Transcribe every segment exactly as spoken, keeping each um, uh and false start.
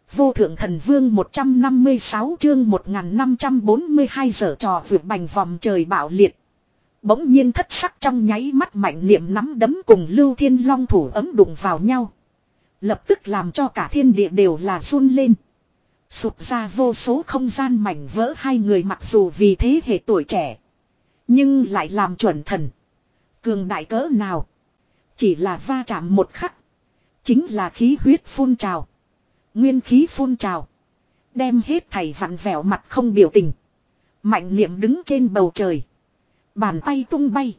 Vô thượng thần vương một trăm năm mươi sáu chương một nghìn năm trăm bốn mươi hai giờ trò vượt bành vòng trời bạo liệt. Bỗng nhiên thất sắc trong nháy mắt mạnh niệm nắm đấm cùng Lưu Thiên Long thủ ấm đụng vào nhau. Lập tức làm cho cả thiên địa đều là run lên. Sụp ra vô số không gian mảnh vỡ, hai người mặc dù vì thế hệ tuổi trẻ. Nhưng lại làm chuẩn thần. Cường đại cỡ nào. Chỉ là va chạm một khắc. Chính là khí huyết phun trào. Nguyên khí phun trào. Đem hết thảy vặn vẹo mặt không biểu tình. Mạnh niệm đứng trên bầu trời. Bàn tay tung bay.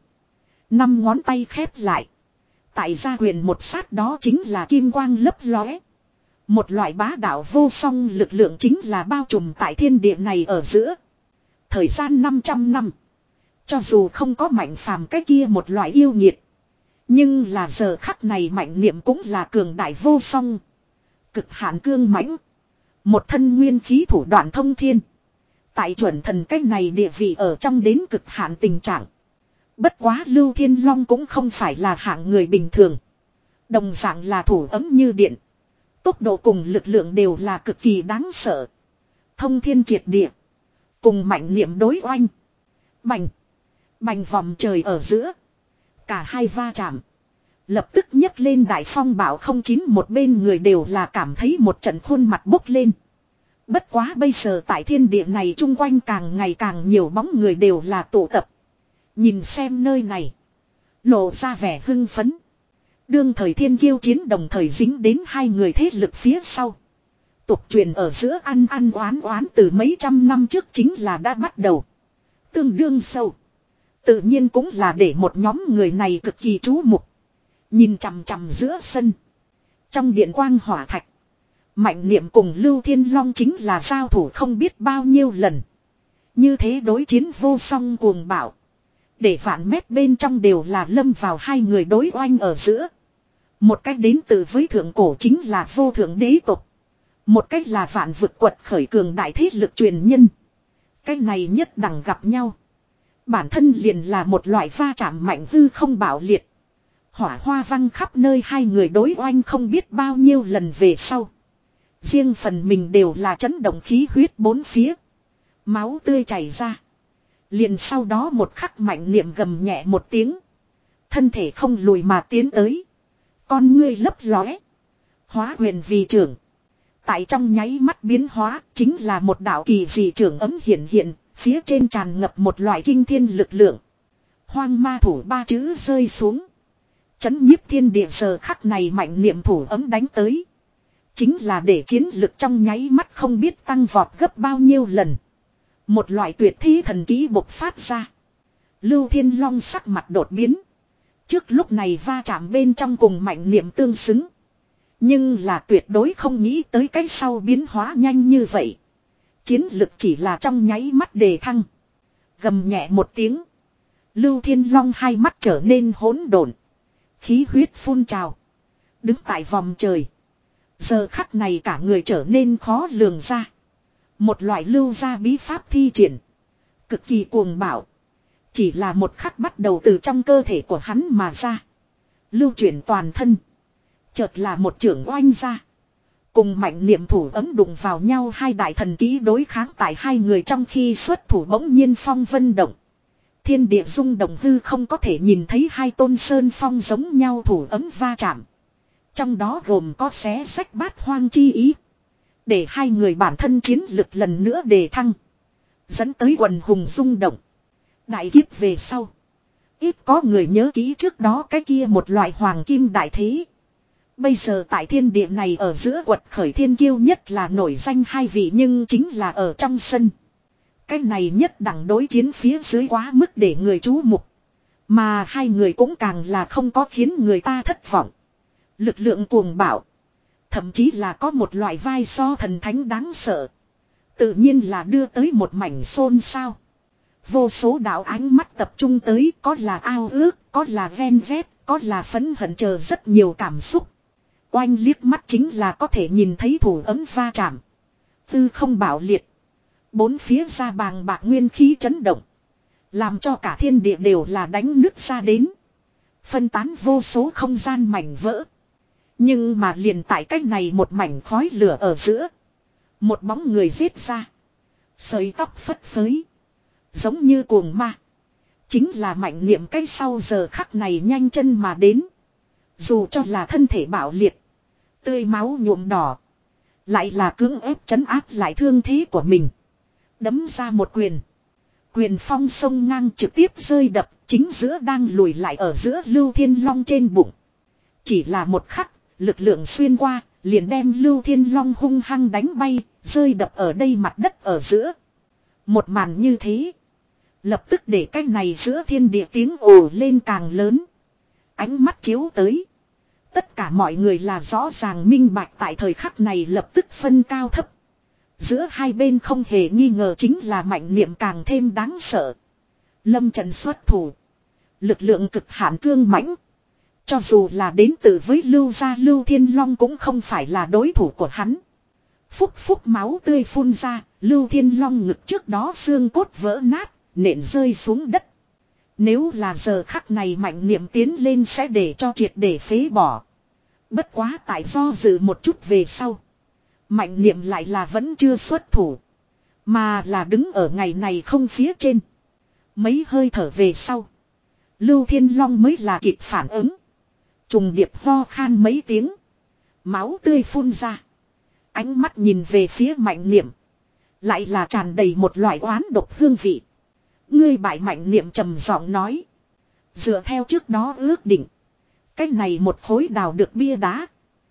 Năm ngón tay khép lại. Tại gia quyền một sát đó chính là kim quang lấp lóe. Một loại bá đạo vô song lực lượng chính là bao trùm tại thiên địa này ở giữa. Thời gian năm trăm năm. Cho dù không có mạnh phàm cái kia một loại yêu nghiệt. Nhưng là giờ khắc này mạnh niệm cũng là cường đại vô song. Cực hạn cương mãnh. Một thân nguyên khí thủ đoạn thông thiên. Tại chuẩn thần cách này địa vị ở trong đến cực hạn tình trạng. Bất quá Lưu Thiên Long cũng không phải là hạng người bình thường. Đồng dạng là thủ ấm như điện. Tốc độ cùng lực lượng đều là cực kỳ đáng sợ. Thông thiên triệt địa. Cùng mạnh niệm đối oanh. Bành. Bành vòng trời ở giữa. Cả hai va chạm. Lập tức nhấc lên đại phong bảo không chín, một bên người đều là cảm thấy một trận khuôn mặt bốc lên. Bất quá bây giờ tại thiên địa này chung quanh càng ngày càng nhiều bóng người đều là tụ tập. Nhìn xem nơi này. Lộ ra vẻ hưng phấn. Đương thời thiên kiêu chiến đồng thời dính đến hai người thế lực phía sau. Tục truyền ở giữa ăn ăn oán oán từ mấy trăm năm trước chính là đã bắt đầu. Tương đương sâu. Tự nhiên cũng là để một nhóm người này cực kỳ chú mục. Nhìn chằm chằm giữa sân. Trong điện quang hỏa thạch. Mạnh niệm cùng Lưu Thiên Long chính là giao thủ không biết bao nhiêu lần. Như thế đối chiến vô song cuồng bạo. Để vạn mét bên trong đều là lâm vào hai người đối oanh ở giữa. Một cách đến từ với thượng cổ chính là vô thượng đế tộc. Một cách là vạn vực quật khởi cường đại thế lực truyền nhân. Cái này nhất đẳng gặp nhau. Bản thân liền là một loại va chạm mạnh hư không bạo liệt. Hỏa hoa văng khắp nơi, hai người đối oanh không biết bao nhiêu lần về sau. Riêng phần mình đều là chấn động khí huyết bốn phía. Máu tươi chảy ra. Liền sau đó một khắc mạnh niệm gầm nhẹ một tiếng. Thân thể không lùi mà tiến tới. Con ngươi lấp lóe. Hóa huyền vì trưởng. Tại trong nháy mắt biến hóa chính là một đạo kỳ dị trưởng ấm hiện hiện. Phía trên tràn ngập một loại kinh thiên lực lượng. Hoang ma thủ ba chữ rơi xuống. Chấn nhiếp thiên địa giờ khắc này mạnh niệm thủ ấm đánh tới. Chính là để chiến lực trong nháy mắt không biết tăng vọt gấp bao nhiêu lần. Một loại tuyệt thi thần kỹ bộc phát ra. Lưu Thiên Long sắc mặt đột biến. Trước lúc này va chạm bên trong cùng mạnh niệm tương xứng. Nhưng là tuyệt đối không nghĩ tới cái sau biến hóa nhanh như vậy. Chiến lực chỉ là trong nháy mắt đề thăng. Gầm nhẹ một tiếng. Lưu Thiên Long hai mắt trở nên hỗn độn. Khí huyết phun trào. Đứng tại vòng trời. Giờ khắc này cả người trở nên khó lường ra. Một loại lưu ra bí pháp thi triển. Cực kỳ cuồng bạo. Chỉ là một khắc bắt đầu từ trong cơ thể của hắn mà ra. Lưu chuyển toàn thân. Chợt là một trưởng oanh ra. Cùng mạnh niệm thủ ấm đụng vào nhau, hai đại thần kỹ đối kháng tại hai người trong khi xuất thủ bỗng nhiên phong vân động. Thiên địa rung động, hư không có thể nhìn thấy hai tôn sơn phong giống nhau thủ ấm va chạm. Trong đó gồm có xé sách bát hoang chi ý. Để hai người bản thân chiến lực lần nữa đề thăng. Dẫn tới quần hùng rung động. Đại kiếp về sau. Ít có người nhớ kỹ trước đó cái kia một loại hoàng kim đại thế. Bây giờ tại thiên địa này ở giữa quật khởi thiên kiêu nhất là nổi danh hai vị, nhưng chính là ở trong sân. Cái này nhất đẳng đối chiến phía dưới quá mức để người chú mục. Mà hai người cũng càng là không có khiến người ta thất vọng. Lực lượng cuồng bạo. Thậm chí là có một loại vai so thần thánh đáng sợ. Tự nhiên là đưa tới một mảnh xôn xao. Vô số đạo ánh mắt tập trung tới, có là ao ước, có là ven vét, có là phấn hận, chờ rất nhiều cảm xúc. Oanh liếc mắt chính là có thể nhìn thấy thủ ấm va chạm. Tư không bạo liệt. Bốn phía ra bàng bạc nguyên khí chấn động. Làm cho cả thiên địa đều là đánh nứt ra đến. Phân tán vô số không gian mảnh vỡ. Nhưng mà liền tại cách này một mảnh khói lửa ở giữa. Một bóng người giết ra. Sợi tóc phất phới. Giống như cuồng ma. Chính là Mạnh Niệm cái sau giờ khắc này nhanh chân mà đến. Dù cho là thân thể bạo liệt. Tươi máu nhuộm đỏ. Lại là cưỡng ép trấn áp lại thương thế của mình. Đấm ra một quyền. Quyền phong sông ngang trực tiếp rơi đập. Chính giữa đang lùi lại ở giữa Lưu Thiên Long trên bụng. Chỉ là một khắc. Lực lượng xuyên qua. Liền đem Lưu Thiên Long hung hăng đánh bay. Rơi đập ở đây mặt đất ở giữa. Một màn như thế. Lập tức để cái này giữa thiên địa tiếng ồ lên càng lớn. Ánh mắt chiếu tới. Tất cả mọi người là rõ ràng minh bạch tại thời khắc này lập tức phân cao thấp. Giữa hai bên không hề nghi ngờ chính là Mạnh Niệm càng thêm đáng sợ. Lâm trận xuất thủ. Lực lượng cực hạn cương mãnh. Cho dù là đến từ với Lưu gia Lưu Thiên Long cũng không phải là đối thủ của hắn. Phúc phúc máu tươi phun ra, Lưu Thiên Long ngực trước đó xương cốt vỡ nát, nện rơi xuống đất. Nếu là giờ khắc này Mạnh Niệm tiến lên sẽ để cho triệt để phế bỏ. Bất quá tại do dự một chút về sau. Mạnh Niệm lại là vẫn chưa xuất thủ. Mà là đứng ở ngày này không phía trên. Mấy hơi thở về sau. Lưu Thiên Long mới là kịp phản ứng. Trùng điệp ho khan mấy tiếng. Máu tươi phun ra. Ánh mắt nhìn về phía Mạnh Niệm. Lại là tràn đầy một loại oán độc hương vị. Ngươi bại Mạnh Niệm trầm giọng nói. Dựa theo trước đó ước định. Cái này một khối đào được bia đá.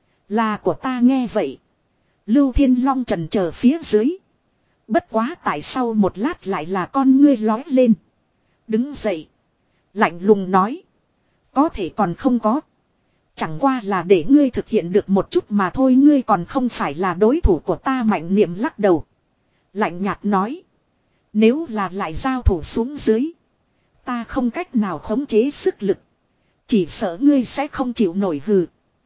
Là của ta nghe vậy. Lưu Thiên Long trần chờ phía dưới. Bất quá tại sau một lát lại là con ngươi lói lên. Đứng dậy. Lạnh lùng nói. Có thể còn không có. Chẳng qua là để ngươi thực hiện được một chút mà thôi, ngươi còn không phải là đối thủ của ta. Mạnh Niệm lắc đầu. Lạnh nhạt nói. Nếu là lại giao thủ xuống dưới. Ta không cách nào khống chế sức lực. Chỉ sợ ngươi sẽ không chịu nổi hừ.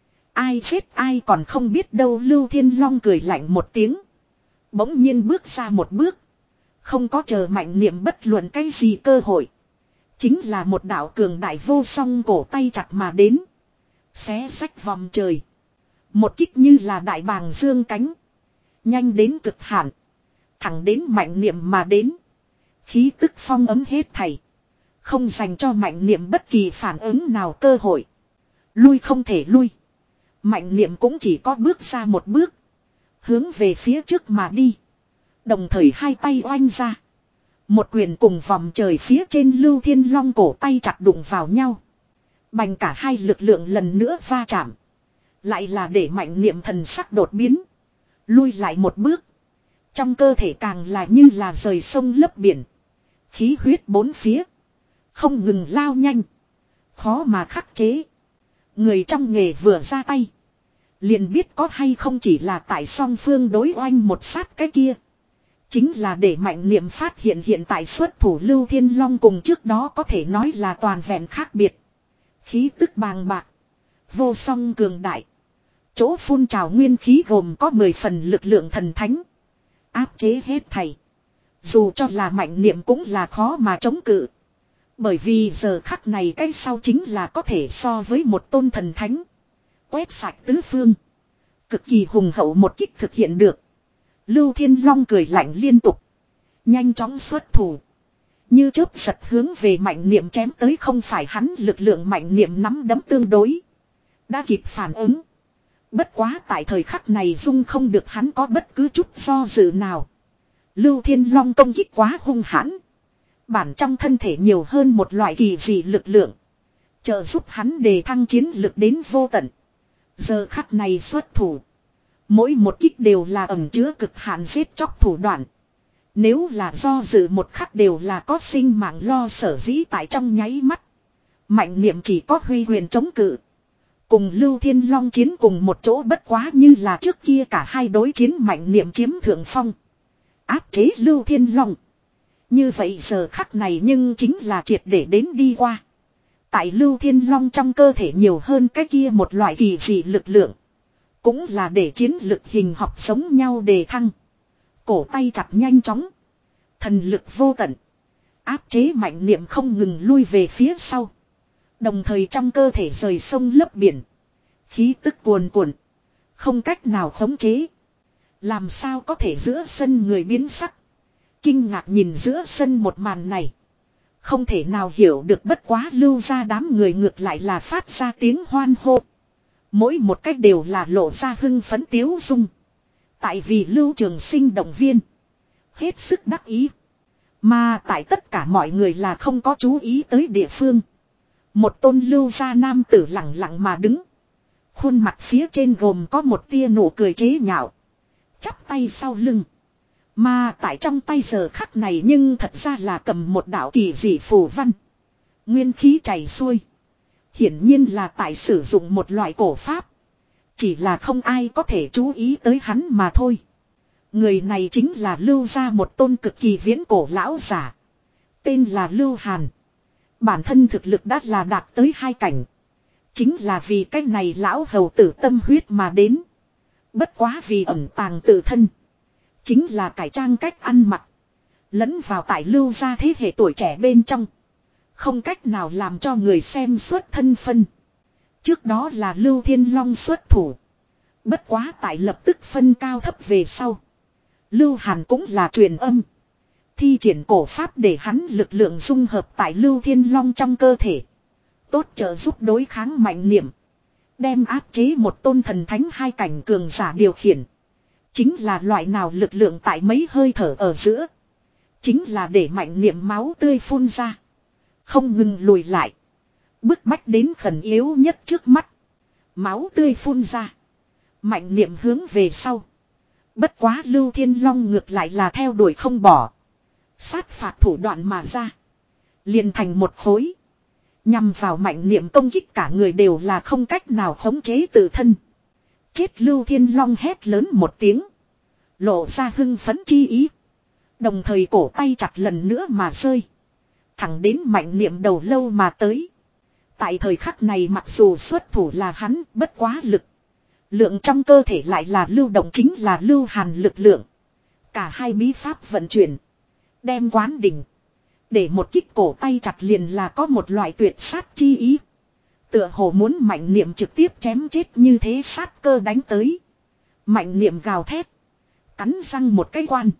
Ai chết ai còn không biết đâu. Lưu Thiên Long cười lạnh một tiếng. Bỗng nhiên bước ra một bước. Không có chờ Mạnh Niệm bất luận cái gì cơ hội. Chính là một đạo cường đại vô song cổ tay chặt mà đến. Xé xách vòng trời. Một kích như là đại bàng dương cánh. Nhanh đến cực hạn. Thẳng đến Mạnh Niệm mà đến. Khí tức phong ấm hết thảy. Không dành cho Mạnh Niệm bất kỳ phản ứng nào cơ hội. Lui không thể lui. Mạnh Niệm cũng chỉ có bước ra một bước. Hướng về phía trước mà đi. Đồng thời hai tay oanh ra. Một quyền cùng vòng trời phía trên Lưu Thiên Long cổ tay chặt đụng vào nhau. Bành cả hai lực lượng lần nữa va chạm. Lại là để Mạnh Niệm thần sắc đột biến. Lui lại một bước. Trong cơ thể càng là như là rời sông lấp biển. Khí huyết bốn phía. Không ngừng lao nhanh. Khó mà khắc chế. Người trong nghề vừa ra tay. Liền biết có hay không chỉ là tại song phương đối oanh một sát cái kia. Chính là để Mạnh Niệm phát hiện hiện tại xuất thủ Lưu Thiên Long cùng trước đó có thể nói là toàn vẹn khác biệt. Khí tức bàng bạc. Vô song cường đại. Chỗ phun trào nguyên khí gồm có mười phần lực lượng thần thánh. Áp chế hết thảy. Dù cho là Mạnh Niệm cũng là khó mà chống cự. Bởi vì giờ khắc này cái sau chính là có thể so với một tôn thần thánh. Quét sạch tứ phương. Cực kỳ hùng hậu một kích thực hiện được. Lưu Thiên Long cười lạnh liên tục. Nhanh chóng xuất thủ. Như chớp giật hướng về Mạnh Niệm chém tới, không phải hắn lực lượng Mạnh Niệm nắm đấm tương đối. Đã kịp phản ứng. Bất quá tại thời khắc này dung không được hắn có bất cứ chút do dự nào. Lưu Thiên Long công kích quá hung hãn. Bản trong thân thể nhiều hơn một loại kỳ dị lực lượng. Trợ giúp hắn đề thăng chiến lực đến vô tận. Giờ khắc này xuất thủ. Mỗi một kích đều là ẩn chứa cực hạn giết chóc thủ đoạn. Nếu là do dự một khắc đều là có sinh mạng lo, sở dĩ tại trong nháy mắt. Mạnh Niệm chỉ có huy quyền chống cự. Cùng Lưu Thiên Long chiến cùng một chỗ, bất quá như là trước kia cả hai đối chiến Mạnh Niệm chiếm thượng phong. Áp chế Lưu Thiên Long. Như vậy giờ khắc này nhưng chính là triệt để đến đi qua. Tại Lưu Thiên Long trong cơ thể nhiều hơn cái kia một loại kỳ dị lực lượng. Cũng là để chiến lực hình học giống nhau đề thăng. Cổ tay chặt nhanh chóng. Thần lực vô tận. Áp chế Mạnh Niệm không ngừng lui về phía sau. Đồng thời trong cơ thể rời sông lấp biển. Khí tức cuồn cuộn. Không cách nào khống chế. Làm sao có thể giữa sân người biến sắc. Kinh ngạc nhìn giữa sân một màn này. Không thể nào hiểu được, bất quá Lưu ra đám người ngược lại là phát ra tiếng hoan hô. Mỗi một cách đều là lộ ra hưng phấn tiếu dung. Tại vì Lưu Trường Sinh động viên. Hết sức đắc ý. Mà tại tất cả mọi người là không có chú ý tới địa phương. Một tôn Lưu gia nam tử lặng lặng mà đứng. Khuôn mặt phía trên gồm có một tia nụ cười chế nhạo. Chắp tay sau lưng. Mà tại trong tay giờ khắc này nhưng thật ra là cầm một đạo kỳ dị phù văn. Nguyên khí chảy xuôi. Hiển nhiên là tại sử dụng một loại cổ pháp. Chỉ là không ai có thể chú ý tới hắn mà thôi. Người này chính là Lưu gia một tôn cực kỳ viễn cổ lão giả. Tên là Lưu Hàn. Bản thân thực lực đã là đạt tới hai cảnh. Chính là vì cái này lão hầu tử tâm huyết mà đến. Bất quá vì ẩn tàng tự thân. Chính là cải trang cách ăn mặc. Lẫn vào tại Lưu gia thế hệ tuổi trẻ bên trong. Không cách nào làm cho người xem xuất thân phân. Trước đó là Lưu Thiên Long xuất thủ. Bất quá tại lập tức phân cao thấp về sau. Lưu Hàn cũng là truyền âm. Thi triển cổ pháp để hắn lực lượng dung hợp tại Lưu Thiên Long trong cơ thể. Tốt trợ giúp đối kháng mạnh niệm. Đem áp chế một tôn thần thánh hai cảnh cường giả điều khiển. Chính là loại nào lực lượng tại mấy hơi thở ở giữa. Chính là để mạnh niệm máu tươi phun ra. Không ngừng lùi lại. Bức bách đến khẩn yếu nhất trước mắt. Máu tươi phun ra. Mạnh niệm hướng về sau. Bất quá Lưu Thiên Long ngược lại là theo đuổi không bỏ. Sát phạt thủ đoạn mà ra. Liền thành một khối. Nhằm vào mạnh niệm công kích cả người đều là không cách nào khống chế tự thân. Chết Lưu Thiên Long hét lớn một tiếng. Lộ ra hưng phấn chi ý. Đồng thời cổ tay chặt lần nữa mà rơi. Thẳng đến mạnh niệm đầu lâu mà tới. Tại thời khắc này mặc dù xuất thủ là hắn, bất quá lực. Lượng trong cơ thể lại là lưu động, chính là Lưu Hàn lực lượng. Cả hai bí pháp vận chuyển. Đem quán đỉnh. Để một kích cổ tay chặt liền là có một loại tuyệt sát chi ý. Tựa hồ muốn mạnh niệm trực tiếp chém chết như thế, sát cơ đánh tới. Mạnh niệm gào thét. Cắn răng một cái quan.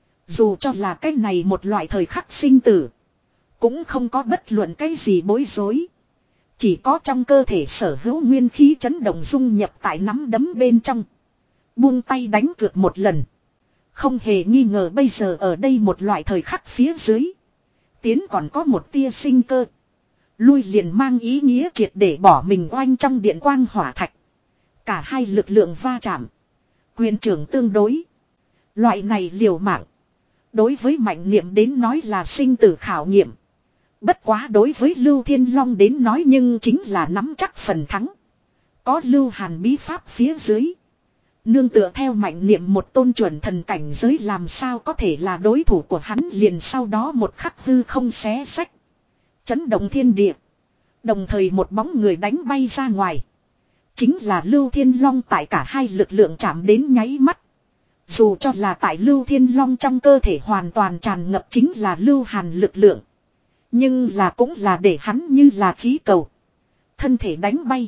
Dù cho là cái này một loại thời khắc sinh tử. Cũng không có bất luận cái gì bối rối. Chỉ có trong cơ thể sở hữu nguyên khí chấn động dung nhập tại nắm đấm bên trong. Buông tay đánh cược một lần. Không hề nghi ngờ bây giờ ở đây một loại thời khắc phía dưới. Tiến còn có một tia sinh cơ. Lui liền mang ý nghĩa triệt để bỏ mình oanh trong điện quang hỏa thạch. Cả hai lực lượng va chạm. Quyền trưởng tương đối. Loại này liều mạng. Đối với mạnh niệm đến nói là sinh tử khảo nghiệm. Bất quá đối với Lưu Thiên Long đến nói nhưng chính là nắm chắc phần thắng. Có Lưu Hàn bí pháp phía dưới. Nương tựa theo mạnh niệm một tôn chuẩn thần cảnh giới, làm sao có thể là đối thủ của hắn. Liền sau đó một khắc hư không xé sách. Chấn động thiên địa. Đồng thời một bóng người đánh bay ra ngoài. Chính là Lưu Thiên Long. Tại cả hai lực lượng chạm đến nháy mắt. Dù cho là tại Lưu Thiên Long trong cơ thể hoàn toàn tràn ngập chính là Lưu Hàn lực lượng. Nhưng là cũng là để hắn như là khí cầu. Thân thể đánh bay.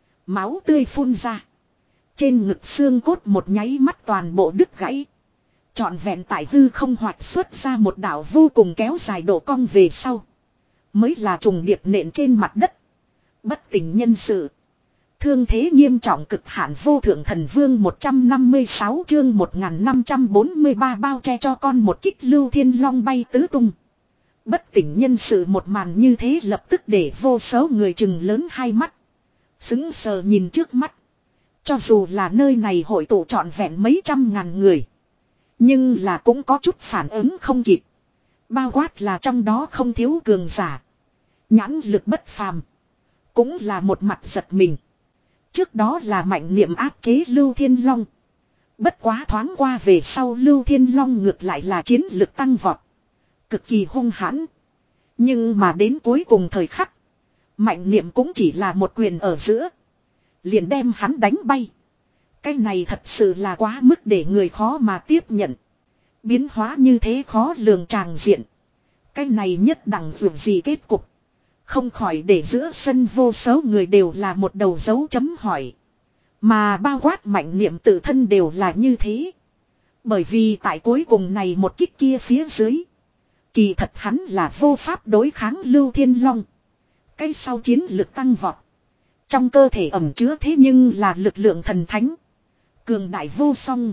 Máu tươi phun ra. Trên ngực xương cốt một nháy mắt toàn bộ đứt gãy. Trọn vẹn tại hư không hoạch xuất ra một đạo vô cùng kéo dài độ cong về sau. Mới là trùng điệp nện trên mặt đất. Bất tỉnh nhân sự. Thương thế nghiêm trọng cực hạn. Vô thượng thần vương một trăm năm mươi sáu chương một nghìn năm trăm bốn mươi ba bao che cho con một kích. Lưu Thiên Long bay tứ tung. Bất tỉnh nhân sự một màn như thế lập tức để vô số người chừng lớn hai mắt. Sững sờ nhìn trước mắt. Cho dù là nơi này hội tụ trọn vẹn mấy trăm ngàn người. Nhưng là cũng có chút phản ứng không kịp. Bao quát là trong đó không thiếu cường giả. Nhãn lực bất phàm. Cũng là một mặt giật mình. Trước đó là mạnh niệm áp chế Lưu Thiên Long. Bất quá thoáng qua về sau Lưu Thiên Long ngược lại là chiến lực tăng vọt. Cực kỳ hung hãn. Nhưng mà đến cuối cùng thời khắc. Mạnh niệm cũng chỉ là một quyền ở giữa. Liền đem hắn đánh bay. Cái này thật sự là quá mức để người khó mà tiếp nhận. Biến hóa như thế khó lường tràng diện. Cái này nhất đẳng vượt gì kết cục. Không khỏi để giữa sân vô số người đều là một đầu dấu chấm hỏi. Mà bao quát mạnh niệm tự thân đều là như thế. Bởi vì tại cuối cùng này một kích kia phía dưới. Kỳ thật hắn là vô pháp đối kháng Lưu Thiên Long. Cái sau chiến lực tăng vọt. Trong cơ thể ẩn chứa thế nhưng là lực lượng thần thánh. Cường đại vô song.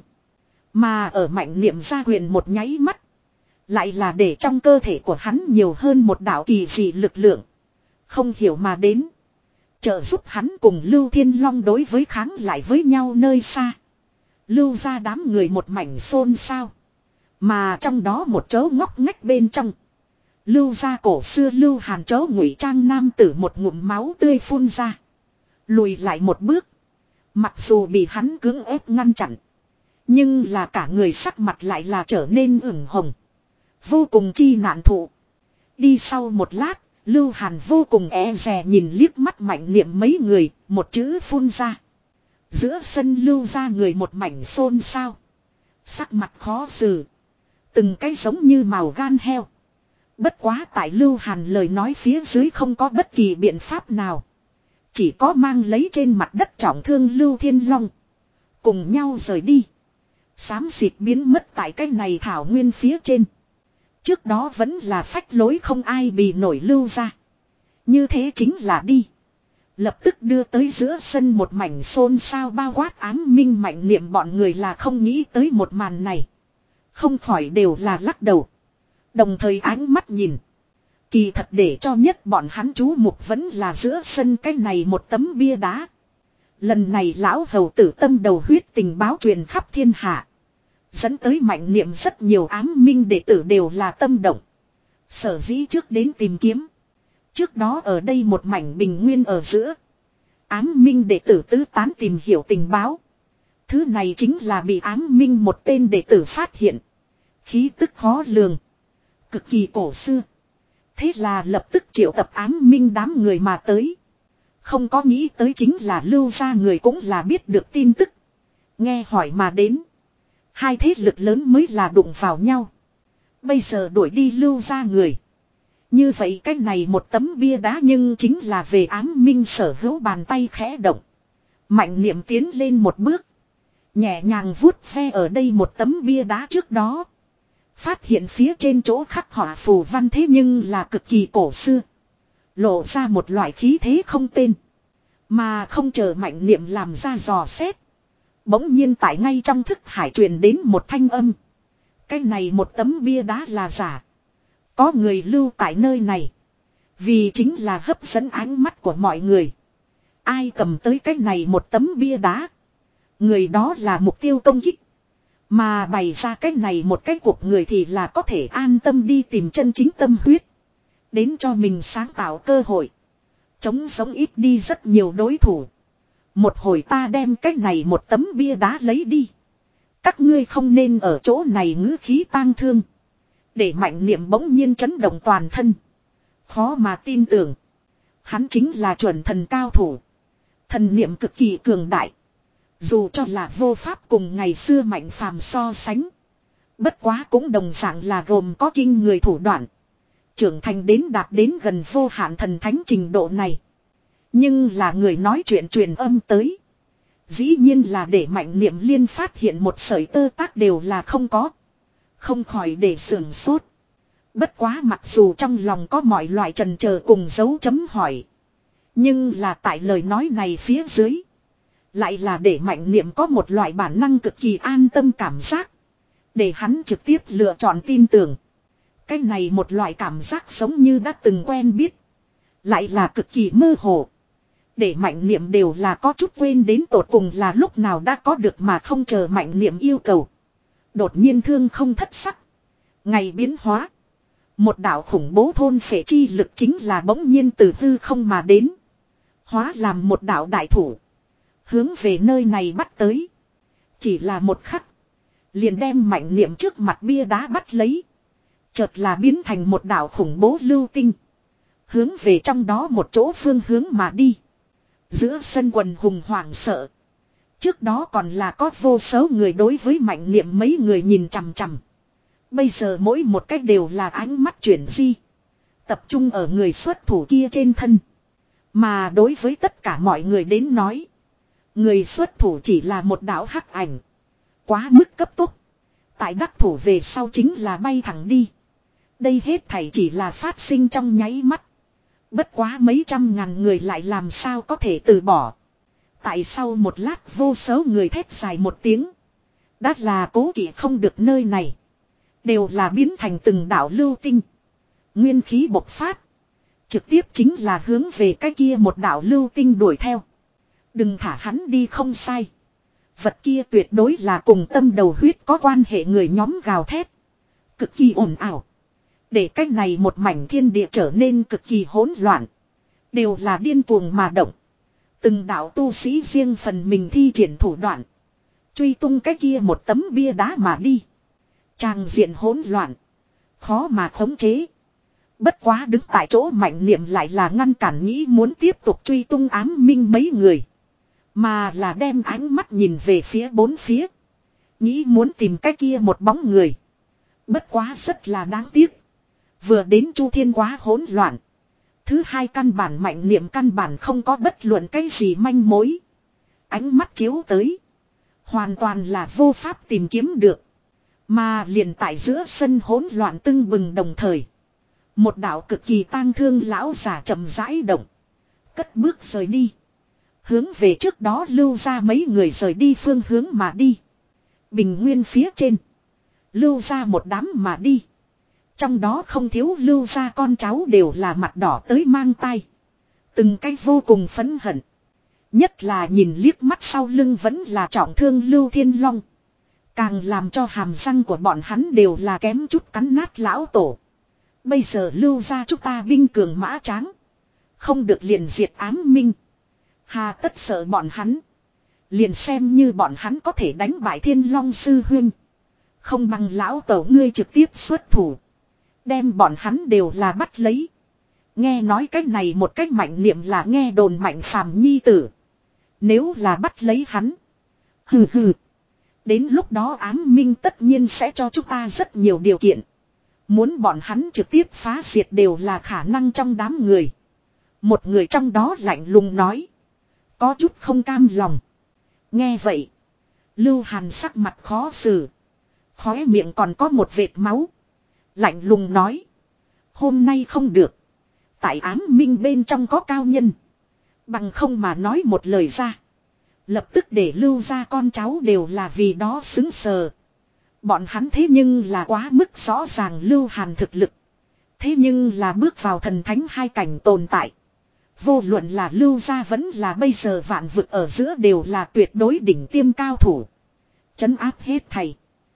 Mà ở mạnh niệm ra quyền một nháy mắt. Lại là để trong cơ thể của hắn nhiều hơn một đạo kỳ dị lực lượng. Không hiểu mà đến. Trợ giúp hắn cùng Lưu Thiên Long đối với kháng lại với nhau nơi xa. Lưu ra đám người một mảnh xôn xao. Mà trong đó một chỗ ngóc ngách bên trong. Lưu ra cổ xưa Lưu Hàn chỗ ngụy trang nam tử một ngụm máu tươi phun ra. Lùi lại một bước. Mặc dù bị hắn cưỡng ép ngăn chặn. Nhưng là cả người sắc mặt lại là trở nên ửng hồng. Vô cùng chi nạn thụ. Đi sau một lát, Lưu Hàn vô cùng e dè nhìn liếc mắt mạnh niệm mấy người, một chữ phun ra. Giữa sân Lưu ra người một mảnh xôn xao. Sắc mặt khó xử. Từng cái giống như màu gan heo. Bất quá tại Lưu Hàn lời nói phía dưới không có bất kỳ biện pháp nào. Chỉ có mang lấy trên mặt đất trọng thương Lưu Thiên Long. Cùng nhau rời đi. Xám xịt biến mất tại cái này thảo nguyên phía trên. Trước đó vẫn là phách lối không ai bì nổi Lưu ra. Như thế chính là đi. Lập tức đưa tới giữa sân một mảnh xôn xao bao quát ám minh mạnh niệm bọn người là không nghĩ tới một màn này. Không khỏi đều là lắc đầu. Đồng thời ánh mắt nhìn. Kỳ thật để cho nhất bọn hắn chú mục vẫn là giữa sân cái này một tấm bia đá. Lần này lão hầu tử tâm đầu huyết tình báo truyền khắp thiên hạ. Dẫn tới mạnh niệm rất nhiều ám minh đệ tử đều là tâm động. Sở dĩ trước đến tìm kiếm. Trước đó ở đây một mảnh bình nguyên ở giữa. Ám minh đệ tử tứ tán tìm hiểu tình báo. Thứ này chính là bị ám minh một tên đệ tử phát hiện. Khí tức khó lường. Cực kỳ cổ xưa. Thế là lập tức triệu tập ám minh đám người mà tới. Không có nghĩ tới chính là Lưu ra người cũng là biết được tin tức. Nghe hỏi mà đến. Hai thế lực lớn mới là đụng vào nhau. Bây giờ đuổi đi Lưu ra người. Như vậy cái này một tấm bia đá nhưng chính là về ám minh sở hữu bàn tay khẽ động. Mạnh niệm tiến lên một bước. Nhẹ nhàng vuốt ve ở đây một tấm bia đá trước đó. Phát hiện phía trên chỗ khắc họa phù văn thế nhưng là cực kỳ cổ xưa. Lộ ra một loại khí thế không tên. Mà không chờ mạnh niệm làm ra dò xét. Bỗng nhiên tại ngay trong thức hải truyền đến một thanh âm. Cái này một tấm bia đá là giả. Có người lưu tại nơi này. Vì chính là hấp dẫn ánh mắt của mọi người. Ai cầm tới cái này một tấm bia đá. Người đó là mục tiêu công kích. Mà bày ra cái này một cái cuộc người thì là có thể an tâm đi tìm chân chính tâm huyết. Đến cho mình sáng tạo cơ hội. Chống giống ít đi rất nhiều đối thủ. Một hồi ta đem cái này một tấm bia đá lấy đi. Các ngươi không nên ở chỗ này ngữ khí tang thương. Để mạnh niệm bỗng nhiên chấn động toàn thân. Khó mà tin tưởng. Hắn chính là chuẩn thần cao thủ. Thần niệm cực kỳ cường đại. Dù cho là vô pháp cùng ngày xưa mạnh phàm so sánh. Bất quá cũng đồng dạng là gồm có kinh người thủ đoạn. Trưởng thành đến đạt đến gần vô hạn thần thánh trình độ này. Nhưng là người nói chuyện truyền âm tới. Dĩ nhiên là để mạnh niệm liên phát hiện một sợi tơ tác đều là không có. Không khỏi để sưởng sốt. Bất quá mặc dù trong lòng có mọi loại trần chờ cùng dấu chấm hỏi. Nhưng là tại lời nói này phía dưới. Lại là để mạnh niệm có một loại bản năng cực kỳ an tâm cảm giác. Để hắn trực tiếp lựa chọn tin tưởng. Cái này một loại cảm giác giống như đã từng quen biết. Lại là cực kỳ mơ hồ. Để mạnh niệm đều là có chút quên đến tột cùng là lúc nào đã có được mà không chờ mạnh niệm yêu cầu. Đột nhiên thương không thất sắc. Ngày biến hóa. Một đạo khủng bố thôn phệ chi lực chính là bỗng nhiên từ hư không mà đến. Hóa làm một đạo đại thủ. Hướng về nơi này bắt tới. Chỉ là một khắc. Liền đem mạnh niệm trước mặt bia đá bắt lấy. Chợt là biến thành một đạo khủng bố lưu tinh. Hướng về trong đó một chỗ phương hướng mà đi. Giữa sân quần hùng hoảng sợ. Trước đó còn là có vô số người đối với mạnh niệm mấy người nhìn chằm chằm. Bây giờ mỗi một cách đều là ánh mắt chuyển di. Tập trung ở người xuất thủ kia trên thân. Mà đối với tất cả mọi người đến nói. Người xuất thủ chỉ là một đạo hắc ảnh. Quá mức cấp tốc. Tại đắc thủ về sau chính là bay thẳng đi. Đây hết thảy chỉ là phát sinh trong nháy mắt. Bất quá mấy trăm ngàn người lại làm sao có thể từ bỏ. Tại sau một lát vô số người thét dài một tiếng. Đã là cố kỵ không được nơi này. Đều là biến thành từng đạo lưu tinh. Nguyên khí bộc phát. Trực tiếp chính là hướng về cái kia một đạo lưu tinh đuổi theo. Đừng thả hắn đi không sai. Vật kia tuyệt đối là cùng tâm đầu huyết có quan hệ người nhóm gào thét. Cực kỳ ồn ào. Để cách này một mảnh thiên địa trở nên cực kỳ hỗn loạn. Đều là điên cuồng mà động. Từng đạo tu sĩ riêng phần mình thi triển thủ đoạn. Truy tung cái kia một tấm bia đá mà đi. Tràng diện hỗn loạn. Khó mà khống chế. Bất quá đứng tại chỗ mạnh niệm lại là ngăn cản nghĩ muốn tiếp tục truy tung ám minh mấy người. Mà là đem ánh mắt nhìn về phía bốn phía. Nghĩ muốn tìm cái kia một bóng người. Bất quá rất là đáng tiếc. Vừa đến Chu Thiên quá hỗn loạn. Thứ hai căn bản mạnh niệm căn bản không có bất luận cái gì manh mối. Ánh mắt chiếu tới. Hoàn toàn là vô pháp tìm kiếm được. Mà liền tại giữa sân hỗn loạn tưng bừng đồng thời. Một đạo cực kỳ tang thương lão già chậm rãi động. Cất bước rời đi. Hướng về trước đó lưu ra mấy người rời đi phương hướng mà đi. Bình nguyên phía trên. Lưu ra một đám mà đi. Trong đó không thiếu lưu ra con cháu đều là mặt đỏ tới mang tai. Từng cái vô cùng phẫn hận. Nhất là nhìn liếc mắt sau lưng vẫn là trọng thương Lưu Thiên Long. Càng làm cho hàm răng của bọn hắn đều là kém chút cắn nát lão tổ. Bây giờ lưu ra chúng ta binh cường mã tráng. Không được liền diệt ám minh. Hà tất sợ bọn hắn. Liền xem như bọn hắn có thể đánh bại Thiên Long sư huynh. Không bằng lão tổ ngươi trực tiếp xuất thủ. Đem bọn hắn đều là bắt lấy. Nghe nói cách này một cách mạnh niệm là nghe đồn Mạnh Phàm nhi tử. Nếu là bắt lấy hắn. Hừ hừ. Đến lúc đó ám minh tất nhiên sẽ cho chúng ta rất nhiều điều kiện. Muốn bọn hắn trực tiếp phá diệt đều là khả năng trong đám người. Một người trong đó lạnh lùng nói. Có chút không cam lòng. Nghe vậy. Lưu Hàn sắc mặt khó xử. Khóe miệng còn có một vệt máu. Lạnh lùng nói. Hôm nay không được. Tại ám minh bên trong có cao nhân. Bằng không mà nói một lời ra. Lập tức để lưu ra con cháu đều là vì đó xứng sờ. Bọn hắn thế nhưng là quá mức rõ ràng Lưu Hàn thực lực. Thế nhưng là bước vào thần thánh hai cảnh tồn tại. Vô luận là lưu ra vẫn là bây giờ vạn vực ở giữa đều là tuyệt đối đỉnh tiêm cao thủ. Chấn áp hết thầy.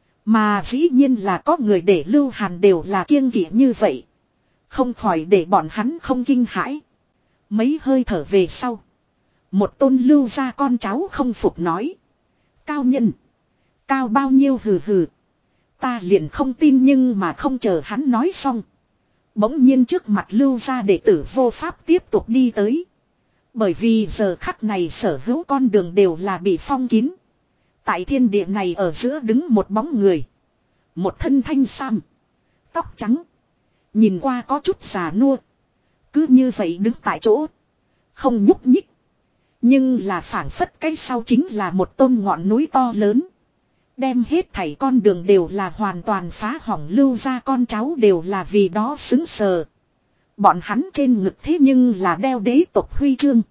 Mà dĩ nhiên là có người để Lưu Hàn đều là kiêng kỵ như vậy. Không khỏi để bọn hắn không kinh hãi. Mấy hơi thở về sau. Một tôn lưu ra con cháu không phục nói. Cao nhân. Cao bao nhiêu hừ hừ. Ta liền không tin nhưng mà không chờ hắn nói xong. Bỗng nhiên trước mặt lưu ra đệ tử vô pháp tiếp tục đi tới. Bởi vì giờ khắc này sở hữu con đường đều là bị phong kín. Tại thiên địa này ở giữa đứng một bóng người. Một thân thanh sam. Tóc trắng. Nhìn qua có chút già nua. Cứ như vậy đứng tại chỗ. Không nhúc nhích. Nhưng là phảng phất cái sau chính là một tôn ngọn núi to lớn. Đem hết thảy con đường đều là hoàn toàn phá hỏng lưu ra con cháu đều là vì đó xứng sờ. Bọn hắn trên ngực thế nhưng là đeo đế tộc huy chương.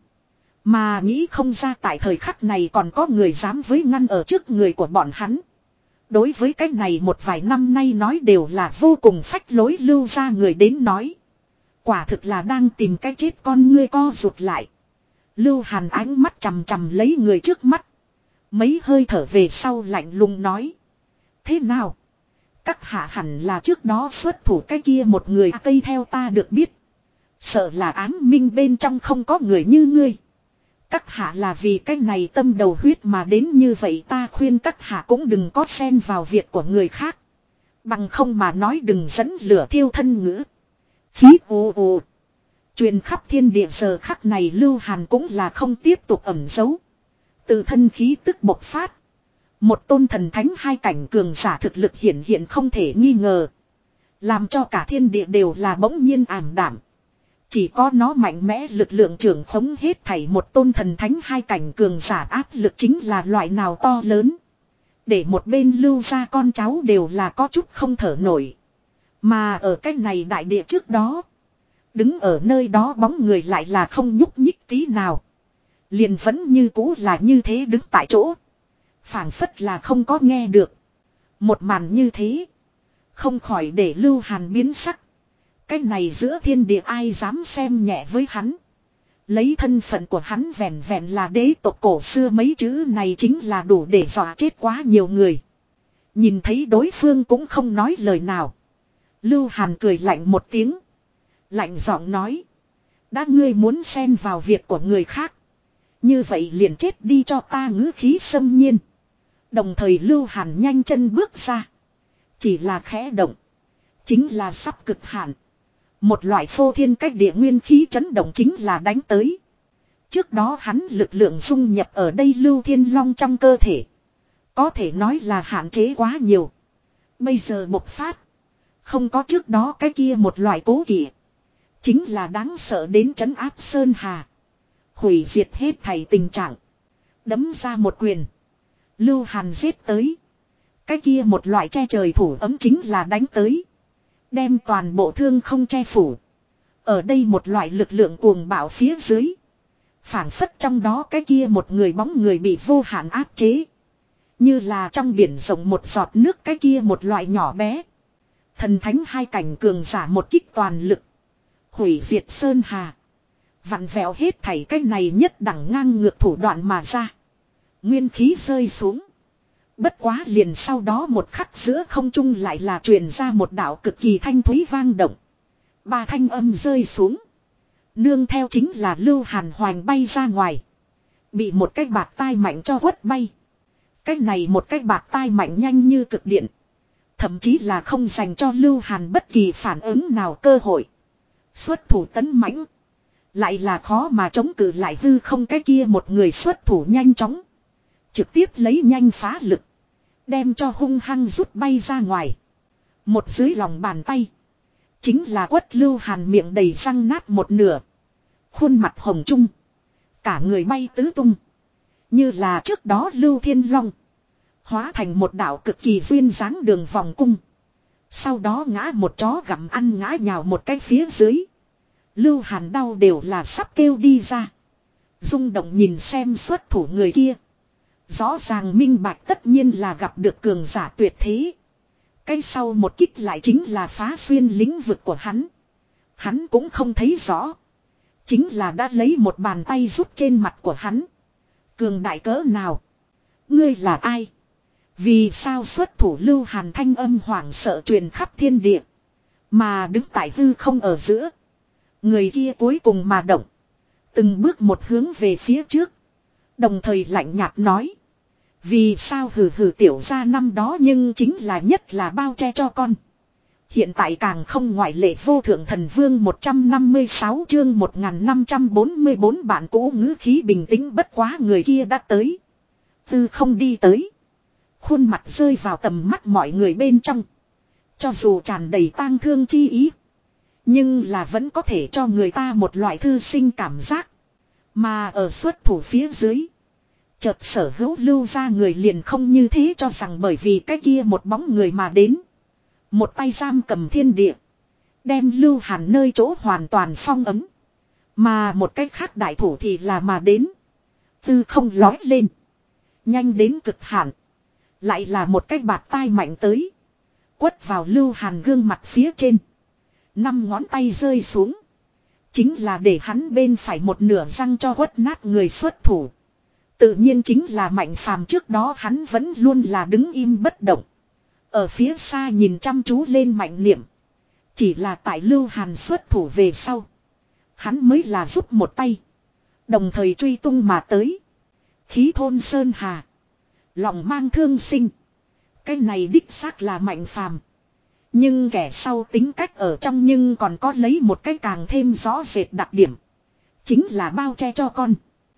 Mà nghĩ không ra tại thời khắc này còn có người dám với ngăn ở trước người của bọn hắn. Đối với cái này một vài năm nay nói đều là vô cùng phách lối lưu ra người đến nói. Quả thực là đang tìm cái chết con ngươi co rụt lại. Lưu Hàn ánh mắt chằm chằm lấy người trước mắt. Mấy hơi thở về sau lạnh lùng nói. Thế nào? Các hạ hẳn là trước đó xuất thủ cái kia một người cây theo ta được biết. Sợ là ám minh bên trong không có người như ngươi. Các hạ là vì cái này tâm đầu huyết mà đến như vậy ta khuyên các hạ cũng đừng có xen vào việc của người khác. Bằng không mà nói đừng dẫn lửa thiêu thân ngữ. Khí ồ ồ. Truyền khắp thiên địa giờ khắc này Lưu Hàn cũng là không tiếp tục ẩn giấu. Từ thân khí tức bộc phát. Một tôn thần thánh hai cảnh cường giả thực lực hiển hiện không thể nghi ngờ. Làm cho cả thiên địa đều là bỗng nhiên ảm đạm. Chỉ có nó mạnh mẽ lực lượng trưởng khống hết thảy một tôn thần thánh hai cảnh cường giả áp lực chính là loại nào to lớn. Để một bên Lưu gia con cháu đều là có chút không thở nổi. Mà ở cái này đại địa trước đó. Đứng ở nơi đó bóng người lại là không nhúc nhích tí nào. Liền vẫn như cũ là như thế đứng tại chỗ. Phảng phất là không có nghe được. Một màn như thế. Không khỏi để Lưu Hàn biến sắc. Cái này giữa thiên địa ai dám xem nhẹ với hắn. Lấy thân phận của hắn vẹn vẹn là đế tộc cổ xưa mấy chữ này chính là đủ để dọa chết quá nhiều người. Nhìn thấy đối phương cũng không nói lời nào. Lưu Hàn cười lạnh một tiếng. Lạnh giọng nói. Đã ngươi muốn xen vào việc của người khác. Như vậy liền chết đi cho ta, ngữ khí xâm nhiên. Đồng thời Lưu Hàn nhanh chân bước ra. Chỉ là khẽ động. Chính là sắp cực hạn. Một loại phô thiên cách địa nguyên khí chấn động chính là đánh tới. Trước đó hắn lực lượng dung nhập ở đây Lưu Thiên Long trong cơ thể. Có thể nói là hạn chế quá nhiều. Bây giờ bộc phát. Không có trước đó cái kia một loại cố kỵ. Chính là đáng sợ đến trấn áp sơn hà. Hủy diệt hết thảy tình trạng. Đấm ra một quyền. Lưu Hàn giết tới. Cái kia một loại che trời thủ ấm chính là đánh tới. Đem toàn bộ thương không che phủ. Ở đây một loại lực lượng cuồng bạo phía dưới. Phảng phất trong đó cái kia một người bóng người bị vô hạn áp chế. Như là trong biển rộng một giọt nước cái kia một loại nhỏ bé. Thần thánh hai cảnh cường giả một kích toàn lực. Hủy diệt sơn hà. Vặn vẹo hết thảy cái này nhất đẳng ngang ngược thủ đoạn mà ra. Nguyên khí rơi xuống. Bất quá liền sau đó một khắc giữa không trung lại là truyền ra một đạo cực kỳ thanh thúy vang động. Ba thanh âm rơi xuống. Nương theo chính là Lưu Hàn hoành bay ra ngoài. Bị một cái bạt tai mạnh cho quất bay. Cái này một cái bạt tai mạnh nhanh như cực điện. Thậm chí là không dành cho Lưu Hàn bất kỳ phản ứng nào cơ hội. Xuất thủ tấn mãnh. Lại là khó mà chống cự lại hư không cái kia một người xuất thủ nhanh chóng. Trực tiếp lấy nhanh phá lực. Đem cho hung hăng rút bay ra ngoài. Một dưới lòng bàn tay. Chính là quất Lưu Hàn miệng đầy răng nát một nửa. Khuôn mặt hồng trung. Cả người bay tứ tung. Như là trước đó Lưu Thiên Long. Hóa thành một đạo cực kỳ duyên dáng đường vòng cung. Sau đó ngã một chó gặm ăn ngã nhào một cái phía dưới. Lưu Hàn đau đều là sắp kêu đi ra. Rung động nhìn xem xuất thủ người kia. Rõ ràng minh bạch tất nhiên là gặp được cường giả tuyệt thế. Cái sau một kích lại chính là phá xuyên lĩnh vực của hắn. Hắn cũng không thấy rõ. Chính là đã lấy một bàn tay rút trên mặt của hắn. Cường đại cỡ nào? Ngươi là ai? Vì sao xuất thủ Lưu Hàn thanh âm hoảng sợ truyền khắp thiên địa. Mà đứng tại hư không ở giữa. Người kia cuối cùng mà động. Từng bước một hướng về phía trước. Đồng thời lạnh nhạt nói. Vì sao hừ hừ tiểu ra năm đó nhưng chính là nhất là bao che cho con. Hiện tại càng không ngoại lệ vô thượng thần vương một trăm năm mươi sáu chương một nghìn năm trăm bốn mươi bốn bản cũ ngữ khí bình tĩnh bất quá người kia đã tới. Tư không đi tới. Khuôn mặt rơi vào tầm mắt mọi người bên trong. Cho dù tràn đầy tang thương chi ý. Nhưng là vẫn có thể cho người ta một loại thư sinh cảm giác. Mà ở xuất thủ phía dưới. Chợt sở hữu Lưu ra người liền không như thế cho rằng bởi vì cái kia một bóng người mà đến. Một tay giam cầm thiên địa. Đem Lưu Hàn nơi chỗ hoàn toàn phong ấm. Mà một cái khác đại thủ thì là mà đến. Tư không lói lên. Nhanh đến cực hạn. Lại là một cái bạt tai mạnh tới. Quất vào Lưu Hàn gương mặt phía trên. Năm ngón tay rơi xuống. Chính là để hắn bên phải một nửa răng cho quất nát người xuất thủ. Tự nhiên chính là Mạnh Phàm trước đó hắn vẫn luôn là đứng im bất động. Ở phía xa nhìn chăm chú lên Mạnh Niệm. Chỉ là tại Lưu Hàn xuất thủ về sau. Hắn mới là giúp một tay. Đồng thời truy tung mà tới. Khí thôn sơn hà. Lòng mang thương sinh. Cái này đích xác là Mạnh Phàm. Nhưng kẻ sau tính cách ở trong nhưng còn có lấy một cái càng thêm rõ rệt đặc điểm. Chính là bao che cho con.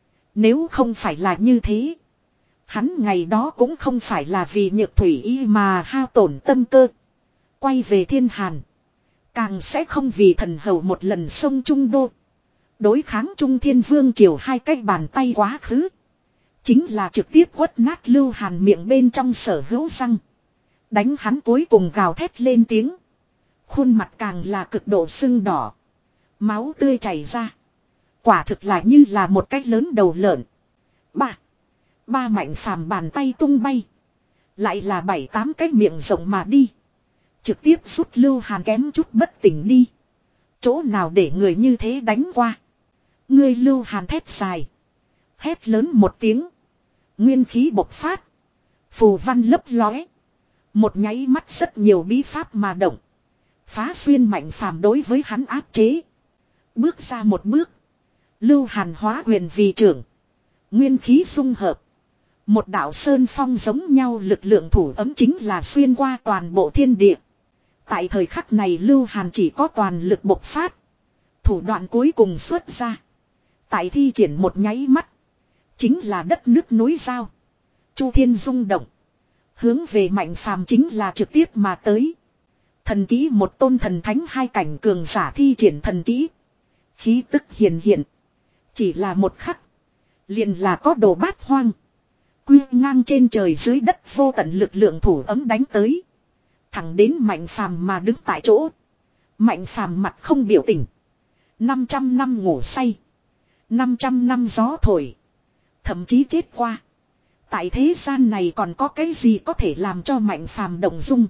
Nếu không phải là như thế. Hắn ngày đó cũng không phải là vì nhược thủy y mà hao tổn tâm cơ. Quay về thiên hàn. Càng sẽ không vì thần hầu một lần sông Trung Đô. Đối kháng Trung Thiên Vương triều hai cái bàn tay quá khứ. Chính là trực tiếp quất nát Lưu Hàn miệng bên trong sở hữu răng. Đánh hắn cuối cùng gào thét lên tiếng. Khuôn mặt càng là cực độ sưng đỏ. Máu tươi chảy ra. Quả thực là như là một cái lớn đầu lợn. Ba. Ba Mạnh Phàm bàn tay tung bay. Lại là bảy tám cái miệng rộng mà đi. Trực tiếp rút Lưu Hàn kém chút bất tỉnh đi. Chỗ nào để người như thế đánh qua. Ngươi Lưu Hàn thét dài. Hét lớn một tiếng. Nguyên khí bộc phát. Phù văn lấp lóe. Một nháy mắt rất nhiều bí pháp mà động. Phá xuyên Mạnh Phàm đối với hắn áp chế. Bước ra một bước. Lưu Hàn hóa quyền vì trưởng. Nguyên khí xung hợp. Một đạo sơn phong giống nhau lực lượng thủ ấm chính là xuyên qua toàn bộ thiên địa. Tại thời khắc này Lưu Hàn chỉ có toàn lực bộc phát. Thủ đoạn cuối cùng xuất ra. Tại thi triển một nháy mắt. Chính là đất nước núi giao. Chu thiên rung động. Hướng về Mạnh Phàm chính là trực tiếp mà tới. Thần kỹ một tôn thần thánh hai cảnh cường giả thi triển thần kỹ. Khí tức hiền hiện. Chỉ là một khắc. Liền là có đồ bát hoang. Quy ngang trên trời dưới đất vô tận lực lượng thủ ấm đánh tới. Thẳng đến Mạnh Phàm mà đứng tại chỗ. Mạnh Phàm mặt không biểu tình. năm trăm năm ngủ say. năm trăm năm gió thổi. Thậm chí chết qua. Tại thế gian này còn có cái gì có thể làm cho Mạnh Phàm động dung.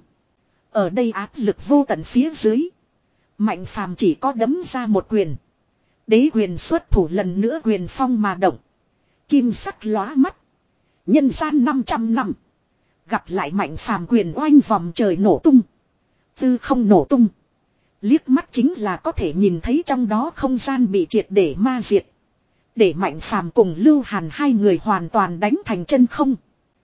Ở đây áp lực vô tận phía dưới. Mạnh Phàm chỉ có đấm ra một quyền. Đế quyền xuất thủ lần nữa quyền phong mà động. Kim sắc lóa mắt. Nhân gian năm trăm năm. Gặp lại Mạnh Phàm quyền oanh vòng trời nổ tung. Tư không nổ tung. Liếc mắt chính là có thể nhìn thấy trong đó không gian bị triệt để ma diệt. Để Mạnh Phàm cùng Lưu Hàn hai người hoàn toàn đánh thành chân không.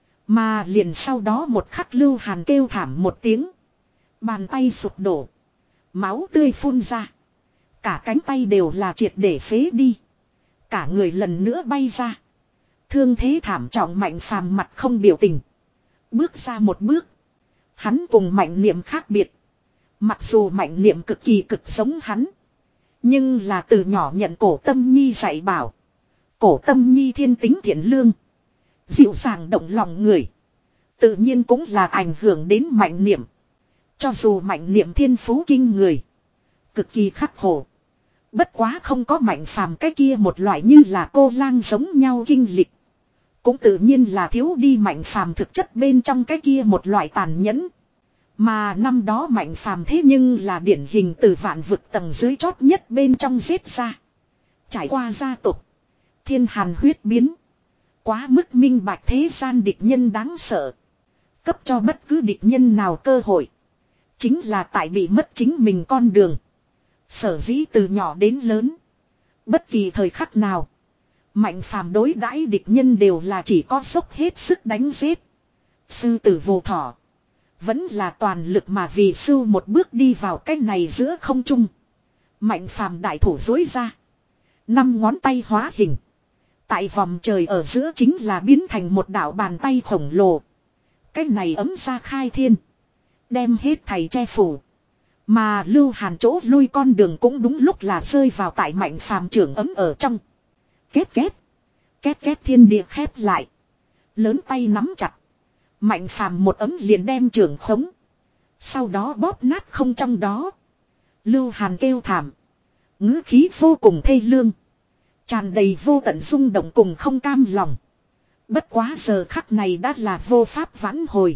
Mà liền sau đó một khắc Lưu Hàn kêu thảm một tiếng. Bàn tay sụp đổ. Máu tươi phun ra. Cả cánh tay đều là triệt để phế đi. Cả người lần nữa bay ra. Thương thế thảm trọng Mạnh Phàm mặt không biểu tình. Bước ra một bước. Hắn cùng Mạnh Niệm khác biệt. Mặc dù Mạnh Niệm cực kỳ cực giống hắn. Nhưng là từ nhỏ nhận Cổ Tâm Nhi dạy bảo. Cổ Tâm Nhi thiên tính thiện lương. Dịu dàng động lòng người. Tự nhiên cũng là ảnh hưởng đến Mạnh Niệm. Cho dù Mạnh Niệm thiên phú kinh người. Cực kỳ khắc khổ. Bất quá không có Mạnh Phàm cái kia một loại như là cô lang giống nhau kinh lịch. Cũng tự nhiên là thiếu đi Mạnh Phàm thực chất bên trong cái kia một loại tàn nhẫn. Mà năm đó Mạnh Phàm thế nhưng là điển hình từ vạn vực tầng dưới chót nhất bên trong giết ra. Trải qua gia tộc. Thiên hàn huyết biến. Quá mức minh bạch thế gian địch nhân đáng sợ. Cấp cho bất cứ địch nhân nào cơ hội. Chính là tại bị mất chính mình con đường. Sở dĩ từ nhỏ đến lớn. Bất kỳ thời khắc nào. Mạnh Phàm đối đãi địch nhân đều là chỉ có dốc hết sức đánh giết. Sư tử vô thỏ. Vẫn là toàn lực mà vì sư một bước đi vào cái này giữa không trung. Mạnh Phàm đại thủ dối ra. Năm ngón tay hóa hình. Tại vòng trời ở giữa chính là biến thành một đạo bàn tay khổng lồ. Cái này ấm ra khai thiên. Đem hết thầy che phủ. Mà Lưu Hàn chỗ lui con đường cũng đúng lúc là rơi vào tại Mạnh Phàm trưởng ấm ở trong. Két két. Két két thiên địa khép lại. Lớn tay nắm chặt. Mạnh Phàm một ấm liền đem trưởng khống. Sau đó bóp nát không trong đó. Lưu Hàn kêu thảm. Ngữ khí vô cùng thê lương. Tràn đầy vô tận rung động cùng không cam lòng. Bất quá giờ khắc này đã là vô pháp vãn hồi.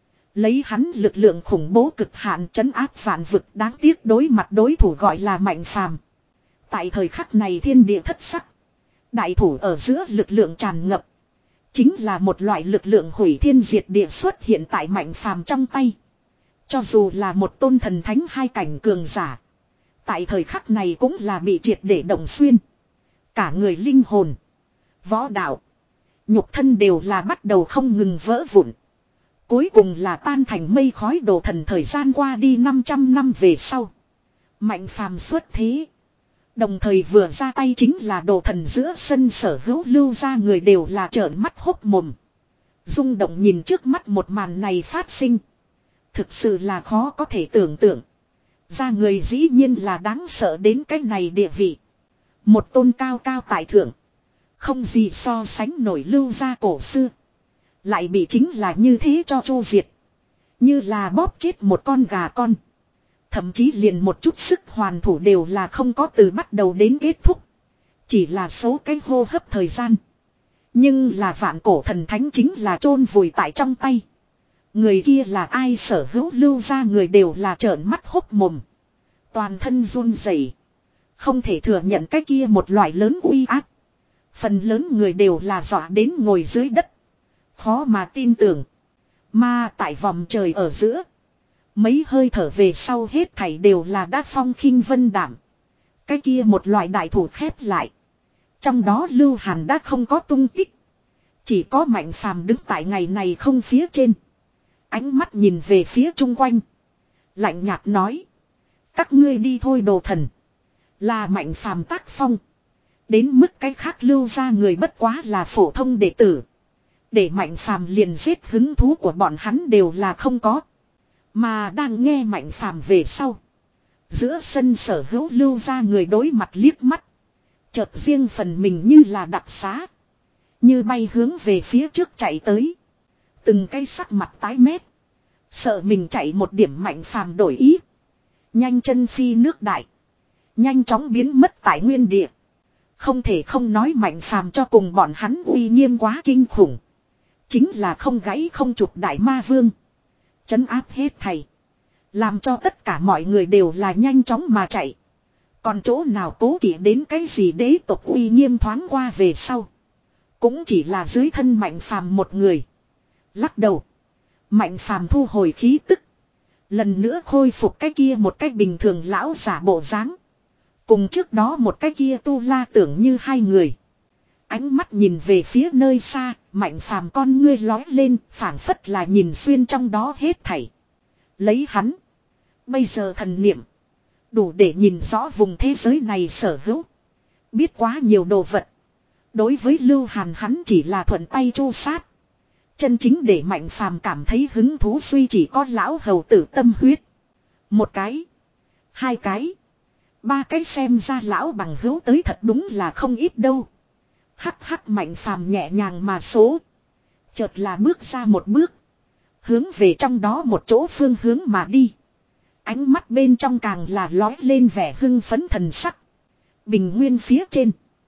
Lấy hắn lực lượng khủng bố cực hạn trấn áp vạn vực đáng tiếc đối mặt đối thủ gọi là Mạnh Phàm. Tại thời khắc này thiên địa thất sắc. Đại thủ ở giữa lực lượng tràn ngập. Chính là một loại lực lượng hủy thiên diệt địa xuất hiện tại Mạnh Phàm trong tay. Cho dù là một tôn thần thánh hai cảnh cường giả. Tại thời khắc này cũng là bị triệt để động xuyên. Cả người linh hồn. Võ đạo. Nhục thân đều là bắt đầu không ngừng vỡ vụn. Cuối cùng là tan thành mây khói đồ thần thời gian qua đi năm trăm năm về sau. Mạnh Phàm xuất thế. Đồng thời vừa ra tay chính là đồ thần giữa sân sở hữu Lưu ra người đều là trợn mắt hốc mồm. Rung động nhìn trước mắt một màn này phát sinh. Thực sự là khó có thể tưởng tượng. Ra người dĩ nhiên là đáng sợ đến cái này địa vị. Một tôn cao cao tại thượng. Không gì so sánh nổi Lưu gia cổ xưa. Lại bị chính là như thế cho chu diệt. Như là bóp chết một con gà con. Thậm chí liền một chút sức hoàn thủ đều là không có từ bắt đầu đến kết thúc. Chỉ là số cái hô hấp thời gian. Nhưng là vạn cổ thần thánh chính là chôn vùi tại trong tay. Người kia là ai, sở hữu Lưu gia người đều là trợn mắt hốc mồm. Toàn thân run rẩy, không thể thừa nhận cái kia một loại lớn uy áp. Phần lớn người đều là dọa đến ngồi dưới đất. Khó mà tin tưởng. Mà tại vòng trời ở giữa. Mấy hơi thở về sau hết thảy đều là đã phong khinh vân đảm. Cái kia một loại đại thủ khép lại. Trong đó Lưu Hàn đã không có tung tích. Chỉ có Mạnh Phàm đứng tại ngày này không phía trên. Ánh mắt nhìn về phía chung quanh. Lạnh nhạt nói. Các ngươi đi thôi đồ thần. Là Mạnh Phàm tác phong. Đến mức cái khác Lưu gia người bất quá là phổ thông đệ tử. Để Mạnh Phàm liền giết hứng thú của bọn hắn đều là không có. Mà đang nghe Mạnh Phàm về sau. Giữa sân sở hữu Lưu gia người đối mặt liếc mắt. Chợt riêng phần mình như là đặc xá. Như bay hướng về phía trước chạy tới. Từng cái sắc mặt tái mét. Sợ mình chạy một điểm Mạnh Phàm đổi ý. Nhanh chân phi nước đại. Nhanh chóng biến mất tại nguyên địa. Không thể không nói Mạnh Phàm cho cùng bọn hắn uy nghiêm quá kinh khủng. Chính là không gãy không chụp đại ma vương. Trấn áp hết thầy. Làm cho tất cả mọi người đều là nhanh chóng mà chạy. Còn chỗ nào cố kỵ đến cái gì đế tộc uy nghiêm thoáng qua về sau. Cũng chỉ là dưới thân Mạnh Phàm một người. Lắc đầu. Mạnh Phàm thu hồi khí tức. Lần nữa khôi phục cái kia một cái bình thường lão giả bộ dáng. Cùng trước đó một cái kia tu la tưởng như hai người. Ánh mắt nhìn về phía nơi xa, Mạnh Phàm con ngươi lói lên, phảng phất là nhìn xuyên trong đó hết thảy. Lấy hắn. Bây giờ thần niệm. Đủ để nhìn rõ vùng thế giới này sở hữu. Biết quá nhiều đồ vật. Đối với Lưu Hàn hắn chỉ là thuận tay chu sát. Chân chính để Mạnh Phàm cảm thấy hứng thú suy chỉ có lão hầu tử tâm huyết. Một cái. Hai cái. Ba cái xem ra lão bằng hữu tới thật đúng là không ít đâu. Hắc hắc Mạnh Phàm nhẹ nhàng mà số. Chợt là bước ra một bước. Hướng về trong đó một chỗ phương hướng mà đi. Ánh mắt bên trong càng là lói lên vẻ hưng phấn thần sắc. Bình nguyên phía trên.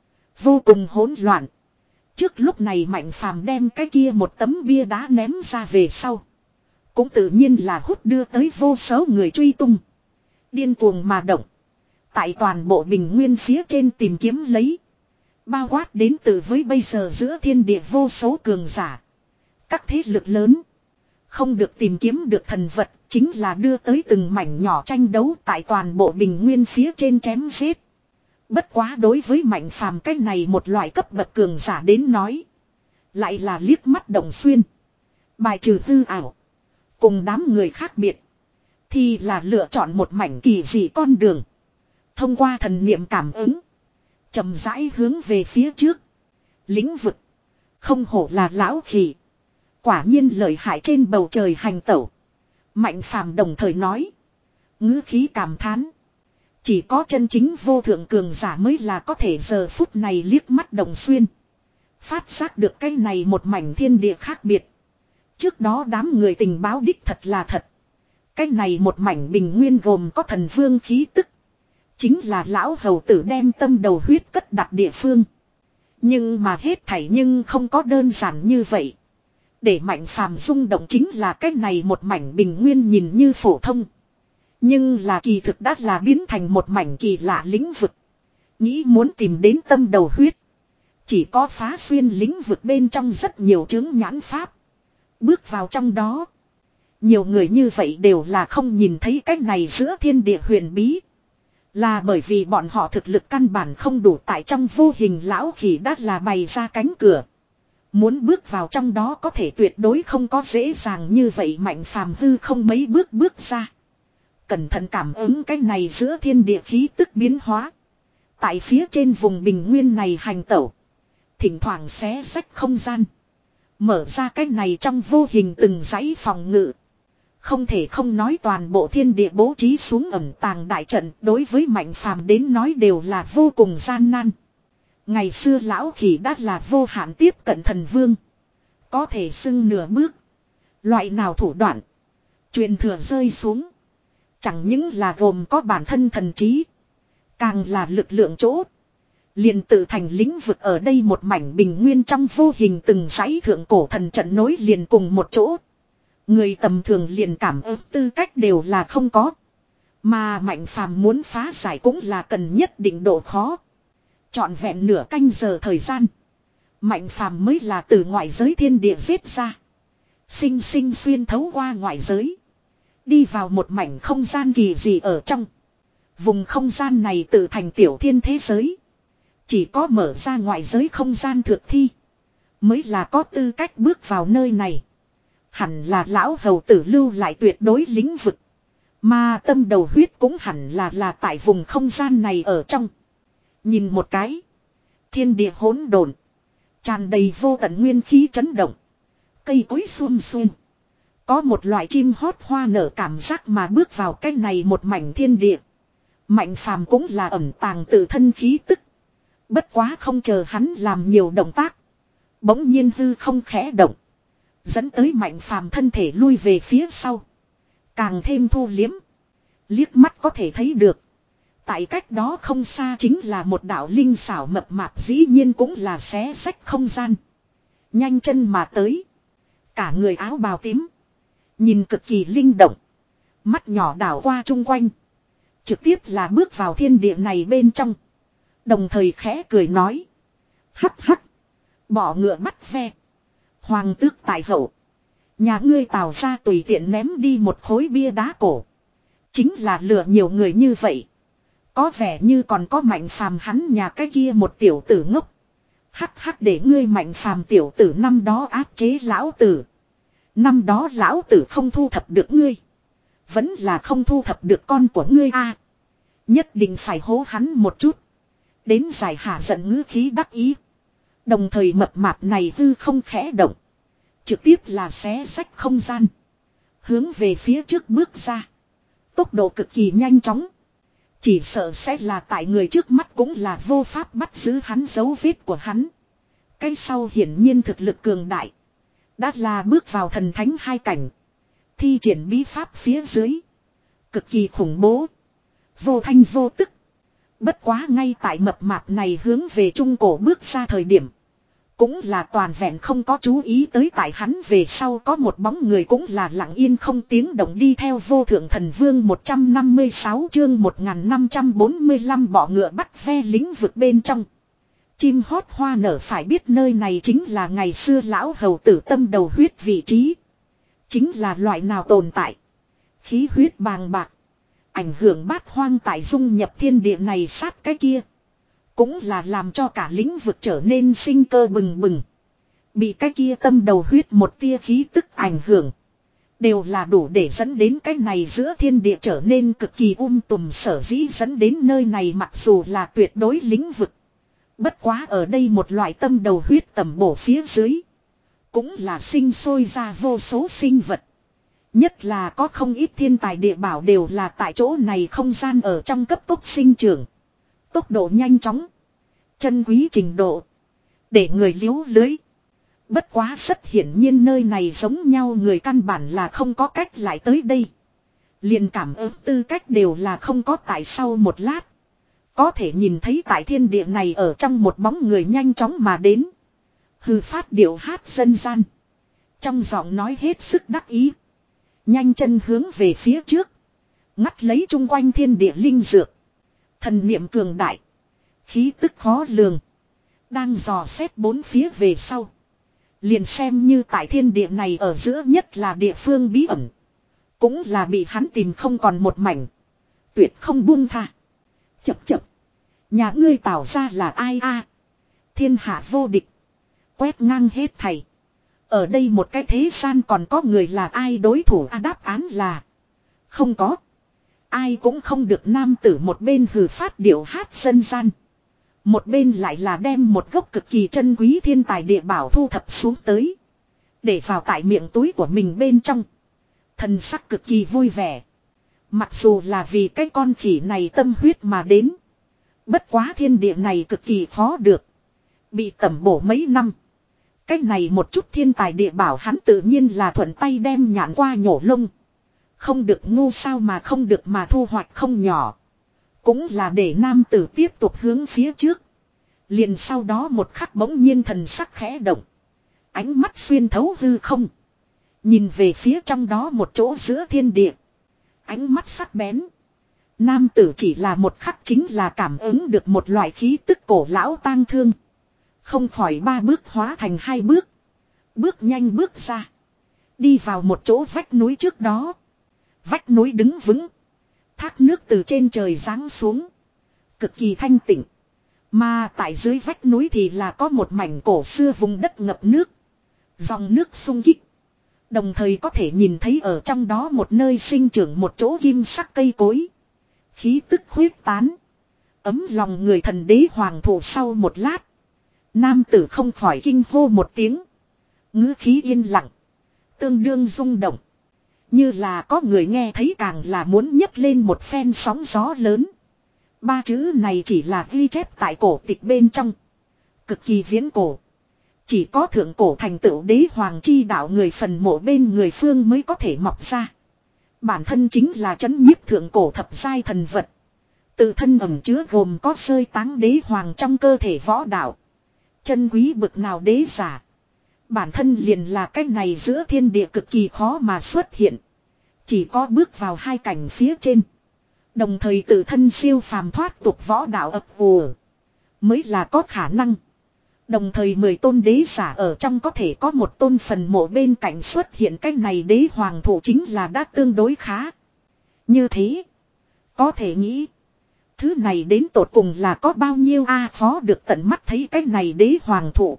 Vô cùng hỗn loạn. Trước lúc này Mạnh Phàm đem cái kia một tấm bia đá ném ra về sau. Cũng tự nhiên là hút đưa tới vô số người truy tung. Điên cuồng mà động. Tại toàn bộ bình nguyên phía trên tìm kiếm lấy. Bao quát đến từ với bây giờ giữa thiên địa vô số cường giả. Các thế lực lớn. Không được tìm kiếm được thần vật. Chính là đưa tới từng mảnh nhỏ tranh đấu tại toàn bộ bình nguyên phía trên chém giết. Bất quá đối với Mạnh Phàm cái này một loại cấp bậc cường giả đến nói. Lại là liếc mắt đồng xuyên. Bài trừ hư ảo. Cùng đám người khác biệt. Thì là lựa chọn một mảnh kỳ dị con đường. Thông qua thần niệm cảm ứng. Chậm rãi hướng về phía trước. Lĩnh vực. Không hổ là lão khỉ. Quả nhiên lợi hại trên bầu trời hành tẩu. Mạnh Phàm đồng thời nói. Ngữ khí cảm thán. Chỉ có chân chính vô thượng cường giả mới là có thể giờ phút này liếc mắt đồng xuyên. Phát giác được cái này một mảnh thiên địa khác biệt. Trước đó đám người tình báo đích thật là thật. Cái này một mảnh bình nguyên gồm có thần vương khí tức. Chính là lão hầu tử đem tâm đầu huyết cất đặt địa phương. Nhưng mà hết thảy nhưng không có đơn giản như vậy. Để Mạnh Phàm rung động chính là cái này một mảnh bình nguyên nhìn như phổ thông. Nhưng là kỳ thực đã là biến thành một mảnh kỳ lạ lĩnh vực. Nghĩ muốn tìm đến tâm đầu huyết. Chỉ có phá xuyên lĩnh vực bên trong rất nhiều chứng nhãn pháp. Bước vào trong đó. Nhiều người như vậy đều là không nhìn thấy cái này giữa thiên địa huyền bí. Là bởi vì bọn họ thực lực căn bản không đủ tại trong vô hình lão khỉ đã là bày ra cánh cửa. Muốn bước vào trong đó có thể tuyệt đối không có dễ dàng như vậy Mạnh Phàm hư không mấy bước bước ra. Cẩn thận cảm ứng cái này giữa thiên địa khí tức biến hóa. Tại phía trên vùng bình nguyên này hành tẩu. Thỉnh thoảng xé rách không gian. Mở ra cái này trong vô hình từng dãy phòng ngự. Không thể không nói toàn bộ thiên địa bố trí xuống ẩn tàng đại trận đối với Mạnh Phàm đến nói đều là vô cùng gian nan. Ngày xưa lão khỉ đã là vô hạn tiếp cận thần vương. Có thể xưng nửa bước. Loại nào thủ đoạn. Truyền thừa rơi xuống. Chẳng những là gồm có bản thân thần trí. Càng là lực lượng chỗ. Liền tự thành lĩnh vực ở đây một mảnh bình nguyên trong vô hình từng dãy thượng cổ thần trận nối liền cùng một chỗ. Người tầm thường liền cảm ứng tư cách đều là không có. Mà Mạnh Phàm muốn phá giải cũng là cần nhất định độ khó. Trọn vẹn nửa canh giờ thời gian. Mạnh Phàm mới là từ ngoại giới thiên địa giết ra. Sinh sinh xuyên thấu qua ngoại giới. Đi vào một mảnh không gian kỳ dị ở trong. Vùng không gian này tự thành tiểu thiên thế giới. Chỉ có mở ra ngoại giới không gian thực thi. Mới là có tư cách bước vào nơi này. Hẳn là lão hầu tử lưu lại tuyệt đối lĩnh vực. Mà tâm đầu huyết cũng hẳn là là tại vùng không gian này ở trong. Nhìn một cái. Thiên địa hỗn độn. Tràn đầy vô tận nguyên khí chấn động. Cây cối xum xuê. Có một loại chim hót hoa nở cảm giác mà bước vào cái này một mảnh thiên địa. Mạnh Phàm cũng là ẩn tàng tự thân khí tức. Bất quá không chờ hắn làm nhiều động tác. Bỗng nhiên hư không khẽ động. Dẫn tới Mạnh Phàm thân thể lui về phía sau. Càng thêm thu liếm. Liếc mắt có thể thấy được. Tại cách đó không xa chính là một đạo linh xảo mập mạp dĩ nhiên cũng là xé xách không gian. Nhanh chân mà tới. Cả người áo bào tím. Nhìn cực kỳ linh động. Mắt nhỏ đảo qua chung quanh. Trực tiếp là bước vào thiên địa này bên trong. Đồng thời khẽ cười nói. Hắc hắc. Bỏ ngựa bắt ve. Hoàng tước tại hậu. Nhà ngươi Tào ra tùy tiện ném đi một khối bia đá cổ. Chính là lừa nhiều người như vậy. Có vẻ như còn có Mạnh Phàm hắn nhà cái kia một tiểu tử ngốc. Hắc hắc để ngươi Mạnh Phàm tiểu tử năm đó áp chế lão tử. Năm đó lão tử không thu thập được ngươi. Vẫn là không thu thập được con của ngươi a. À, nhất định phải hố hắn một chút. Đến giải hạ giận ngữ khí đắc ý. Đồng thời mập mạp này hư không khẽ động. Trực tiếp là xé rách không gian. Hướng về phía trước bước ra. Tốc độ cực kỳ nhanh chóng. Chỉ sợ sẽ là tại người trước mắt cũng là vô pháp bắt giữ hắn dấu vết của hắn. Cái sau hiển nhiên thực lực cường đại. Đã là bước vào thần thánh hai cảnh. Thi triển bí pháp phía dưới. Cực kỳ khủng bố. Vô thanh vô tức. Bất quá ngay tại mập mạp này hướng về trung cổ bước ra thời điểm. Cũng là toàn vẹn không có chú ý tới tại hắn về sau có một bóng người cũng là lặng yên không tiếng động đi theo vô thượng thần vương một trăm năm mươi sáu chương một nghìn năm trăm bốn mươi lăm bọ ngựa bắt ve lĩnh vực bên trong. Chim hót hoa nở phải biết nơi này chính là ngày xưa lão hầu tử tâm đầu huyết vị trí. Chính là loại nào tồn tại. Khí huyết bàng bạc. Ảnh hưởng bát hoang tại dung nhập thiên địa này sát cái kia. Cũng là làm cho cả lĩnh vực trở nên sinh cơ bừng bừng. Bị cái kia tâm đầu huyết một tia khí tức ảnh hưởng. Đều là đủ để dẫn đến cái này giữa thiên địa trở nên cực kỳ um tùm sở dĩ dẫn đến nơi này mặc dù là tuyệt đối lĩnh vực. Bất quá ở đây một loại tâm đầu huyết tầm bổ phía dưới. Cũng là sinh sôi ra vô số sinh vật. Nhất là có không ít thiên tài địa bảo đều là tại chỗ này không gian ở trong cấp tốc sinh trưởng. Tốc độ nhanh chóng. Chân quý trình độ. Để người liếu lưới. Bất quá rất hiển nhiên nơi này giống nhau người căn bản là không có cách lại tới đây. Liền cảm ứng tư cách đều là không có tại sau một lát. Có thể nhìn thấy tại thiên địa này ở trong một bóng người nhanh chóng mà đến. Hư phát điệu hát dân gian. Trong giọng nói hết sức đắc ý. Nhanh chân hướng về phía trước. Ngắt lấy chung quanh thiên địa linh dược. Thần niệm cường đại. Khí tức khó lường. Đang dò xét bốn phía về sau. Liền xem như tại thiên địa này ở giữa nhất là địa phương bí ẩn. Cũng là bị hắn tìm không còn một mảnh. Tuyệt không buông tha. Chập chập. Nhà ngươi Tào ra là ai a? Thiên hạ vô địch. Quét ngang hết thầy. Ở đây một cái thế gian còn có người là ai đối thủ a? Đáp án là. Không có. Ai cũng không được nam tử một bên hừ phát điệu hát dân gian. Một bên lại là đem một gốc cực kỳ chân quý thiên tài địa bảo thu thập xuống tới. Để vào tại miệng túi của mình bên trong. Thần sắc cực kỳ vui vẻ. Mặc dù là vì cái con khỉ này tâm huyết mà đến. Bất quá thiên địa này cực kỳ khó được. Bị tẩm bổ mấy năm. Cách này một chút thiên tài địa bảo hắn tự nhiên là thuận tay đem nhạn qua nhổ lông. Không được ngu sao mà không được mà thu hoạch không nhỏ. Cũng là để nam tử tiếp tục hướng phía trước. Liền sau đó một khắc bỗng nhiên thần sắc khẽ động. Ánh mắt xuyên thấu hư không. Nhìn về phía trong đó một chỗ giữa thiên địa. Ánh mắt sắc bén. Nam tử chỉ là một khắc chính là cảm ứng được một loại khí tức cổ lão tang thương. Không khỏi ba bước hóa thành hai bước. Bước nhanh bước ra. Đi vào một chỗ vách núi trước đó. Vách núi đứng vững. Thác nước từ trên trời giáng xuống. Cực kỳ thanh tịnh. Mà tại dưới vách núi thì là có một mảnh cổ xưa vùng đất ngập nước. Dòng nước sung kích. Đồng thời có thể nhìn thấy ở trong đó một nơi sinh trưởng một chỗ kim sắc cây cối. Khí tức huyết tán. Ấm lòng người thần đế hoàng thụ sau một lát. Nam tử không khỏi kinh hô một tiếng. Ngữ khí yên lặng. Tương đương rung động. Như là có người nghe thấy càng là muốn nhấc lên một phen sóng gió lớn. Ba chữ này chỉ là ghi chép tại cổ tịch bên trong. Cực kỳ viễn cổ. Chỉ có thượng cổ thành tựu đế hoàng chi đạo người phần mộ bên người phương mới có thể mọc ra. Bản thân chính là chấn nhiếp thượng cổ thập giai thần vật. Tự thân ẩm chứa gồm có sơi táng đế hoàng trong cơ thể võ đạo. Chân quý bực nào đế giả. Bản thân liền là cái này giữa thiên địa cực kỳ khó mà xuất hiện. Chỉ có bước vào hai cảnh phía trên. Đồng thời tự thân siêu phàm thoát tục võ đạo ập ùa. Mới là có khả năng. Đồng thời mười tôn đế giả ở trong có thể có một tôn phần mộ bên cạnh xuất hiện cái này đế hoàng thủ chính là đã tương đối khá. Như thế. Có thể nghĩ. Thứ này đến tột cùng là có bao nhiêu a phó được tận mắt thấy cái này đế hoàng thụ.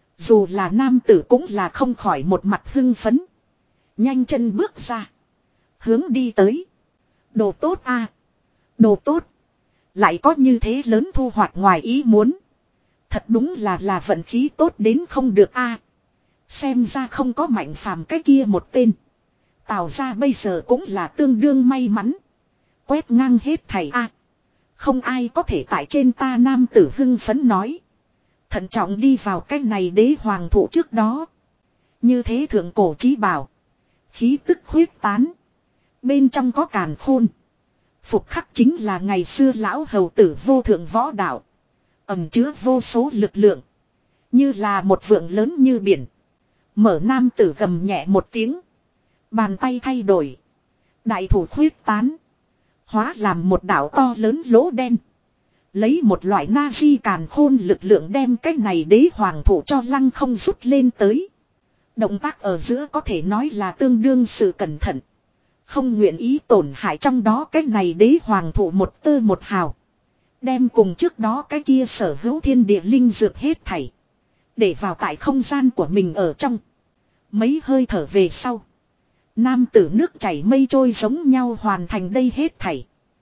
Dù là nam tử cũng là không khỏi một mặt hưng phấn. Nhanh chân bước ra. Hướng đi tới. Đồ tốt a Đồ tốt. Lại có như thế lớn thu hoạch ngoài ý muốn. Thật đúng là là vận khí tốt đến không được a Xem ra không có mạnh phàm cái kia một tên. Tào ra bây giờ cũng là tương đương may mắn. Quét ngang hết thầy a Không ai có thể tại trên ta nam tử hưng phấn nói. Thận trọng đi vào cái này đế hoàng thụ trước đó. Như thế thượng cổ chí bảo. Khí tức huyết tán. Bên trong có càn khôn. Phục khắc chính là ngày xưa lão hầu tử vô thượng võ đạo. Ẩm chứa vô số lực lượng. Như là một vượng lớn như biển. Mở nam tử gầm nhẹ một tiếng. Bàn tay thay đổi. Đại thủ khuyết tán. Hóa làm một đảo to lớn lỗ đen. Lấy một loại na di càn khôn lực lượng đem cái này đế hoàng thủ cho lăng không rút lên tới. Động tác ở giữa có thể nói là tương đương sự cẩn thận. Không nguyện ý tổn hại trong đó cái này đế hoàng thủ một tơ một hào. Đem cùng trước đó cái kia sở hữu thiên địa linh dược hết thảy. Để vào tại không gian của mình ở trong. Mấy hơi thở về sau. Nam tử nước chảy mây trôi giống nhau hoàn thành đây hết thảy.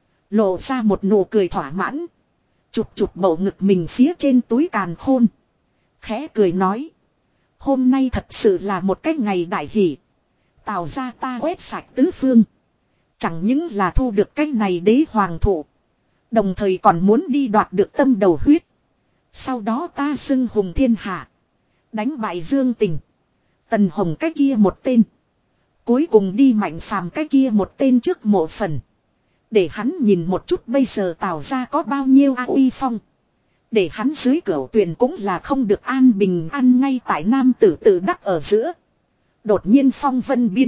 Lộ ra một nụ cười thỏa mãn. Chụp chụp bầu ngực mình phía trên túi càn khôn. Khẽ cười nói. Hôm nay thật sự là một cái ngày đại hỷ. Tào ra ta quét sạch tứ phương. Chẳng những là thu được cái này đế hoàng thụ. Đồng thời còn muốn đi đoạt được tâm đầu huyết. Sau đó ta xưng hùng thiên hạ. Đánh bại Dương Tình. Tần Hồng cái kia một tên. Cuối cùng đi mạnh phàm cái kia một tên trước mộ phần. Để hắn nhìn một chút bây giờ Tào ra có bao nhiêu a uy phong. Để hắn dưới cửa tuyền cũng là không được an bình an ngay tại nam tử tự đắc ở giữa. Đột nhiên phong vân biến.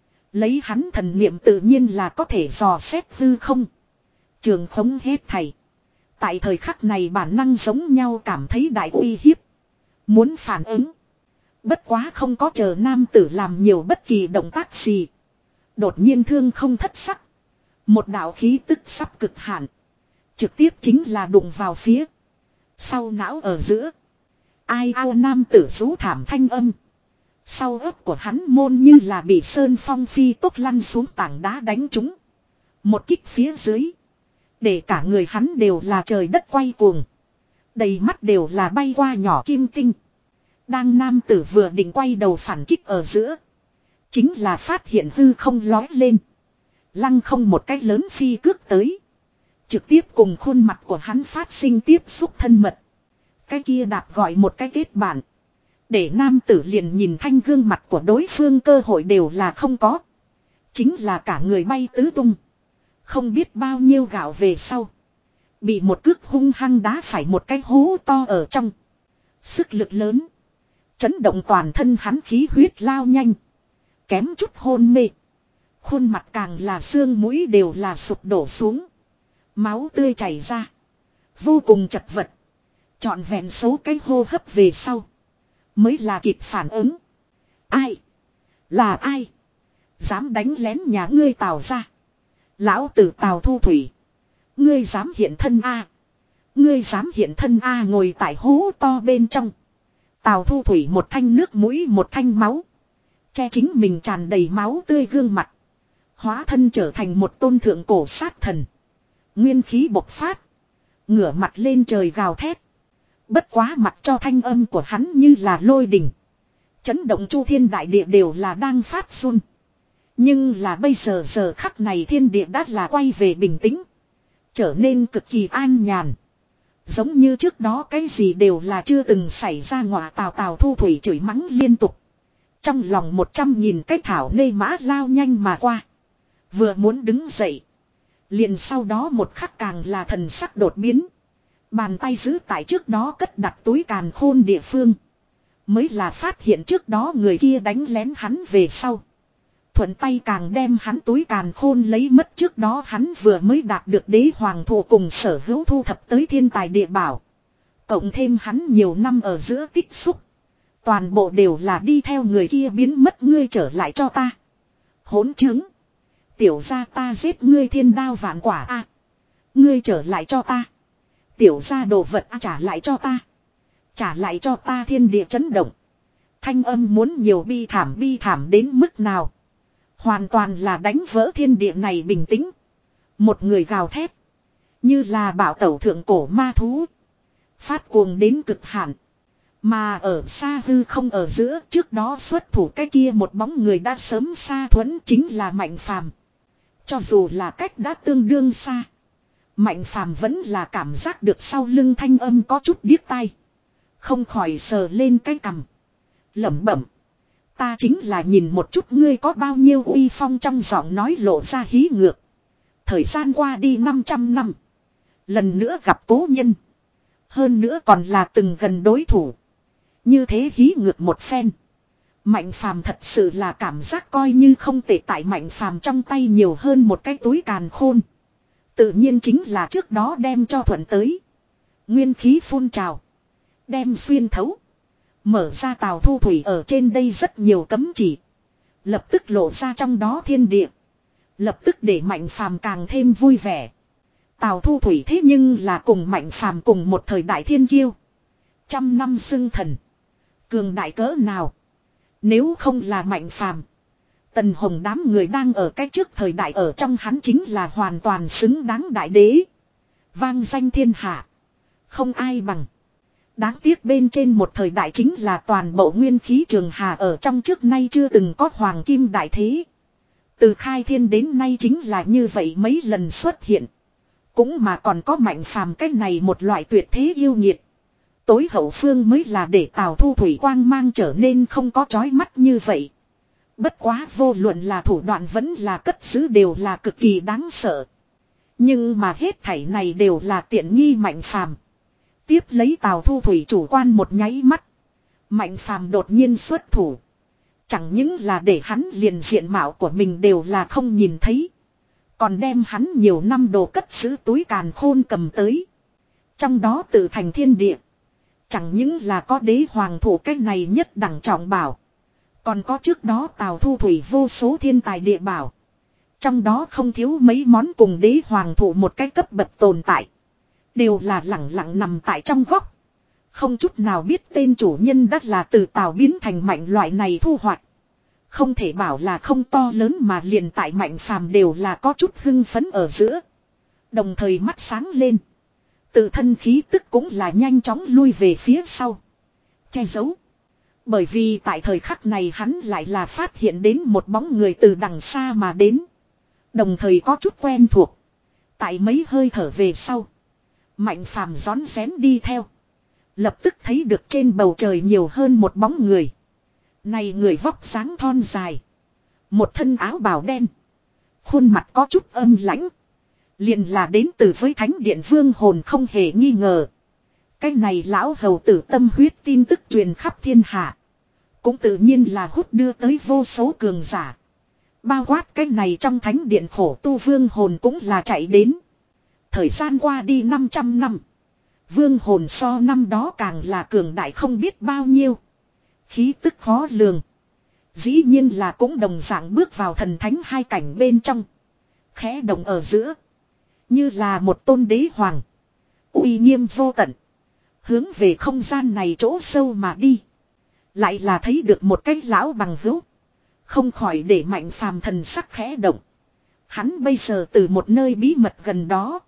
Lấy hắn thần niệm tự nhiên là có thể dò xét hư không. Trường khống hết thầy. Tại thời khắc này bản năng giống nhau cảm thấy đại uy hiếp. Muốn phản ứng. Bất quá không có chờ nam tử làm nhiều bất kỳ động tác gì. Đột nhiên thương không thất sắc. Một đạo khí tức sắp cực hạn. Trực tiếp chính là đụng vào phía. Sau não ở giữa. Ai ao nam tử rú thảm thanh âm. Sau ớt của hắn môn như là bị sơn phong phi tốc lăn xuống tảng đá đánh trúng. Một kích phía dưới. Để cả người hắn đều là trời đất quay cuồng. Đầy mắt đều là bay qua nhỏ kim tinh. Đang nam tử vừa định quay đầu phản kích ở giữa. Chính là phát hiện hư không lói lên. Lăng không một cái lớn phi cước tới. Trực tiếp cùng khuôn mặt của hắn phát sinh tiếp xúc thân mật. Cái kia đạp gọi một cái kết bạn. Để nam tử liền nhìn thanh gương mặt của đối phương cơ hội đều là không có. Chính là cả người bay tứ tung. Không biết bao nhiêu gạo về sau. Bị một cước hung hăng đá phải một cái hố to ở trong. Sức lực lớn. Chấn động toàn thân hắn khí huyết lao nhanh. Kém chút hôn mê. Khuôn mặt càng là xương mũi đều là sụp đổ xuống. Máu tươi chảy ra. Vô cùng chật vật. Trọn vẹn số cái hô hấp về sau. Mới là kịp phản ứng. Ai? Là ai? Dám đánh lén nhà ngươi Tào ra. Lão tử Tào Thu Thủy. Ngươi dám hiện thân a? Ngươi dám hiện thân a? Ngồi tại hố to bên trong. Tào Thu Thủy một thanh nước mũi một thanh máu. Che chính mình tràn đầy máu tươi gương mặt. Hóa thân trở thành một tôn thượng cổ sát thần. Nguyên khí bộc phát. Ngửa mặt lên trời gào thét. Bất quá mặt cho thanh âm của hắn như là lôi đình. Chấn động chu thiên đại địa đều là đang phát run. Nhưng là bây giờ giờ khắc này thiên địa đã là quay về bình tĩnh. Trở nên cực kỳ an nhàn. Giống như trước đó cái gì đều là chưa từng xảy ra. Ngọa Tào Tào Thu Thủy chửi mắng liên tục. Trong lòng một trăm nghìn cái thảo nê mã lao nhanh mà qua. Vừa muốn đứng dậy. Liền sau đó một khắc càng là thần sắc đột biến. Bàn tay giữ tại trước đó cất đặt túi càn khôn địa phương. Mới là phát hiện trước đó người kia đánh lén hắn về sau. Thuận tay càng đem hắn túi càn khôn lấy mất, trước đó hắn vừa mới đạt được đế hoàng thụ cùng sở hữu thu thập tới thiên tài địa bảo. Cộng thêm hắn nhiều năm ở giữa tích xúc. Toàn bộ đều là đi theo người kia biến mất. Ngươi trở lại cho ta. Hỗn chứng. Tiểu gia ta giết ngươi thiên đao vạn quả a. Ngươi trở lại cho ta. Tiểu gia đồ vật a, trả lại cho ta. Trả lại cho ta. Thiên địa chấn động. Thanh âm muốn nhiều bi thảm bi thảm đến mức nào. Hoàn toàn là đánh vỡ thiên địa này bình tĩnh. Một người gào thét. Như là bảo tẩu thượng cổ ma thú. Phát cuồng đến cực hạn. Mà ở xa hư không ở giữa, trước đó xuất thủ cái kia một bóng người đã sớm xa thuẫn, chính là Mạnh Phàm. Cho dù là cách đã tương đương xa, Mạnh Phàm vẫn là cảm giác được sau lưng thanh âm có chút điếc tai. Không khỏi sờ lên cái cằm. Lẩm bẩm. Ta chính là nhìn một chút ngươi có bao nhiêu uy phong, trong giọng nói lộ ra hí ngược. Thời gian qua đi năm trăm năm. Lần nữa gặp cố nhân. Hơn nữa còn là từng gần đối thủ. Như thế hí ngược một phen. Mạnh Phàm thật sự là cảm giác coi như không tệ, tại Mạnh Phàm trong tay nhiều hơn một cái túi càn khôn. Tự nhiên chính là trước đó đem cho thuận tới. Nguyên khí phun trào. Đem xuyên thấu. Mở ra Tào Thu Thủy ở trên đây rất nhiều cấm chỉ. Lập tức lộ ra trong đó thiên địa. Lập tức để Mạnh Phàm càng thêm vui vẻ. Tào Thu Thủy thế nhưng là cùng Mạnh Phàm cùng một thời đại thiên kiêu. Trăm năm xưng thần. Cường đại cỡ nào. Nếu không là Mạnh Phàm, Tần Hồng đám người đang ở cái trước thời đại ở trong hắn chính là hoàn toàn xứng đáng đại đế. Vang danh thiên hạ. Không ai bằng. Đáng tiếc bên trên một thời đại chính là toàn bộ nguyên khí trường hà ở trong trước nay chưa từng có hoàng kim đại thế. Từ khai thiên đến nay chính là như vậy mấy lần xuất hiện. Cũng mà còn có Mạnh Phàm cách này một loại tuyệt thế yêu nghiệt. Tối hậu phương mới là để Tào Thu Thủy quang mang trở nên không có chói mắt như vậy. Bất quá vô luận là thủ đoạn vẫn là cất giữ đều là cực kỳ đáng sợ. Nhưng mà hết thảy này đều là tiện nghi Mạnh Phàm. Tiếp lấy Tào Thu Thủy chủ quan một nháy mắt. Mạnh Phàm đột nhiên xuất thủ. Chẳng những là để hắn liền diện mạo của mình đều là không nhìn thấy. Còn đem hắn nhiều năm đồ cất giữ túi càn khôn cầm tới. Trong đó tự thành thiên địa. Chẳng những là có đế hoàng thủ cái này nhất đẳng trọng bảo. Còn có trước đó Tào Thu Thủy vô số thiên tài địa bảo. Trong đó không thiếu mấy món cùng đế hoàng thủ một cái cấp bậc tồn tại. Đều là lẳng lặng nằm tại trong góc. Không chút nào biết tên chủ nhân đắt là từ Tào biến thành Mạnh loại này thu hoạch. Không thể bảo là không to lớn mà liền tại Mạnh Phàm đều là có chút hưng phấn ở giữa. Đồng thời mắt sáng lên. Tự thân khí tức cũng là nhanh chóng lui về phía sau. Che giấu. Bởi vì tại thời khắc này hắn lại là phát hiện đến một bóng người từ đằng xa mà đến. Đồng thời có chút quen thuộc. Tại mấy hơi thở về sau. Mạnh Phàm rón rén đi theo. Lập tức thấy được trên bầu trời nhiều hơn một bóng người. Này người vóc dáng thon dài. Một thân áo bào đen. Khuôn mặt có chút âm lãnh. Liền là đến từ với thánh điện vương hồn không hề nghi ngờ. Cái này lão hầu tử tâm huyết tin tức truyền khắp thiên hạ. Cũng tự nhiên là hút đưa tới vô số cường giả. Bao quát cái này trong thánh điện khổ tu vương hồn cũng là chạy đến. Thời gian qua đi 500 năm. Vương hồn so năm đó càng là cường đại không biết bao nhiêu. Khí tức khó lường. Dĩ nhiên là cũng đồng dạng bước vào thần thánh hai cảnh bên trong. Khẽ động ở giữa. Như là một tôn đế hoàng. Uy nghiêm vô tận. Hướng về không gian này chỗ sâu mà đi. Lại là thấy được một cái lão bằng hữu. Không khỏi để Mạnh Phàm thần sắc khẽ động. Hắn bây giờ từ một nơi bí mật gần đó.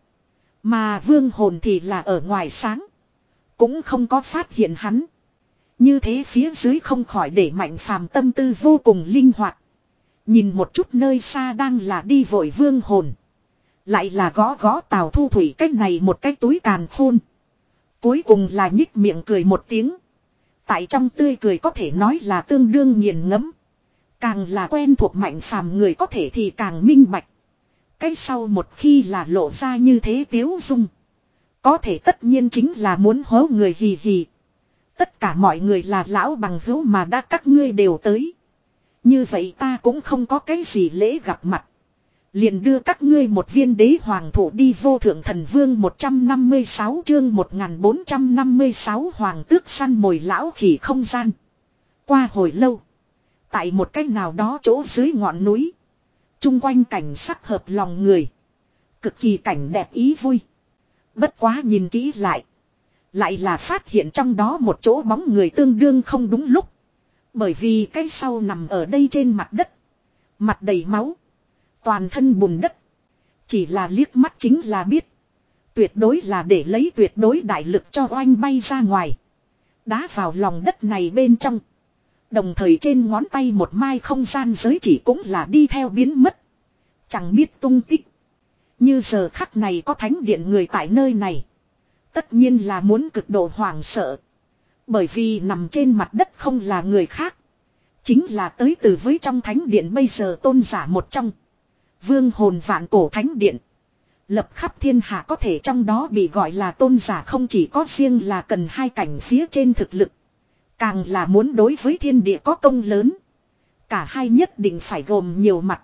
Mà vương hồn thì là ở ngoài sáng. Cũng không có phát hiện hắn. Như thế phía dưới không khỏi để Mạnh Phàm tâm tư vô cùng linh hoạt. Nhìn một chút nơi xa đang là đi vội vương hồn. Lại là gõ gõ Tào Thu Thủy cách này một cái túi càn khôn. Cuối cùng là nhích miệng cười một tiếng. Tại trong tươi cười có thể nói là tương đương nghiền ngẫm. Càng là quen thuộc Mạnh Phàm người có thể thì càng minh bạch. Cái sau một khi là lộ ra như thế tiếu dung. Có thể tất nhiên chính là muốn hố người hì hì. Tất cả mọi người là lão bằng hữu mà đã các ngươi đều tới. Như vậy ta cũng không có cái gì lễ gặp mặt. Liền đưa các ngươi một viên đế hoàng thụ đi vô thượng thần vương một trăm năm mươi sáu chương một nghìn bốn trăm năm mươi sáu hoàng tước săn mồi lão khỉ không gian. Qua hồi lâu. Tại một cái nào đó chỗ dưới ngọn núi. Trung quanh cảnh sắc hợp lòng người. Cực kỳ cảnh đẹp ý vui. Bất quá nhìn kỹ lại. Lại là phát hiện trong đó một chỗ bóng người tương đương không đúng lúc. Bởi vì cái sau nằm ở đây trên mặt đất. Mặt đầy máu. Toàn thân bùn đất. Chỉ là liếc mắt chính là biết. Tuyệt đối là để lấy tuyệt đối đại lực cho oanh bay ra ngoài. Đá vào lòng đất này bên trong. Đồng thời trên ngón tay một mai không gian giới chỉ cũng là đi theo biến mất. Chẳng biết tung tích. Như giờ khắc này có thánh điện người tại nơi này. Tất nhiên là muốn cực độ hoảng sợ. Bởi vì nằm trên mặt đất không là người khác. Chính là tới từ với trong thánh điện bây giờ tôn giả một trong. Vương hồn vạn cổ thánh điện. Lập khắp thiên hạ có thể trong đó bị gọi là tôn giả không chỉ có riêng là cần hai cảnh phía trên thực lực. Càng là muốn đối với thiên địa có công lớn. Cả hai nhất định phải gồm nhiều mặt.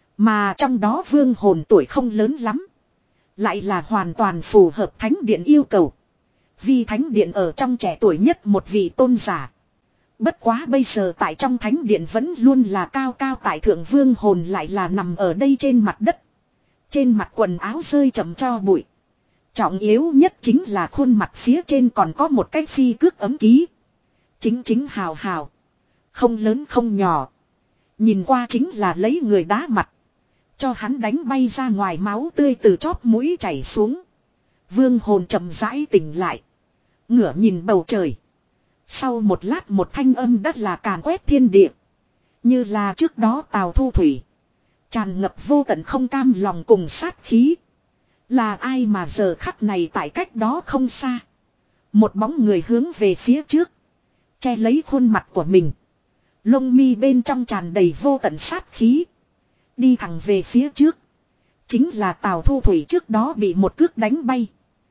Mà trong đó vương hồn tuổi không lớn lắm. Lại là hoàn toàn phù hợp thánh điện yêu cầu. Vì thánh điện ở trong trẻ tuổi nhất một vị tôn giả. Bất quá bây giờ tại trong thánh điện vẫn luôn là cao cao tại thượng vương hồn lại là nằm ở đây trên mặt đất. Trên mặt quần áo rơi chậm cho bụi. Trọng yếu nhất chính là khuôn mặt phía trên còn có một cái phi cước ấm ký. Chính chính hào hào. Không lớn không nhỏ. Nhìn qua chính là lấy người đá mặt. Cho hắn đánh bay ra ngoài máu tươi từ chóp mũi chảy xuống. Vương hồn chậm rãi tỉnh lại. Ngửa nhìn bầu trời. Sau một lát một thanh âm đắt là càn quét thiên địa. Như là trước đó Tào Thu Thủy. Tràn ngập vô tận không cam lòng cùng sát khí. Là ai mà giờ khắc này tại cách đó không xa. Một bóng người hướng về phía trước. Che lấy khuôn mặt của mình. Lông mi bên trong tràn đầy vô tận sát khí. Đi thẳng về phía trước. Chính là Tào Thu Thủy trước đó bị một cước đánh bay.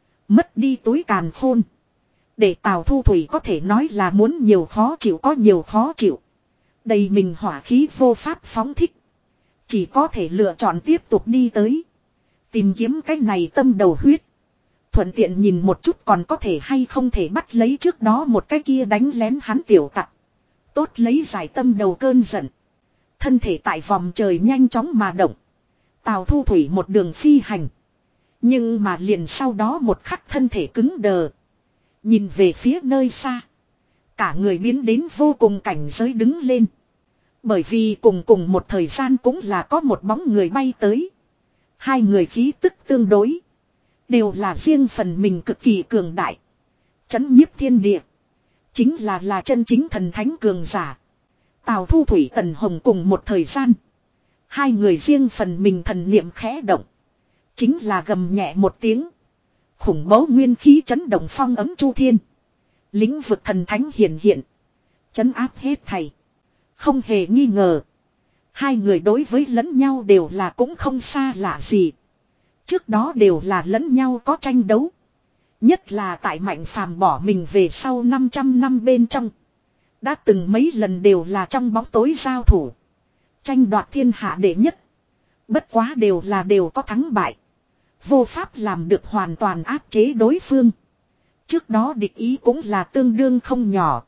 Mất đi túi càn khôn. Để Tào Thu Thủy có thể nói là muốn nhiều khó chịu có nhiều khó chịu. Đầy mình hỏa khí vô pháp phóng thích. Chỉ có thể lựa chọn tiếp tục đi tới. Tìm kiếm cái này tâm đầu huyết. Thuận tiện nhìn một chút còn có thể hay không thể bắt lấy trước đó một cái kia đánh lén hắn tiểu tặc. Tốt lấy giải tâm đầu cơn giận. Thân thể tại vòng trời nhanh chóng mà động. Tào Thu Thủy một đường phi hành. Nhưng mà liền sau đó một khắc thân thể cứng đờ. Nhìn về phía nơi xa. Cả người biến đến vô cùng cảnh giới đứng lên. Bởi vì cùng cùng một thời gian cũng là có một bóng người bay tới. Hai người khí tức tương đối. Đều là riêng phần mình cực kỳ cường đại. Chấn nhiếp thiên địa. Chính là là chân chính thần thánh cường giả. Tào Thu Thủy Tần Hồng cùng một thời gian. Hai người riêng phần mình thần niệm khẽ động. Chính là gầm nhẹ một tiếng. Khủng bố nguyên khí chấn động phong ấm chu thiên. Lĩnh vực thần thánh hiện hiện. Trấn áp hết thảy. Không hề nghi ngờ. Hai người đối với lẫn nhau đều là cũng không xa lạ gì. Trước đó đều là lẫn nhau có tranh đấu. Nhất là tại Mạnh Phàm bỏ mình về sau năm trăm năm bên trong. Đã từng mấy lần đều là trong bóng tối giao thủ. Tranh đoạt thiên hạ đệ nhất. Bất quá đều là đều có thắng bại. Vô pháp làm được hoàn toàn áp chế đối phương. Trước đó địch ý cũng là tương đương không nhỏ.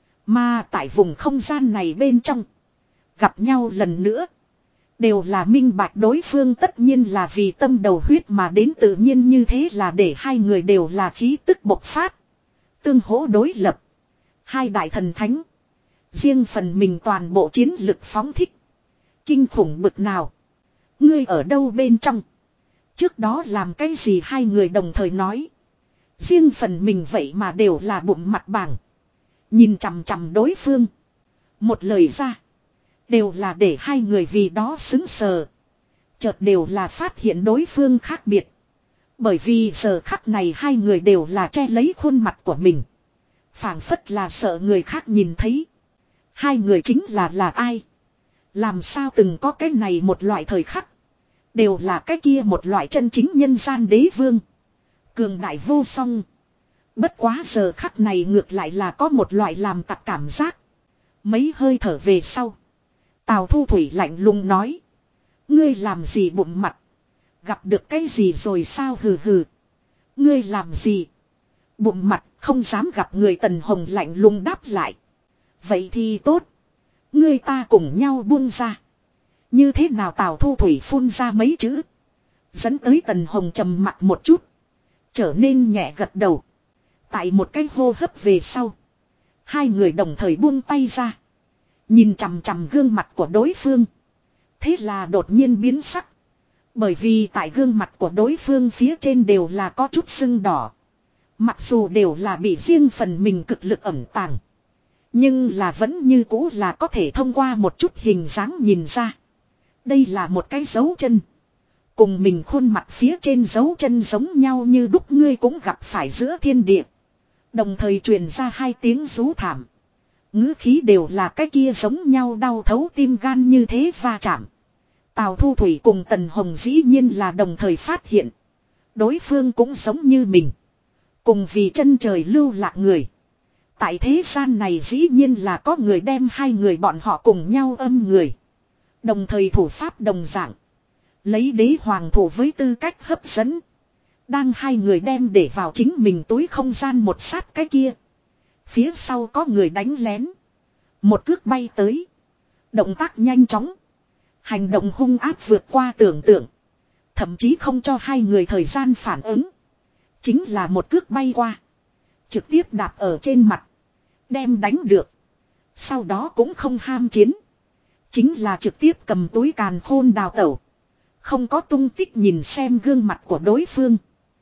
Mà tại vùng không gian này bên trong. Gặp nhau lần nữa. Đều là minh bạch đối phương tất nhiên là vì tâm đầu huyết mà đến tự nhiên như thế là để hai người đều là khí tức bộc phát. Tương hỗ đối lập. Hai đại thần thánh. Riêng phần mình toàn bộ chiến lực phóng thích. Kinh khủng bực nào. Ngươi ở đâu bên trong. Trước đó làm cái gì hai người đồng thời nói. Riêng phần mình vậy mà đều là bụng mặt bảng. Nhìn chằm chằm đối phương. Một lời ra. Đều là để hai người vì đó xứng sờ. Chợt đều là phát hiện đối phương khác biệt. Bởi vì giờ khắc này hai người đều là che lấy khuôn mặt của mình. Phảng phất là sợ người khác nhìn thấy. Hai người chính là là ai? Làm sao từng có cái này một loại thời khắc. Đều là cái kia một loại chân chính nhân gian đế vương. Cường đại vô song. Bất quá giờ khắc này ngược lại là có một loại làm tặc cảm giác. Mấy hơi thở về sau. Tào Thu Thủy lạnh lùng nói. Ngươi làm gì bụng mặt. Gặp được cái gì rồi sao hừ hừ. Ngươi làm gì. Bụng mặt không dám gặp người Tần Hồng lạnh lùng đáp lại. Vậy thì tốt. Ngươi ta cùng nhau buông ra. Như thế nào Tào Thu Thủy phun ra mấy chữ. Dẫn tới Tần Hồng trầm mặt một chút. Trở nên nhẹ gật đầu. Tại một cái hô hấp về sau. Hai người đồng thời buông tay ra. Nhìn chằm chằm gương mặt của đối phương. Thế là đột nhiên biến sắc. Bởi vì tại gương mặt của đối phương phía trên đều là có chút sưng đỏ. Mặc dù đều là bị riêng phần mình cực lực ẩn tàng. Nhưng là vẫn như cũ là có thể thông qua một chút hình dáng nhìn ra. Đây là một cái dấu chân. Cùng mình khuôn mặt phía trên dấu chân giống nhau như đúc ngươi cũng gặp phải giữa thiên địa. Đồng thời truyền ra hai tiếng rú thảm. Ngữ khí đều là cái kia giống nhau đau thấu tim gan như thế va chạm. Tào Thu Thủy cùng Tần Hồng dĩ nhiên là đồng thời phát hiện. Đối phương cũng giống như mình. Cùng vì chân trời lưu lạc người. Tại thế gian này dĩ nhiên là có người đem hai người bọn họ cùng nhau âm người. Đồng thời thủ pháp đồng dạng. Lấy đế hoàng thủ với tư cách hấp dẫn. Đang hai người đem để vào chính mình túi không gian một sát cái kia. Phía sau có người đánh lén. Một cước bay tới. Động tác nhanh chóng. Hành động hung ác vượt qua tưởng tượng. Thậm chí không cho hai người thời gian phản ứng. Chính là một cước bay qua. Trực tiếp đạp ở trên mặt. Đem đánh được. Sau đó cũng không ham chiến. Chính là trực tiếp cầm túi càn khôn đào tẩu. Không có tung tích nhìn xem gương mặt của đối phương.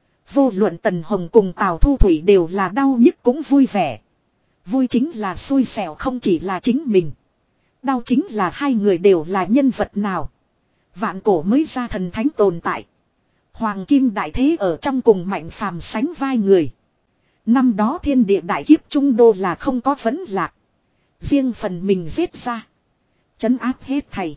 Vô luận Tần Hồng cùng Tào Thu Thủy đều là đau nhức cũng vui vẻ. Vui chính là xui xẻo không chỉ là chính mình. Đau chính là hai người đều là nhân vật nào. Vạn cổ mới ra thần thánh tồn tại. Hoàng kim đại thế ở trong cùng Mạnh Phàm sánh vai người. Năm đó thiên địa đại kiếp trung đô là không có vấn lạc. Riêng phần mình giết ra. Trấn áp hết thầy.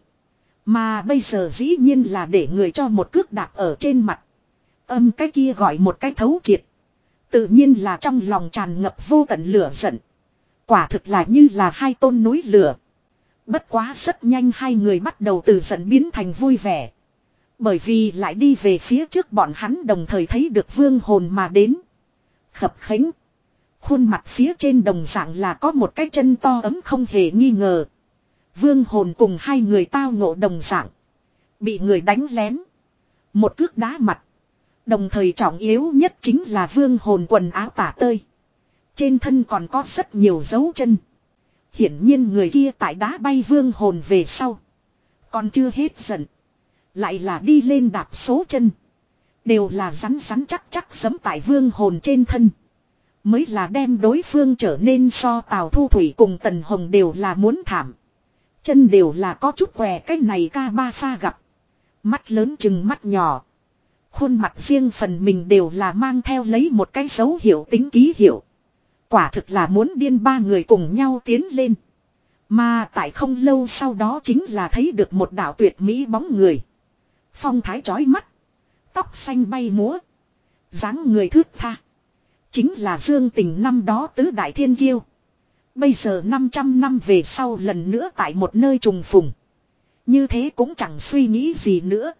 Mà bây giờ dĩ nhiên là để người cho một cước đạp ở trên mặt. Âm cái kia gọi một cái thấu triệt. Tự nhiên là trong lòng tràn ngập vô tận lửa giận. Quả thực là như là hai tôn núi lửa. Bất quá rất nhanh hai người bắt đầu từ giận biến thành vui vẻ. Bởi vì lại đi về phía trước bọn hắn đồng thời thấy được vương hồn mà đến. Khập khánh. Khuôn mặt phía trên đồng dạng là có một cái chân to ấm không hề nghi ngờ. Vương hồn cùng hai người tao ngộ đồng dạng. Bị người đánh lén. Một cước đá mặt. Đồng thời trọng yếu nhất chính là vương hồn quần áo tả tơi. Trên thân còn có rất nhiều dấu chân. Hiển nhiên người kia tại đá bay vương hồn về sau. Còn chưa hết giận. Lại là đi lên đạp số chân. Đều là rắn rắn chắc chắc giẫm tại vương hồn trên thân. Mới là đem đối phương trở nên so Tào Thu Thủy cùng Tần Hồng đều là muốn thảm. Chân đều là có chút què cái này ca ba pha gặp. Mắt lớn chừng mắt nhỏ. Khuôn mặt riêng phần mình đều là mang theo lấy một cái dấu hiệu tính ký hiệu. quả thực là muốn điên, ba người cùng nhau tiến lên. Mà tại không lâu sau đó chính là thấy được một đạo tuyệt mỹ bóng người. Phong thái chói mắt. Tóc xanh bay múa. Dáng người thướt tha. Chính là Dương Tình năm đó tứ đại thiên kiêu. Bây giờ năm trăm năm về sau lần nữa tại một nơi trùng phùng. Như thế cũng chẳng suy nghĩ gì nữa.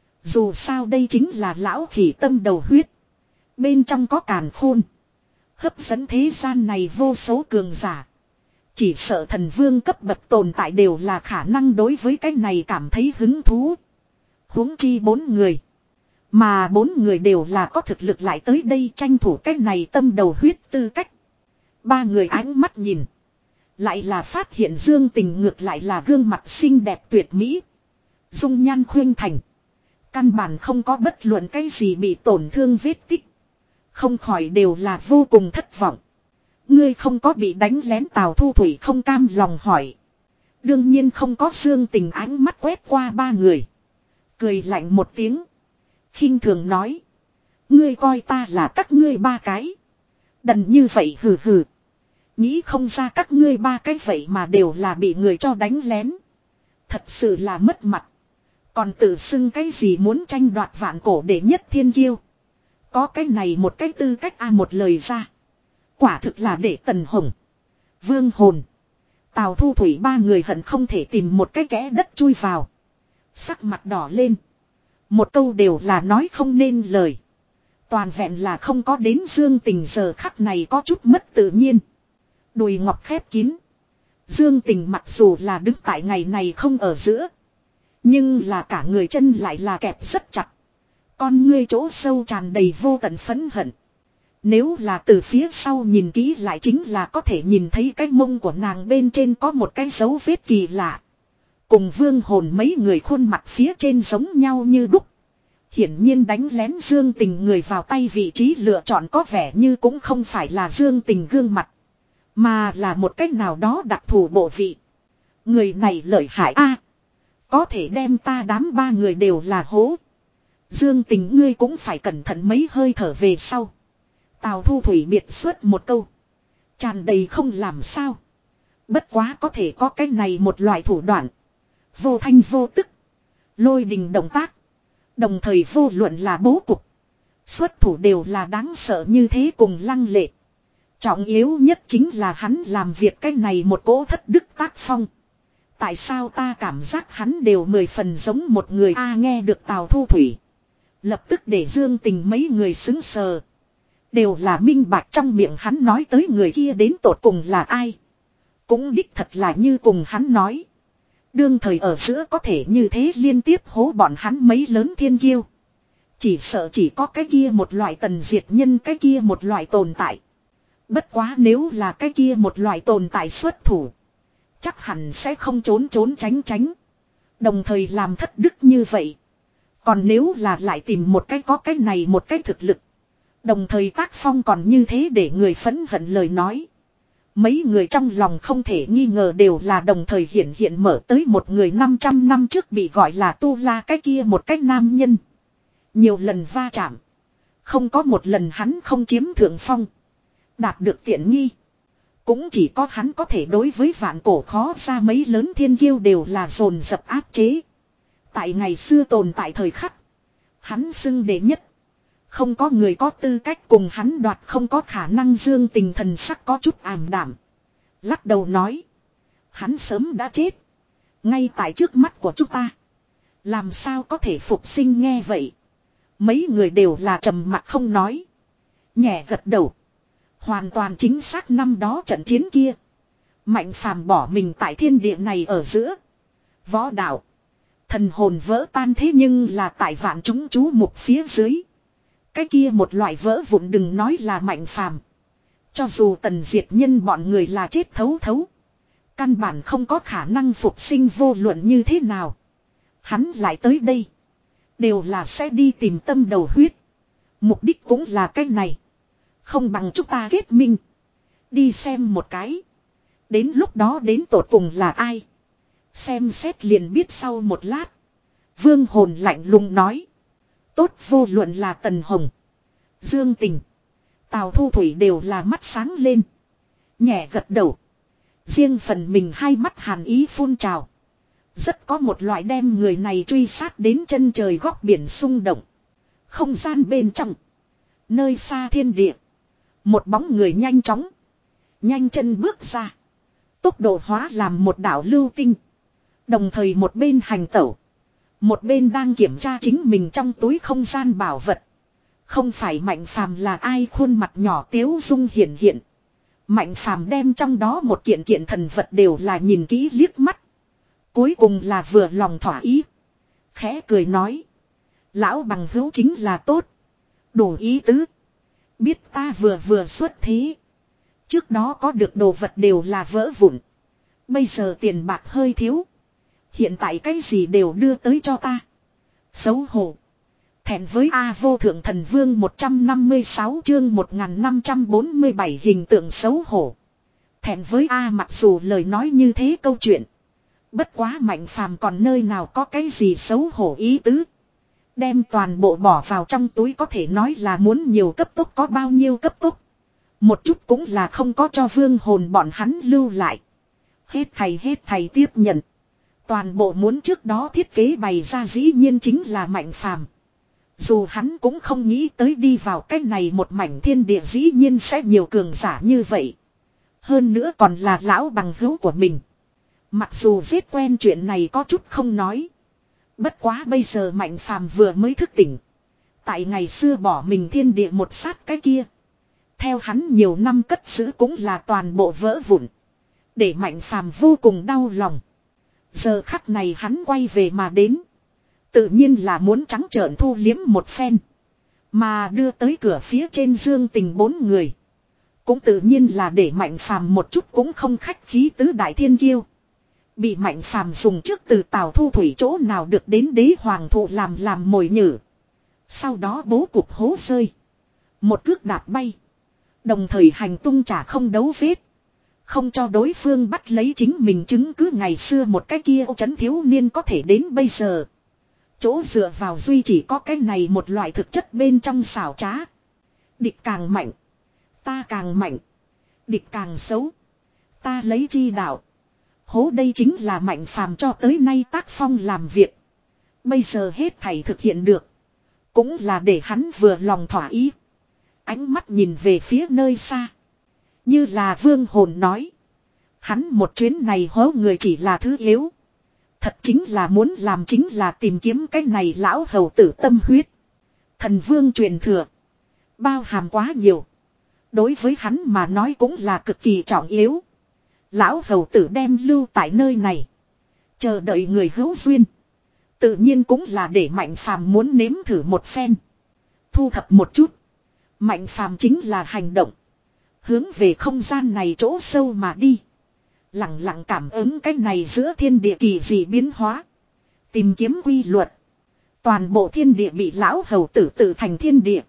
Dù sao đây chính là lão khỉ tâm đầu huyết. Bên trong có càn khôn. Hấp dẫn thế gian này vô số cường giả. Chỉ sợ thần vương cấp bậc tồn tại đều là khả năng đối với cái này cảm thấy hứng thú. Huống chi bốn người. Mà bốn người đều là có thực lực lại tới đây tranh thủ cái này tâm đầu huyết tư cách. Ba người ánh mắt nhìn. Lại là phát hiện Dương Tình ngược lại là gương mặt xinh đẹp tuyệt mỹ. Dung nhan khuynh thành. Căn bản không có bất luận cái gì bị tổn thương vết tích. Không khỏi đều là vô cùng thất vọng. Ngươi không có bị đánh lén, Tào Thu Thủy không cam lòng hỏi. Đương nhiên không có. Dương Tình ánh mắt quét qua ba người. Cười lạnh một tiếng. Khinh thường nói. Ngươi coi ta là các ngươi ba cái. Đần như vậy hừ hừ. Nghĩ không ra các ngươi ba cái vậy mà đều là bị người cho đánh lén. Thật sự là mất mặt. Còn tự xưng cái gì muốn tranh đoạt vạn cổ đệ nhất thiên kiêu. Có cái này một cái tư cách a một lời ra. Quả thực là để Tần Hồng, Vương Hồn, Tào Thu Thủy ba người hận không thể tìm một cái kẽ đất chui vào. Sắc mặt đỏ lên. Một câu đều là nói không nên lời. Toàn vẹn là không có đến Dương Tình giờ khắc này có chút mất tự nhiên. Đùi ngọc khép kín. Dương Tình mặc dù là đứng tại ngày này không ở giữa. Nhưng là cả người chân lại là kẹp rất chặt. Con ngươi chỗ sâu tràn đầy vô tận phẫn hận. Nếu là từ phía sau nhìn kỹ lại chính là có thể nhìn thấy cái mông của nàng bên trên có một cái dấu vết kỳ lạ. Cùng Vương Hồn mấy người khuôn mặt phía trên giống nhau như đúc. Hiển nhiên đánh lén Dương Tình người vào tay vị trí lựa chọn có vẻ như cũng không phải là Dương Tình gương mặt. Mà là một cách nào đó đặc thù bộ vị. Người này lợi hại a, có thể đem ta đám ba người đều là hố. Dương Tình ngươi cũng phải cẩn thận. Mấy hơi thở về sau, Tào Thu Thủy biệt xuất một câu. Tràn đầy không làm sao. Bất quá có thể có cái này một loại thủ đoạn. Vô thanh vô tức. Lôi đình động tác. Đồng thời vô luận là bố cục. Xuất thủ đều là đáng sợ như thế cùng lăng lệ. Trọng yếu nhất chính là hắn làm việc cái này một cỗ thất đức tác phong. Tại sao ta cảm giác hắn đều mười phần giống một người a? Nghe được Tào Thu Thủy. Lập tức để Dương Tình mấy người xứng sờ. Đều là minh bạch trong miệng hắn nói tới người kia đến tột cùng là ai. Cũng đích thật là như cùng hắn nói. Đương thời ở giữa có thể như thế liên tiếp hố bọn hắn mấy lớn thiên kiêu. Chỉ sợ chỉ có cái kia một loại tần diệt nhân, cái kia một loại tồn tại. Bất quá nếu là cái kia một loại tồn tại xuất thủ, chắc hẳn sẽ không trốn trốn tránh tránh. Đồng thời làm thất đức như vậy. Còn nếu là lại tìm một cái có cái này một cái thực lực. Đồng thời tác phong còn như thế để người phẫn hận lời nói. Mấy người trong lòng không thể nghi ngờ đều là đồng thời hiện hiện mở tới một người năm trăm năm trước bị gọi là Tu La cái kia một cái nam nhân. Nhiều lần va chạm. Không có một lần hắn không chiếm thượng phong. Đạt được tiện nghi. Cũng chỉ có hắn có thể đối với vạn cổ khó ra mấy lớn thiên kiêu đều là dồn dập áp chế. Tại ngày xưa tồn tại thời khắc. Hắn xưng đệ nhất. Không có người có tư cách cùng hắn đoạt, không có khả năng. Dương Tình thần sắc có chút ảm đạm. Lắc đầu nói. Hắn sớm đã chết. Ngay tại trước mắt của chúng ta. Làm sao có thể phục sinh? Nghe vậy. Mấy người đều là trầm mặc không nói. Nhẹ gật đầu. Hoàn toàn chính xác, năm đó trận chiến kia. Mạnh phàm bỏ mình tại thiên địa này ở giữa. Võ đạo. Thần hồn vỡ tan, thế nhưng là tại vạn chúng chú mục phía dưới. Cái kia một loại vỡ vụn đừng nói là mạnh phàm. Cho dù tần diệt nhân bọn người là chết thấu thấu. Căn bản không có khả năng phục sinh, vô luận như thế nào. Hắn lại tới đây. Đều là sẽ đi tìm tâm đầu huyết. Mục đích cũng là cái này. Không bằng chúng ta kết minh. Đi xem một cái. Đến lúc đó đến tột cùng là ai. Xem xét liền biết. Sau một lát. Vương Hồn lạnh lùng nói. Tốt, vô luận là Tần Hồng, Dương Tình, Tào Thu Thủy đều là mắt sáng lên. Nhẹ gật đầu. Riêng phần mình hai mắt hàn ý phun trào. Rất có một loại đem người này truy sát đến chân trời góc biển xung động. Không gian bên trong. Nơi xa thiên địa. Một bóng người nhanh chóng. Nhanh chân bước ra. Tốc độ hóa làm một đảo lưu tinh. Đồng thời một bên hành tẩu. Một bên đang kiểm tra chính mình trong túi không gian bảo vật. Không phải Mạnh Phàm là ai, khuôn mặt nhỏ tiếu dung hiển hiện. Mạnh Phàm đem trong đó một kiện kiện thần vật đều là nhìn kỹ liếc mắt. Cuối cùng là vừa lòng thỏa ý. Khẽ cười nói. Lão bằng hữu chính là tốt. Đủ ý tứ. Biết ta vừa vừa xuất thế. Trước đó có được đồ vật đều là vỡ vụn. Bây giờ tiền bạc hơi thiếu. Hiện tại cái gì đều đưa tới cho ta. Xấu hổ. Thẹn với A vô thượng thần vương một trăm năm mươi sáu chương một nghìn năm trăm bốn mươi bảy hình tượng xấu hổ. Thẹn với A mặc dù lời nói như thế câu chuyện. Bất quá Mạnh Phàm còn nơi nào có cái gì xấu hổ ý tứ. Đem toàn bộ bỏ vào trong túi có thể nói là muốn nhiều cấp tốc có bao nhiêu cấp tốc. Một chút cũng là không có cho vương hồn bọn hắn lưu lại. Hết thầy hết thầy tiếp nhận. Toàn bộ muốn trước đó thiết kế bày ra dĩ nhiên chính là Mạnh Phàm. Dù hắn cũng không nghĩ tới đi vào cái này một mảnh thiên địa dĩ nhiên sẽ nhiều cường giả như vậy. Hơn nữa còn là lão bằng hữu của mình. Mặc dù giết quen chuyện này có chút không nói. Bất quá bây giờ Mạnh Phàm vừa mới thức tỉnh. Tại ngày xưa bỏ mình thiên địa một sát cái kia. Theo hắn nhiều năm cất giữ cũng là toàn bộ vỡ vụn. Để Mạnh Phàm vô cùng đau lòng. Giờ khắc này hắn quay về mà đến. Tự nhiên là muốn trắng trợn thu liếm một phen. Mà đưa tới cửa phía trên Dương Tình bốn người. Cũng tự nhiên là để Mạnh Phàm một chút cũng không khách khí tứ đại thiên kiêu. Bị Mạnh Phàm dùng trước từ Tào Thu Thủy chỗ nào được đến đế hoàng thụ làm làm mồi nhử. Sau đó bố cục hố rơi. Một cước đạp bay. Đồng thời hành tung chả không đấu vết. Không cho đối phương bắt lấy chính mình chứng cứ ngày xưa một cái kia ô trấn thiếu niên có thể đến bây giờ. Chỗ dựa vào duy chỉ có cái này một loại thực chất bên trong xảo trá. Địch càng mạnh. Ta càng mạnh. Địch càng xấu. Ta lấy chi đạo. Hố đây chính là Mạnh Phàm cho tới nay tác phong làm việc. Bây giờ hết thảy thực hiện được. Cũng là để hắn vừa lòng thỏa ý. Ánh mắt nhìn về phía nơi xa. Như là vương hồn nói. Hắn một chuyến này hố người chỉ là thứ yếu. Thật chính là muốn làm chính là tìm kiếm cái này lão hầu tử tâm huyết. Thần vương truyền thừa. Bao hàm quá nhiều. Đối với hắn mà nói cũng là cực kỳ trọng yếu. Lão hầu tử đem lưu tại nơi này. Chờ đợi người hữu duyên. Tự nhiên cũng là để Mạnh Phàm muốn nếm thử một phen. Thu thập một chút. Mạnh Phàm chính là hành động. Hướng về không gian này chỗ sâu mà đi. Lặng lặng cảm ứng cái này giữa thiên địa kỳ dị biến hóa. Tìm kiếm quy luật. Toàn bộ thiên địa bị lão hầu tử tự thành thiên địa.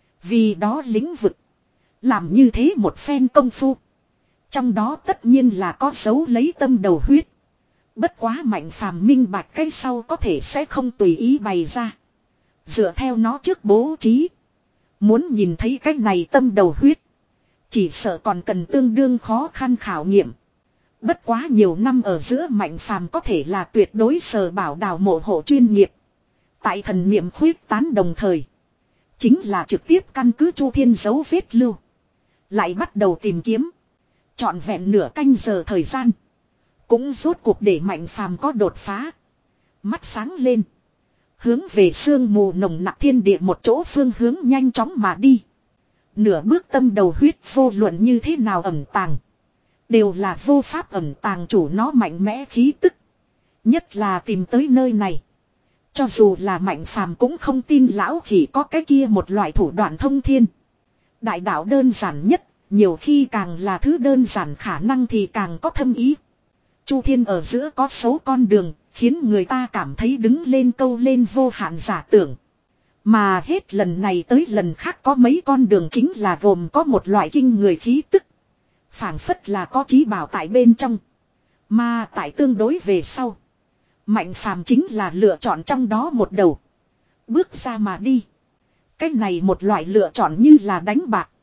Vì đó lĩnh vực. Làm như thế một phen công phu. Trong đó tất nhiên là có dấu lấy tâm đầu huyết. Bất quá Mạnh Phàm minh bạch cái sau có thể sẽ không tùy ý bày ra. Dựa theo nó trước bố trí. Muốn nhìn thấy cái này tâm đầu huyết. Chỉ sợ còn cần tương đương khó khăn khảo nghiệm. Bất quá nhiều năm ở giữa Mạnh Phàm có thể là tuyệt đối sở bảo đào mộ hộ chuyên nghiệp. Tại thần niệm khuyết tán đồng thời. Chính là trực tiếp căn cứ Chu Thiên dấu vết lưu. Lại bắt đầu tìm kiếm. Trọn vẹn nửa canh giờ thời gian. Cũng rốt cuộc để Mạnh Phàm có đột phá. Mắt sáng lên. Hướng về sương mù nồng nặc thiên địa một chỗ phương hướng nhanh chóng mà đi. Nửa bước tâm đầu huyết vô luận như thế nào ẩn tàng. Đều là vô pháp ẩn tàng chủ nó mạnh mẽ khí tức. Nhất là tìm tới nơi này. Cho dù là Mạnh Phàm cũng không tin lão khỉ có cái kia một loại thủ đoạn thông thiên. Đại đạo đơn giản nhất, nhiều khi càng là thứ đơn giản khả năng thì càng có thâm ý. Chu Thiên ở giữa có số con đường, khiến người ta cảm thấy đứng lên câu lên vô hạn giả tưởng. Mà hết lần này tới lần khác có mấy con đường chính là gồm có một loại kinh người khí tức. Phảng phất là có trí bảo tại bên trong. Mà tại tương đối về sau. Mạnh Phàm chính là lựa chọn trong đó một đầu. Bước ra mà đi. Cái này một loại lựa chọn như là đánh bạc.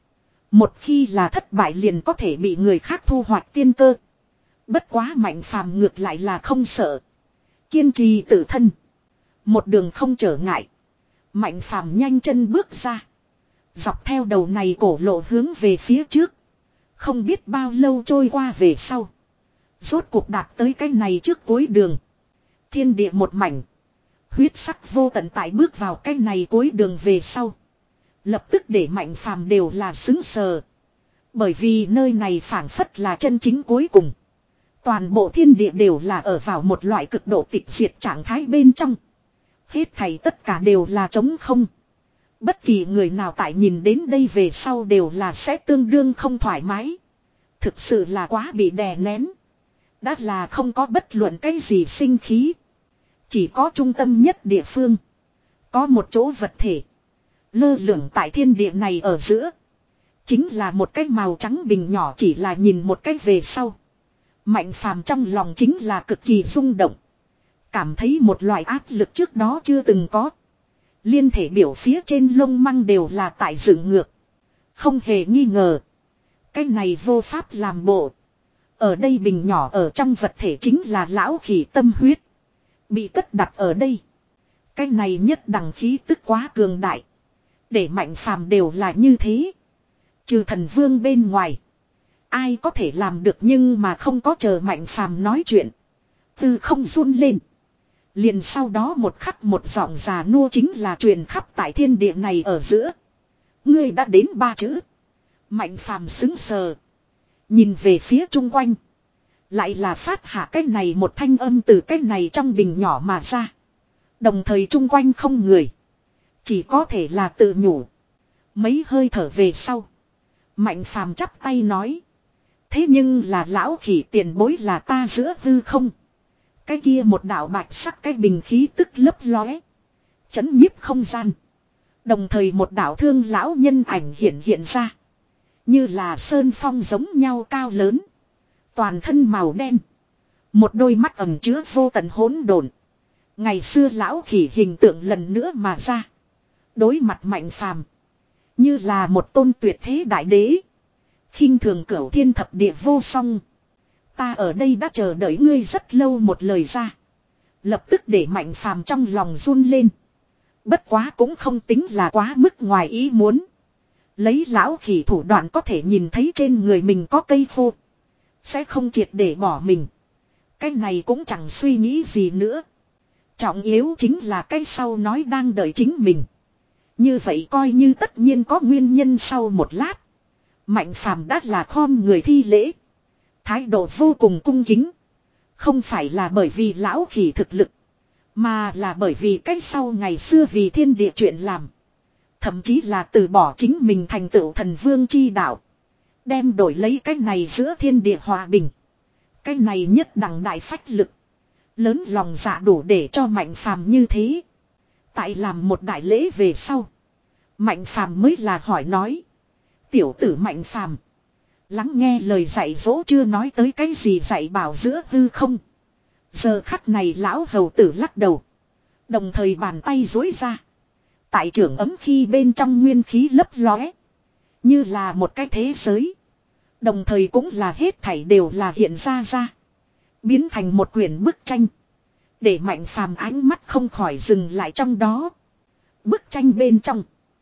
Một khi là thất bại liền có thể bị người khác thu hoạch tiên cơ. Bất quá Mạnh Phàm ngược lại là không sợ. Kiên trì tự thân. Một đường không trở ngại. Mạnh Phàm nhanh chân bước ra. Dọc theo đầu này cổ lộ hướng về phía trước. Không biết bao lâu trôi qua về sau. Rốt cuộc đạt tới cái này trước cuối đường. Thiên địa một mảnh. Huyết sắc vô tận tại bước vào cái này cuối đường về sau. Lập tức để Mạnh Phàm đều là xứng sờ. Bởi vì nơi này phảng phất là chân chính cuối cùng. Toàn bộ thiên địa đều là ở vào một loại cực độ tịch diệt trạng thái bên trong. Hết thảy tất cả đều là trống không. Bất kỳ người nào tại nhìn đến đây về sau đều là sẽ tương đương không thoải mái. Thực sự là quá bị đè nén. Đã là không có bất luận cái gì sinh khí. Chỉ có trung tâm nhất địa phương. Có một chỗ vật thể. Lơ lửng tại thiên địa này ở giữa. Chính là một cái màu trắng bình nhỏ, chỉ là nhìn một cái về sau. Mạnh Phàm trong lòng chính là cực kỳ rung động. Cảm thấy một loại áp lực trước đó chưa từng có. Liên thể biểu phía trên lông măng đều là tại dựng ngược. Không hề nghi ngờ. Cái này vô pháp làm bộ. Ở đây bình nhỏ ở trong vật thể chính là lão khỉ tâm huyết. Bị cất đặt ở đây. Cái này nhất đẳng khí tức quá cường đại. Để Mạnh Phàm đều là như thế. Trừ thần vương bên ngoài. Ai có thể làm được, nhưng mà không có chờ Mạnh Phàm nói chuyện. Từ không run lên. Liền sau đó một khắc một giọng già nua chính là truyền khắp tại thiên địa này ở giữa. Ngươi đã đến ba chữ. Mạnh Phàm xứng sờ. Nhìn về phía chung quanh. Lại là phát hạ cái này một thanh âm từ cái này trong bình nhỏ mà ra. Đồng thời chung quanh không người. Chỉ có thể là tự nhủ. Mấy hơi thở về sau. Mạnh Phàm chắp tay nói. Thế nhưng là lão khỉ tiền bối là ta giữa hư không. Cái kia một đạo bạch sắc cái bình khí tức lấp lóe. Chấn nhiếp không gian. Đồng thời một đạo thương lão nhân ảnh hiện hiện ra. Như là sơn phong giống nhau cao lớn. Toàn thân màu đen. Một đôi mắt ẩn chứa vô tận hỗn độn. Ngày xưa lão khỉ hình tượng lần nữa mà ra. Đối mặt Mạnh Phàm, như là một tôn tuyệt thế đại đế. Khinh thường cửu thiên thập địa vô song. Ta ở đây đã chờ đợi ngươi rất lâu, một lời ra. Lập tức để Mạnh Phàm trong lòng run lên. Bất quá cũng không tính là quá mức ngoài ý muốn. Lấy lão khỉ thủ đoạn có thể nhìn thấy trên người mình có cây khô. Sẽ không triệt để bỏ mình. Cái này cũng chẳng suy nghĩ gì nữa. Trọng yếu chính là cái sau nói đang đợi chính mình. Như vậy coi như tất nhiên có nguyên nhân. Sau một lát, Mạnh Phàm đã là khom người thi lễ. Thái độ vô cùng cung kính. Không phải là bởi vì lão khỉ thực lực, mà là bởi vì cái sau ngày xưa vì thiên địa chuyện làm. Thậm chí là từ bỏ chính mình thành tựu thần vương chi đạo. Đem đổi lấy cái này giữa thiên địa hòa bình. Cái này nhất đẳng đại phách lực. Lớn lòng dạ đủ để cho Mạnh Phàm như thế. Tại làm một đại lễ về sau, Mạnh Phàm mới là hỏi nói. Tiểu tử Mạnh Phàm, lắng nghe lời dạy dỗ chưa nói tới cái gì dạy bảo giữa hư không. Giờ khắc này lão hầu tử lắc đầu. Đồng thời bàn tay duỗi ra. Tại trưởng ấm khi bên trong nguyên khí lấp lóe. Như là một cái thế giới. Đồng thời cũng là hết thảy đều là hiện ra ra. Biến thành một quyển bức tranh. Để Mạnh Phàm ánh mắt không khỏi dừng lại trong đó. Bức tranh bên trong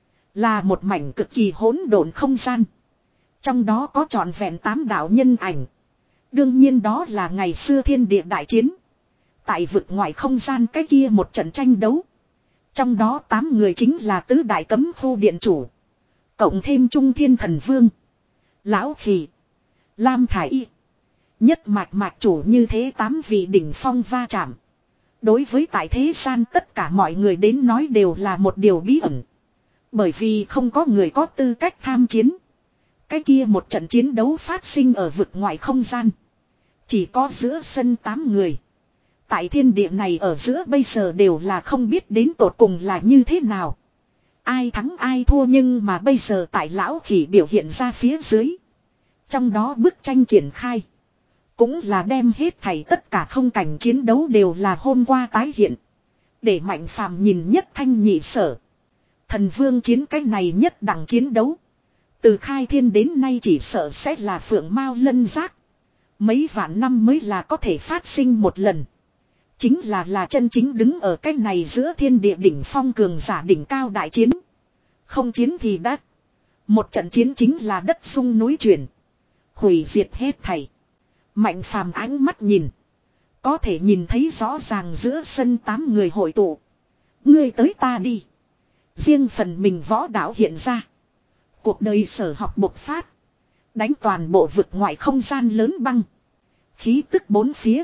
là một mảnh cực kỳ hỗn độn không gian. Trong đó có trọn vẹn tám đạo nhân ảnh. Đương nhiên đó là ngày xưa thiên địa đại chiến. Tại vực ngoài không gian cái kia một trận tranh đấu. Trong đó tám người chính là tứ đại cấm khu điện chủ. Cộng thêm Trung Thiên Thần Vương, Lão Khỉ, Lam Thải Y. Nhất mạch mạch chủ như thế tám vị đỉnh phong va chạm. Đối với tại thế gian tất cả mọi người đến nói đều là một điều bí ẩn. Bởi vì không có người có tư cách tham chiến. Cái kia một trận chiến đấu phát sinh ở vực ngoài không gian. Chỉ có giữa sân tám người. Tại thiên địa này ở giữa bây giờ đều là không biết đến tột cùng là như thế nào. Ai thắng ai thua, nhưng mà bây giờ tại lão khỉ biểu hiện ra phía dưới. Trong đó bức tranh triển khai. Cũng là đem hết thảy tất cả không cảnh chiến đấu đều là hôm qua tái hiện. Để Mạnh Phàm nhìn nhất thanh nhị sở. Thần vương chiến cái này nhất đẳng chiến đấu. Từ khai thiên đến nay chỉ sợ sẽ là phượng mao lân giác. Mấy vạn năm mới là có thể phát sinh một lần. Chính là là chân chính đứng ở cái này giữa thiên địa đỉnh phong cường giả đỉnh cao đại chiến. Không chiến thì đã. Một trận chiến chính là đất sung núi chuyển. Hủy diệt hết thảy. Mạnh phàm ánh mắt nhìn. Có thể nhìn thấy rõ ràng giữa sân tám người hội tụ. Ngươi tới ta đi. Riêng phần mình võ đạo hiện ra. Cuộc đời sở học bộc phát. Đánh toàn bộ vực ngoại không gian lớn băng. Khí tức bốn phía.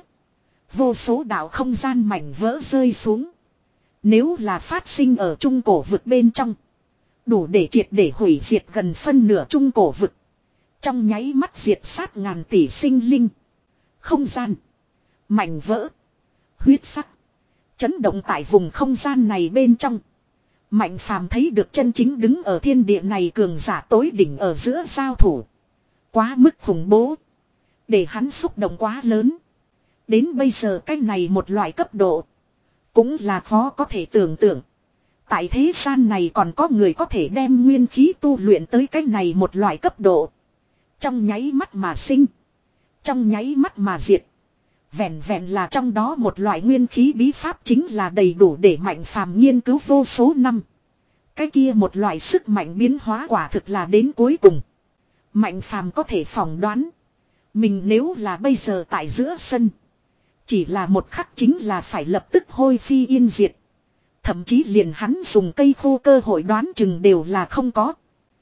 Vô số đạo không gian mảnh vỡ rơi xuống. Nếu là phát sinh ở trung cổ vực bên trong. Đủ để triệt để hủy diệt gần phân nửa trung cổ vực. Trong nháy mắt diệt sát ngàn tỷ sinh linh. Không gian. Mảnh vỡ. Huyết sắc. Chấn động tại vùng không gian này bên trong. Mạnh phàm thấy được chân chính đứng ở thiên địa này cường giả tối đỉnh ở giữa giao thủ. Quá mức khủng bố. Để hắn xúc động quá lớn. Đến bây giờ cái này một loại cấp độ. Cũng là khó có thể tưởng tượng. Tại thế gian này còn có người có thể đem nguyên khí tu luyện tới cái này một loại cấp độ. Trong nháy mắt mà sinh. Trong nháy mắt mà diệt. Vẹn vẹn là trong đó một loại nguyên khí bí pháp chính là đầy đủ để mạnh phàm nghiên cứu vô số năm. Cái kia một loại sức mạnh biến hóa quả thực là đến cuối cùng. Mạnh phàm có thể phỏng đoán. Mình nếu là bây giờ tại giữa sân. Chỉ là một khắc chính là phải lập tức hôi phi yên diệt. Thậm chí liền hắn dùng cây khô cơ hội đoán chừng đều là không có.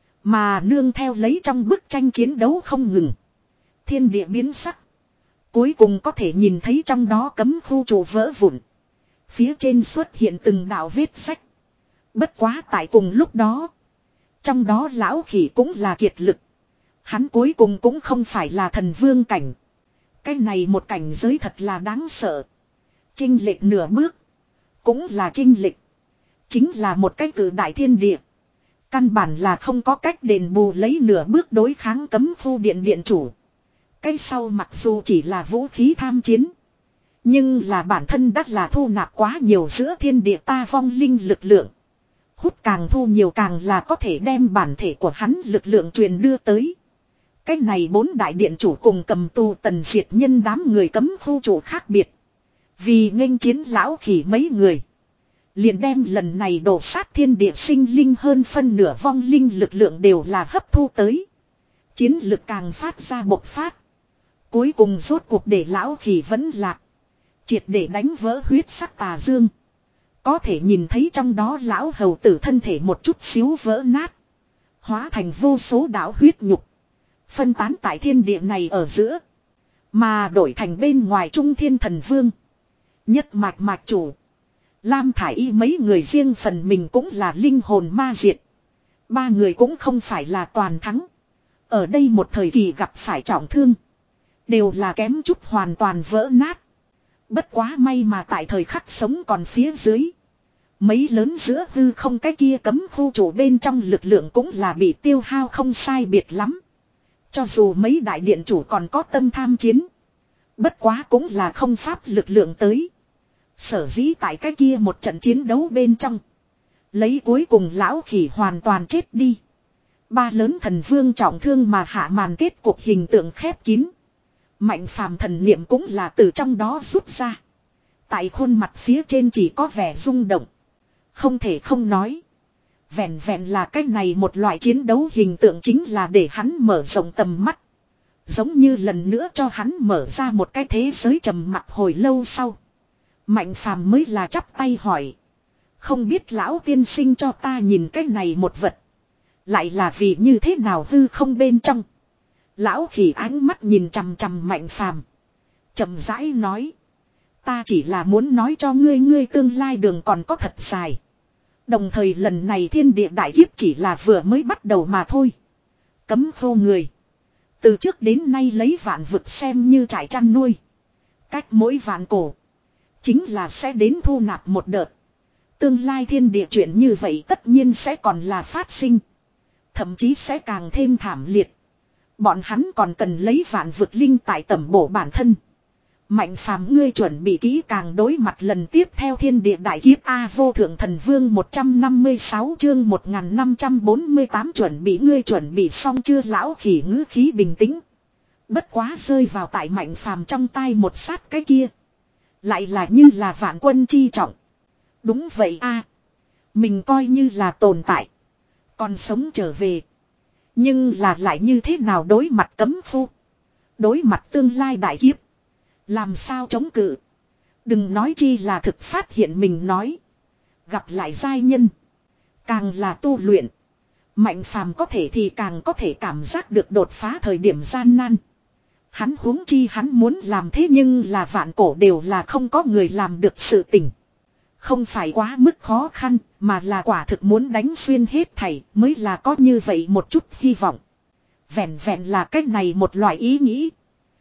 Mà nương theo lấy trong bức tranh chiến đấu không ngừng. Thiên địa biến sắc. Cuối cùng có thể nhìn thấy trong đó cấm khu trụ vỡ vụn. Phía trên xuất hiện từng đạo vết sách. Bất quá tại cùng lúc đó. Trong đó lão khỉ cũng là kiệt lực. Hắn cuối cùng cũng không phải là thần vương cảnh. Cái này một cảnh giới thật là đáng sợ. Chinh lệch nửa bước. Cũng là chinh lệch. Chính là một cái cử đại thiên địa. Căn bản là không có cách đền bù lấy nửa bước đối kháng cấm khu điện điện chủ. Cái sau mặc dù chỉ là vũ khí tham chiến. Nhưng là bản thân đắt là thu nạp quá nhiều giữa thiên địa ta vong linh lực lượng. Hút càng thu nhiều càng là có thể đem bản thể của hắn lực lượng truyền đưa tới. Cái này bốn đại điện chủ cùng cầm tù tần diệt nhân đám người cấm khu chủ khác biệt. Vì nghênh chiến lão khỉ mấy người. Liền đem lần này đổ sát thiên địa sinh linh hơn phân nửa vong linh lực lượng đều là hấp thu tới. Chiến lực càng phát ra bộc phát. Cuối cùng rốt cuộc để lão khỉ vẫn lạc. Triệt để đánh vỡ huyết sắc tà dương. Có thể nhìn thấy trong đó lão hầu tử thân thể một chút xíu vỡ nát. Hóa thành vô số đạo huyết nhục. Phân tán tại thiên địa này ở giữa. Mà đổi thành bên ngoài trung thiên thần vương. Nhất mạch mạch chủ. Lam thải y mấy người riêng phần mình cũng là linh hồn ma diệt. Ba người cũng không phải là toàn thắng. Ở đây một thời kỳ gặp phải trọng thương. Đều là kém chút hoàn toàn vỡ nát. Bất quá may mà tại thời khắc sống còn phía dưới. Mấy lớn giữa hư không cái kia cấm khu chủ bên trong lực lượng cũng là bị tiêu hao không sai biệt lắm. Cho dù mấy đại điện chủ còn có tâm tham chiến. Bất quá cũng là không pháp lực lượng tới. Sở dĩ tại cái kia một trận chiến đấu bên trong. Lấy cuối cùng lão khỉ hoàn toàn chết đi. Ba lớn thần vương trọng thương mà hạ màn kết cuộc hình tượng khép kín. Mạnh phàm thần niệm cũng là từ trong đó rút ra. Tại khuôn mặt phía trên chỉ có vẻ rung động. Không thể không nói. Vẹn vẹn là cái này một loại chiến đấu hình tượng chính là để hắn mở rộng tầm mắt. Giống như lần nữa cho hắn mở ra một cái thế giới trầm mặc hồi lâu sau. Mạnh phàm mới là chắp tay hỏi. Không biết lão tiên sinh cho ta nhìn cái này một vật. Lại là vì như thế nào hư không bên trong. Lão khỉ ánh mắt nhìn chằm chằm mạnh phàm. Chậm rãi nói. Ta chỉ là muốn nói cho ngươi ngươi tương lai đường còn có thật dài. Đồng thời lần này thiên địa đại kiếp chỉ là vừa mới bắt đầu mà thôi. Cấm khô người. Từ trước đến nay lấy vạn vực xem như trại chăn nuôi. Cách mỗi vạn cổ. Chính là sẽ đến thu nạp một đợt. Tương lai thiên địa chuyện như vậy tất nhiên sẽ còn là phát sinh. Thậm chí sẽ càng thêm thảm liệt. Bọn hắn còn cần lấy vạn vực linh tại tẩm bổ bản thân. Mạnh phàm ngươi chuẩn bị kỹ càng đối mặt lần tiếp theo thiên địa đại kiếp A vô thượng thần vương một trăm năm mươi sáu chương một nghìn năm trăm bốn mươi tám chuẩn bị ngươi chuẩn bị xong chưa lão khỉ ngữ khí bình tĩnh. Bất quá rơi vào tại mạnh phàm trong tay một sát cái kia. Lại là như là vạn quân chi trọng. Đúng vậy a, mình coi như là tồn tại. Còn sống trở về. Nhưng là lại như thế nào đối mặt cấm phu. Đối mặt tương lai đại kiếp. Làm sao chống cự. Đừng nói chi là thực phát hiện mình nói. Gặp lại giai nhân. Càng là tu luyện. Mạnh phàm có thể thì càng có thể cảm giác được đột phá thời điểm gian nan. Hắn huống chi hắn muốn làm thế nhưng là vạn cổ đều là không có người làm được sự tình. Không phải quá mức khó khăn mà là quả thực muốn đánh xuyên hết thảy mới là có như vậy một chút hy vọng. Vẹn vẹn là cách này một loại ý nghĩ.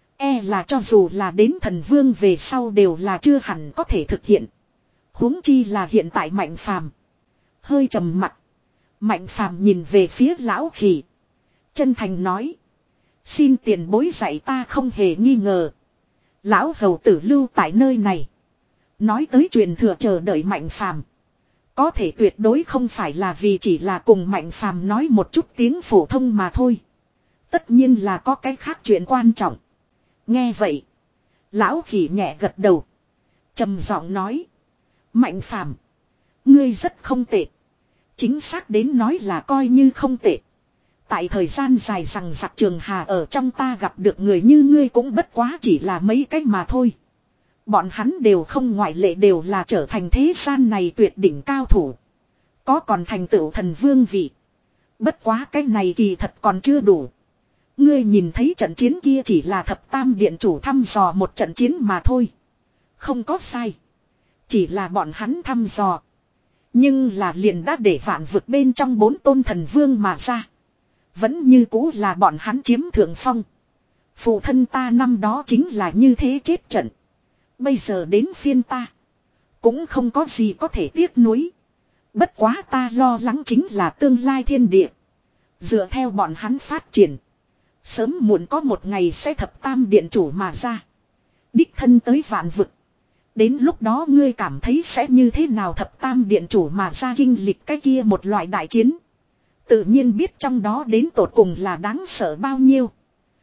E là cho dù là đến thần vương về sau đều là chưa hẳn có thể thực hiện. Huống chi là hiện tại mạnh phàm. Hơi trầm mặt. Mạnh phàm nhìn về phía lão khỉ. Chân thành nói. Xin tiền bối dạy ta không hề nghi ngờ. Lão hầu tử lưu tại nơi này. Nói tới truyền thừa chờ đợi mạnh phàm. Có thể tuyệt đối không phải là vì chỉ là cùng mạnh phàm nói một chút tiếng phổ thông mà thôi. Tất nhiên là có cái khác chuyện quan trọng. Nghe vậy. Lão khỉ nhẹ gật đầu. Trầm giọng nói. Mạnh phàm. Ngươi rất không tệ. Chính xác đến nói là coi như không tệ. Tại thời gian dài rằng giặc trường hà ở trong ta gặp được người như ngươi cũng bất quá chỉ là mấy cách mà thôi. Bọn hắn đều không ngoại lệ đều là trở thành thế gian này tuyệt đỉnh cao thủ. Có còn thành tựu thần vương vị. Bất quá cái này kỳ thật còn chưa đủ. Ngươi nhìn thấy trận chiến kia chỉ là thập tam điện chủ thăm dò một trận chiến mà thôi. Không có sai. Chỉ là bọn hắn thăm dò. Nhưng là liền đã để vạn vực bên trong bốn tôn thần vương mà ra. Vẫn như cũ là bọn hắn chiếm thượng phong. Phụ thân ta năm đó chính là như thế chết trận. Bây giờ đến phiên ta. Cũng không có gì có thể tiếc nuối. Bất quá ta lo lắng chính là tương lai thiên địa. Dựa theo bọn hắn phát triển. Sớm muộn có một ngày sẽ thập tam điện chủ mà ra. Đích thân tới vạn vực. Đến lúc đó ngươi cảm thấy sẽ như thế nào thập tam điện chủ mà ra kinh lịch cái kia một loại đại chiến. Tự nhiên biết trong đó đến tột cùng là đáng sợ bao nhiêu.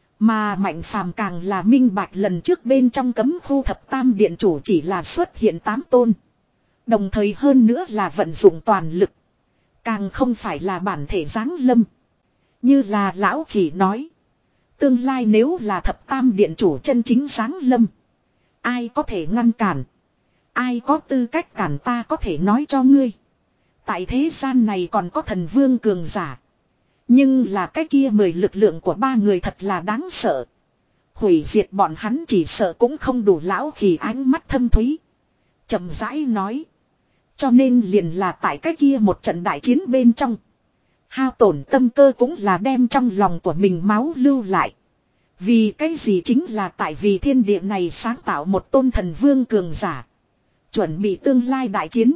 Mà mạnh phàm càng là minh bạch lần trước bên trong cấm khu thập tam điện chủ chỉ là xuất hiện tám tôn. Đồng thời hơn nữa là vận dụng toàn lực. Càng không phải là bản thể giáng lâm. Như là lão khỉ nói. Tương lai nếu là thập tam điện chủ chân chính giáng lâm. Ai có thể ngăn cản. Ai có tư cách cản ta có thể nói cho ngươi. Tại thế gian này còn có thần vương cường giả. Nhưng là cái kia mười lực lượng của ba người thật là đáng sợ. Hủy diệt bọn hắn chỉ sợ cũng không đủ lão khỉ ánh mắt thâm thúy. Chậm rãi nói. Cho nên liền là tại cái kia một trận đại chiến bên trong. Hao tổn tâm cơ cũng là đem trong lòng của mình máu lưu lại. Vì cái gì chính là tại vì thiên địa này sáng tạo một tôn thần vương cường giả. Chuẩn bị tương lai đại chiến.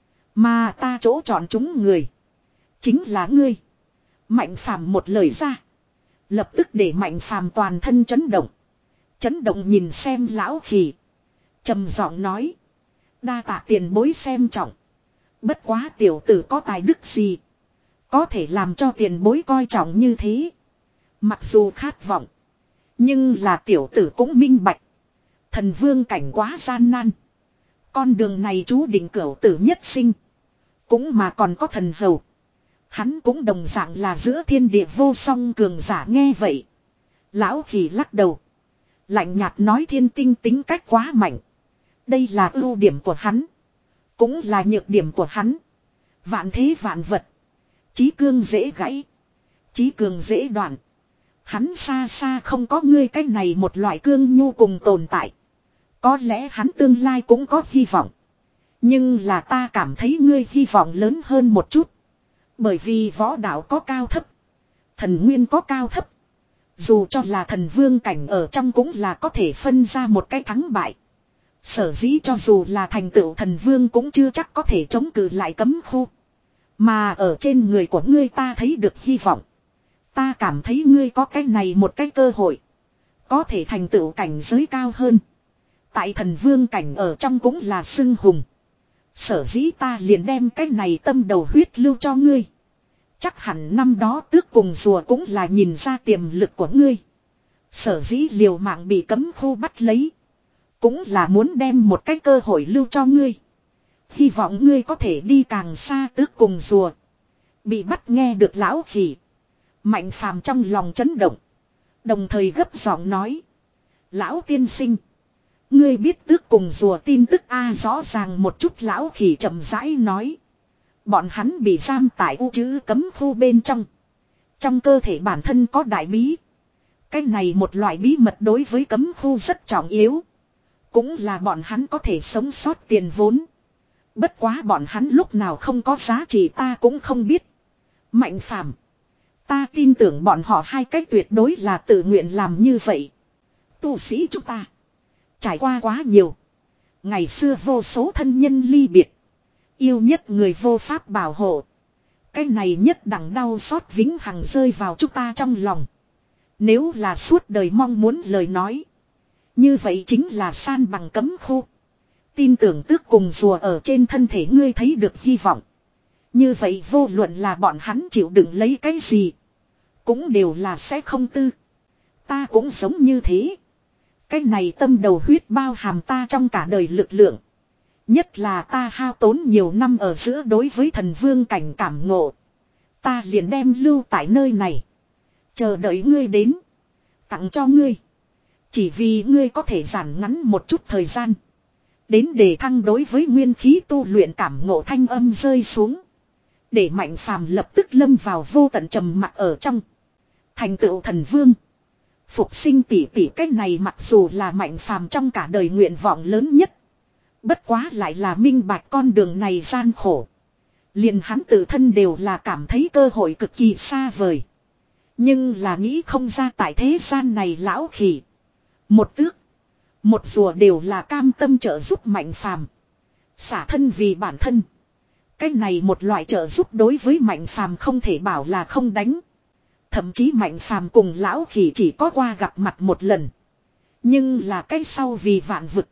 Mà ta chỗ chọn chúng người. Chính là ngươi. Mạnh phàm một lời ra. Lập tức để mạnh phàm toàn thân chấn động. Chấn động nhìn xem lão khỉ. Trầm giọng nói. Đa tạ tiền bối xem trọng. Bất quá tiểu tử có tài đức gì. Có thể làm cho tiền bối coi trọng như thế. Mặc dù khát vọng. Nhưng là tiểu tử cũng minh bạch. Thần vương cảnh quá gian nan. Con đường này chú định cửu tử nhất sinh. Cũng mà còn có thần hầu. Hắn cũng đồng dạng là giữa thiên địa vô song cường giả nghe vậy. Lão khỉ lắc đầu. Lạnh nhạt nói thiên tinh tính cách quá mạnh. Đây là ưu điểm của hắn. Cũng là nhược điểm của hắn. Vạn thế vạn vật. Chí cương dễ gãy. Chí cường dễ đoạn. Hắn xa xa không có ngươi cách này một loại cương nhu cùng tồn tại. Có lẽ hắn tương lai cũng có hy vọng. Nhưng là ta cảm thấy ngươi hy vọng lớn hơn một chút. Bởi vì võ đạo có cao thấp. Thần nguyên có cao thấp. Dù cho là thần vương cảnh ở trong cũng là có thể phân ra một cái thắng bại. Sở dĩ cho dù là thành tựu thần vương cũng chưa chắc có thể chống cự lại cấm khu. Mà ở trên người của ngươi ta thấy được hy vọng. Ta cảm thấy ngươi có cái này một cái cơ hội. Có thể thành tựu cảnh giới cao hơn. Tại thần vương cảnh ở trong cũng là xưng hùng. Sở dĩ ta liền đem cái này tâm đầu huyết lưu cho ngươi. Chắc hẳn năm đó tước cùng rùa cũng là nhìn ra tiềm lực của ngươi. Sở dĩ liều mạng bị cấm khu bắt lấy. Cũng là muốn đem một cái cơ hội lưu cho ngươi. Hy vọng ngươi có thể đi càng xa tước cùng rùa. Bị bắt nghe được lão khỉ. Mạnh phàm trong lòng chấn động. Đồng thời gấp giọng nói. Lão tiên sinh. Ngươi biết tước cùng rùa tin tức a rõ ràng một chút lão khỉ chậm rãi nói. Bọn hắn bị giam tại u chữ cấm khu bên trong. Trong cơ thể bản thân có đại bí. Cái này một loại bí mật đối với cấm khu rất trọng yếu. Cũng là bọn hắn có thể sống sót tiền vốn. Bất quá bọn hắn lúc nào không có giá trị ta cũng không biết. Mạnh phàm. Ta tin tưởng bọn họ hai cách tuyệt đối là tự nguyện làm như vậy. Tu sĩ chúng ta. Trải qua quá nhiều. Ngày xưa vô số thân nhân ly biệt. Yêu nhất người vô pháp bảo hộ. Cái này nhất đẳng đau xót vĩnh hằng rơi vào chúng ta trong lòng. Nếu là suốt đời mong muốn lời nói. Như vậy chính là san bằng cấm khu. Tin tưởng tước cùng rùa ở trên thân thể ngươi thấy được hy vọng. Như vậy vô luận là bọn hắn chịu đựng lấy cái gì. Cũng đều là sẽ không tư. Ta cũng giống như thế. Cái này tâm đầu huyết bao hàm ta trong cả đời lực lượng. Nhất là ta hao tốn nhiều năm ở giữa đối với thần vương cảnh cảm ngộ. Ta liền đem lưu tại nơi này. Chờ đợi ngươi đến. Tặng cho ngươi. Chỉ vì ngươi có thể giản ngắn một chút thời gian. Đến để thăng đối với nguyên khí tu luyện cảm ngộ thanh âm rơi xuống. Để mạnh phàm lập tức lâm vào vô tận trầm mặc ở trong. Thành tựu thần vương. Phục sinh tỷ tỷ cách này mặc dù là mạnh phàm trong cả đời nguyện vọng lớn nhất. Bất quá lại là minh bạch con đường này gian khổ. Liền hắn tự thân đều là cảm thấy cơ hội cực kỳ xa vời. Nhưng là nghĩ không ra tại thế gian này lão khỉ. Một tước. Một rùa đều là cam tâm trợ giúp mạnh phàm. Xả thân vì bản thân. Cái này một loại trợ giúp đối với mạnh phàm không thể bảo là không đánh. Thậm chí mạnh phàm cùng lão khỉ chỉ có qua gặp mặt một lần. Nhưng là cái sau vì vạn vực.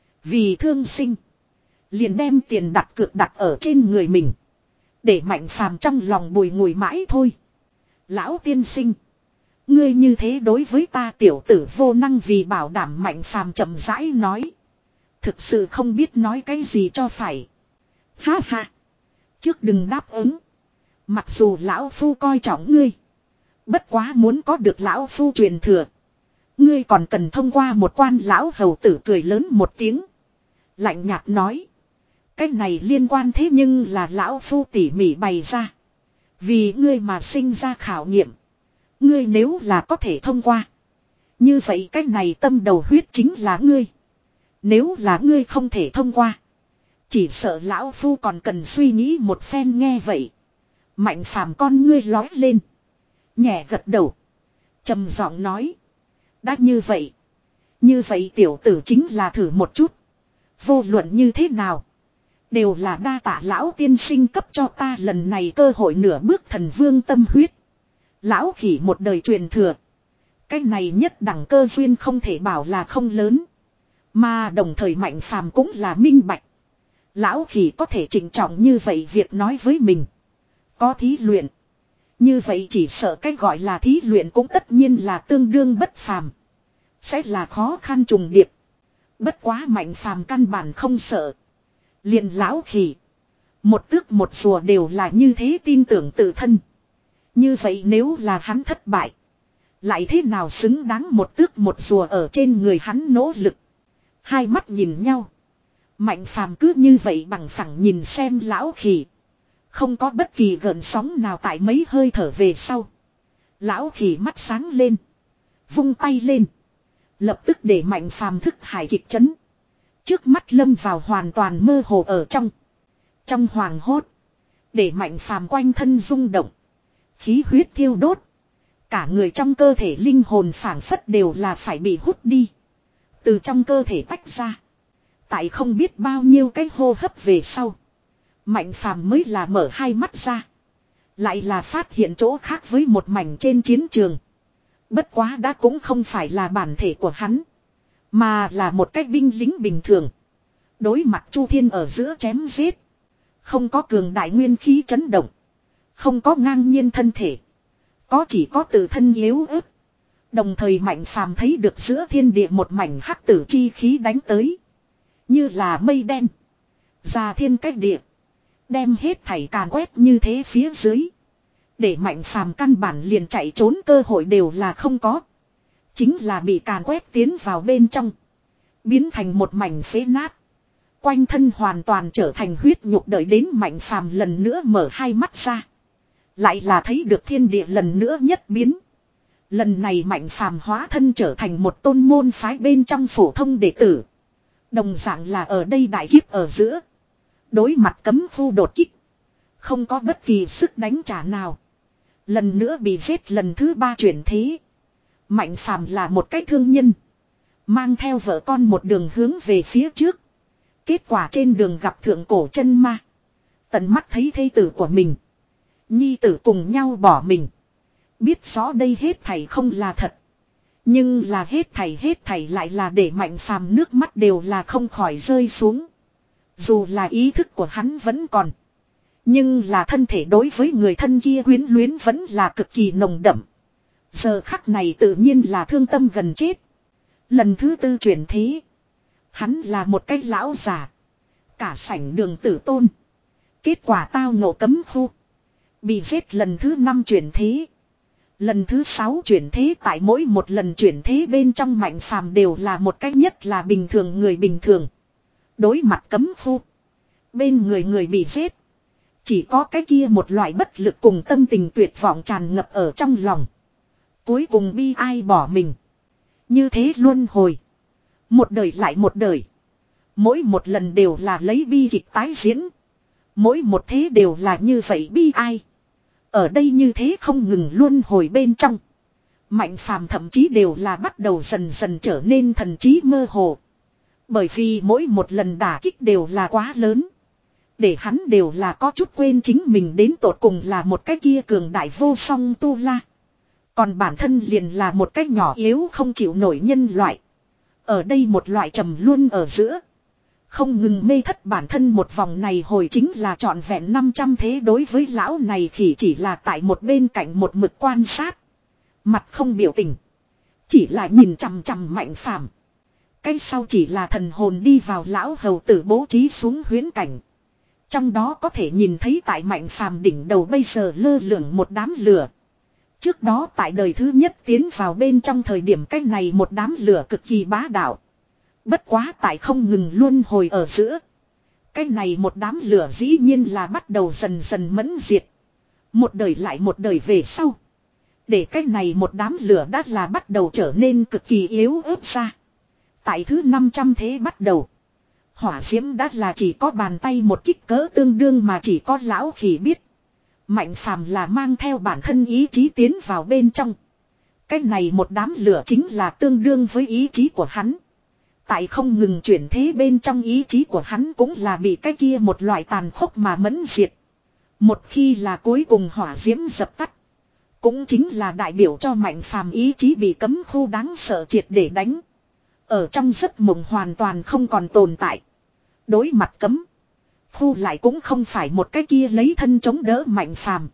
Vì thương sinh. Liền đem tiền đặt cược đặt ở trên người mình. Để mạnh phàm trong lòng bùi ngùi mãi thôi. Lão tiên sinh. Ngươi như thế đối với ta tiểu tử vô năng vì bảo đảm mạnh phàm chậm rãi nói. Thực sự không biết nói cái gì cho phải. Ha ha. Trước đừng đáp ứng. Mặc dù lão phu coi trọng ngươi. Bất quá muốn có được lão phu truyền thừa. Ngươi còn cần thông qua một quan lão hầu tử cười lớn một tiếng. Lạnh nhạt nói. Cái này liên quan thế nhưng là lão phu tỉ mỉ bày ra. Vì ngươi mà sinh ra khảo nghiệm. Ngươi nếu là có thể thông qua. Như vậy cái này tâm đầu huyết chính là ngươi. Nếu là ngươi không thể thông qua. Chỉ sợ lão phu còn cần suy nghĩ một phen nghe vậy. Mạnh phàm con ngươi lói lên. Nhẹ gật đầu. Trầm giọng nói. Đã như vậy. Như vậy tiểu tử chính là thử một chút. Vô luận như thế nào. Đều là đa tạ lão tiên sinh cấp cho ta lần này cơ hội nửa bước thần vương tâm huyết. Lão khỉ một đời truyền thừa. Cái này nhất đẳng cơ duyên không thể bảo là không lớn. Mà đồng thời mạnh phàm cũng là minh bạch. Lão khỉ có thể trịnh trọng như vậy việc nói với mình. Có thí luyện. Như vậy chỉ sợ cái gọi là thí luyện cũng tất nhiên là tương đương bất phàm. Sẽ là khó khăn trùng điệp. Bất quá mạnh phàm căn bản không sợ. Liền lão khỉ. Một tước một rùa đều là như thế tin tưởng tự thân. Như vậy nếu là hắn thất bại. Lại thế nào xứng đáng một tước một rùa ở trên người hắn nỗ lực. Hai mắt nhìn nhau. Mạnh phàm cứ như vậy bằng phẳng nhìn xem lão khỉ. Không có bất kỳ gợn sóng nào tại mấy hơi thở về sau. Lão khỉ mắt sáng lên. Vung tay lên. Lập tức để mạnh phàm thức hải kịch chấn. Trước mắt lâm vào hoàn toàn mơ hồ ở trong. Trong hoàng hốt. Để mạnh phàm quanh thân rung động. Khí huyết thiêu đốt. Cả người trong cơ thể linh hồn phảng phất đều là phải bị hút đi. Từ trong cơ thể tách ra. Tại không biết bao nhiêu cái hô hấp về sau. Mạnh phàm mới là mở hai mắt ra. Lại là phát hiện chỗ khác với một mảnh trên chiến trường. Bất quá đã cũng không phải là bản thể của hắn. Mà là một cách binh lính bình thường. Đối mặt Chu Thiên ở giữa chém giết. Không có cường đại nguyên khí chấn động. Không có ngang nhiên thân thể. Có chỉ có tự thân yếu ớt. Đồng thời Mạnh Phàm thấy được giữa thiên địa một mảnh hắc tử chi khí đánh tới. Như là mây đen. Ra thiên cách địa. Đem hết thảy càn quét như thế phía dưới. Để Mạnh Phàm căn bản liền chạy trốn cơ hội đều là không có. Chính là bị càn quét tiến vào bên trong. Biến thành một mảnh phế nát. Quanh thân hoàn toàn trở thành huyết nhục, đợi đến Mạnh Phàm lần nữa mở hai mắt ra. Lại là thấy được thiên địa lần nữa nhất biến. Lần này Mạnh Phàm hóa thân trở thành một tôn môn phái bên trong phổ thông đệ tử. Đồng dạng là ở đây đại kiếp ở giữa. Đối mặt cấm khu đột kích. Không có bất kỳ sức đánh trả nào. Lần nữa bị giết lần thứ ba chuyển thế. Mạnh Phàm là một cái thương nhân. Mang theo vợ con một đường hướng về phía trước. Kết quả trên đường gặp thượng cổ chân ma. Tận mắt thấy thê tử của mình. Nhi tử cùng nhau bỏ mình. Biết rõ đây hết thảy không là thật. Nhưng là hết thảy hết thảy lại là để Mạnh Phàm nước mắt đều là không khỏi rơi xuống. Dù là ý thức của hắn vẫn còn. Nhưng là thân thể đối với người thân kia quyến luyến vẫn là cực kỳ nồng đậm. Giờ khắc này tự nhiên là thương tâm gần chết. Lần thứ tư chuyển thế. Hắn là một cái lão già. Cả sảnh đường tử tôn. Kết quả tao ngộ cấm khu. Bị giết lần thứ năm chuyển thế. Lần thứ sáu chuyển thế, tại mỗi một lần chuyển thế bên trong Mạnh Phàm đều là một cách nhất là bình thường người bình thường. Đối mặt cấm khu. Bên người người bị giết. Chỉ có cái kia một loại bất lực cùng tâm tình tuyệt vọng tràn ngập ở trong lòng. Cuối cùng bi ai bỏ mình. Như thế luân hồi. Một đời lại một đời. Mỗi một lần đều là lấy bi kịch tái diễn. Mỗi một thế đều là như vậy bi ai. Ở đây như thế không ngừng luân hồi bên trong. Mạnh Phàm thậm chí đều là bắt đầu dần dần trở nên thần trí mơ hồ. Bởi vì mỗi một lần đả kích đều là quá lớn. Để hắn đều là có chút quên chính mình đến tột cùng là một cái kia cường đại vô song tu la. Còn bản thân liền là một cái nhỏ yếu không chịu nổi nhân loại. Ở đây một loại trầm luôn ở giữa. Không ngừng mê thất bản thân một vòng này hồi chính là trọn vẹn năm trăm thế, đối với lão này thì chỉ là tại một bên cạnh một mực quan sát. Mặt không biểu tình. Chỉ là nhìn chằm chằm Mạnh Phàm. Cái sau chỉ là thần hồn đi vào lão hầu tử bố trí xuống huyễn cảnh. Trong đó có thể nhìn thấy tại Mạnh Phàm đỉnh đầu bây giờ lơ lửng một đám lửa. Trước đó tại đời thứ nhất tiến vào bên trong thời điểm cái này một đám lửa cực kỳ bá đạo. Bất quá tại không ngừng luân hồi ở giữa. Cái này một đám lửa dĩ nhiên là bắt đầu dần dần mẫn diệt. Một đời lại một đời về sau. Để cái này một đám lửa đã là bắt đầu trở nên cực kỳ yếu ớt ra. Tại thứ năm trăm thế bắt đầu. Hỏa diễm đã là chỉ có bàn tay một kích cỡ tương đương mà chỉ có lão khỉ biết. Mạnh Phàm là mang theo bản thân ý chí tiến vào bên trong. Cái này một đám lửa chính là tương đương với ý chí của hắn. Tại không ngừng chuyển thế bên trong ý chí của hắn cũng là bị cái kia một loại tàn khốc mà mẫn diệt. Một khi là cuối cùng hỏa diễm dập tắt. Cũng chính là đại biểu cho Mạnh Phàm ý chí bị cấm khu đáng sợ triệt để đánh. Ở trong giấc mộng hoàn toàn không còn tồn tại. Đối mặt cấm khu lại cũng không phải một cái kia lấy thân chống đỡ Mạnh Phàm,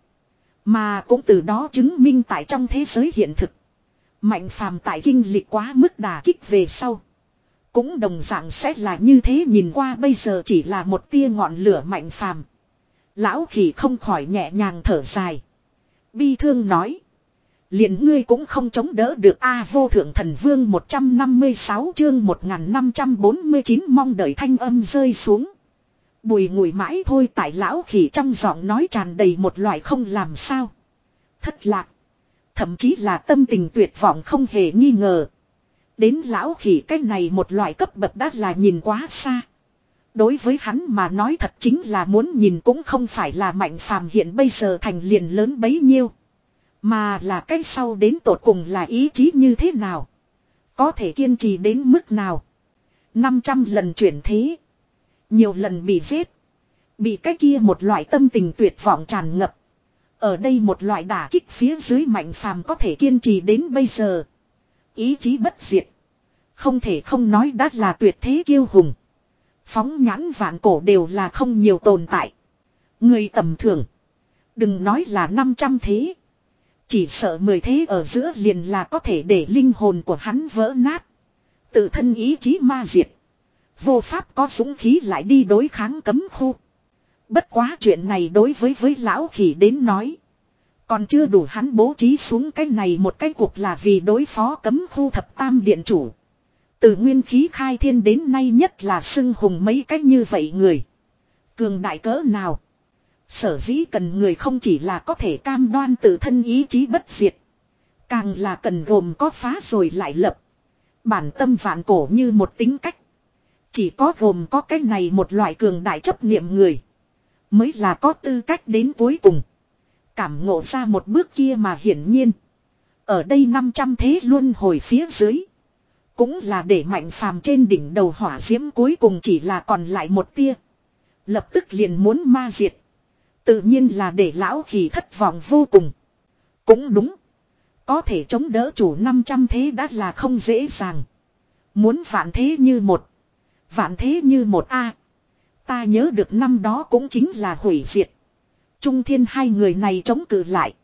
mà cũng từ đó chứng minh tại trong thế giới hiện thực. Mạnh Phàm tại kinh lịch quá mức đả kích về sau. Cũng đồng dạng sẽ là như thế, nhìn qua bây giờ chỉ là một tia ngọn lửa Mạnh Phàm. Lão khỉ không khỏi nhẹ nhàng thở dài. Bi thương nói. Liền ngươi cũng không chống đỡ được a. Vô thượng thần vương một trăm năm mươi sáu chương một nghìn năm trăm bốn mươi chín mong đợi thanh âm rơi xuống. Bùi ngùi mãi thôi, tại lão khỉ trong giọng nói tràn đầy một loại không làm sao. Thất lạc. Thậm chí là tâm tình tuyệt vọng không hề nghi ngờ. Đến lão khỉ cái này một loại cấp bậc đã là nhìn quá xa. Đối với hắn mà nói thật chính là muốn nhìn cũng không phải là Mạnh Phàm hiện bây giờ thành liền lớn bấy nhiêu. Mà là cái sau đến tột cùng là ý chí như thế nào. Có thể kiên trì đến mức nào. năm trăm lần chuyển thế. Nhiều lần bị giết. Bị cái kia một loại tâm tình tuyệt vọng tràn ngập. Ở đây một loại đả kích phía dưới Mạnh Phàm có thể kiên trì đến bây giờ. Ý chí bất diệt. Không thể không nói đã là tuyệt thế kiêu hùng. Phóng nhãn vạn cổ đều là không nhiều tồn tại. Người tầm thường. Đừng nói là năm trăm thế. Chỉ sợ mười thế ở giữa liền là có thể để linh hồn của hắn vỡ nát. Tự thân ý chí ma diệt. Vô pháp có dũng khí lại đi đối kháng cấm khu. Bất quá chuyện này đối với với lão khỉ đến nói. Còn chưa đủ hắn bố trí xuống cái này một cái cuộc là vì đối phó cấm khu thập tam điện chủ. Từ nguyên khí khai thiên đến nay nhất là xưng hùng mấy cách như vậy người. Cường đại cỡ nào. Sở dĩ cần người không chỉ là có thể cam đoan tự thân ý chí bất diệt. Càng là cần gồm có phá rồi lại lập. Bản tâm vạn cổ như một tính cách. Chỉ có gồm có cái này một loại cường đại chấp niệm người. Mới là có tư cách đến cuối cùng. Cảm ngộ ra một bước kia mà hiển nhiên. Ở đây năm trăm thế luân hồi phía dưới. Cũng là để Mạnh Phàm trên đỉnh đầu hỏa diễm cuối cùng chỉ là còn lại một tia. Lập tức liền muốn ma diệt. Tự nhiên là để lão khỉ thất vọng vô cùng. Cũng đúng. Có thể chống đỡ chủ năm trăm thế đã là không dễ dàng. Muốn vạn thế như một. Vạn thế như một A. Ta nhớ được năm đó cũng chính là hủy diệt. Trung thiên hai người này chống cự lại.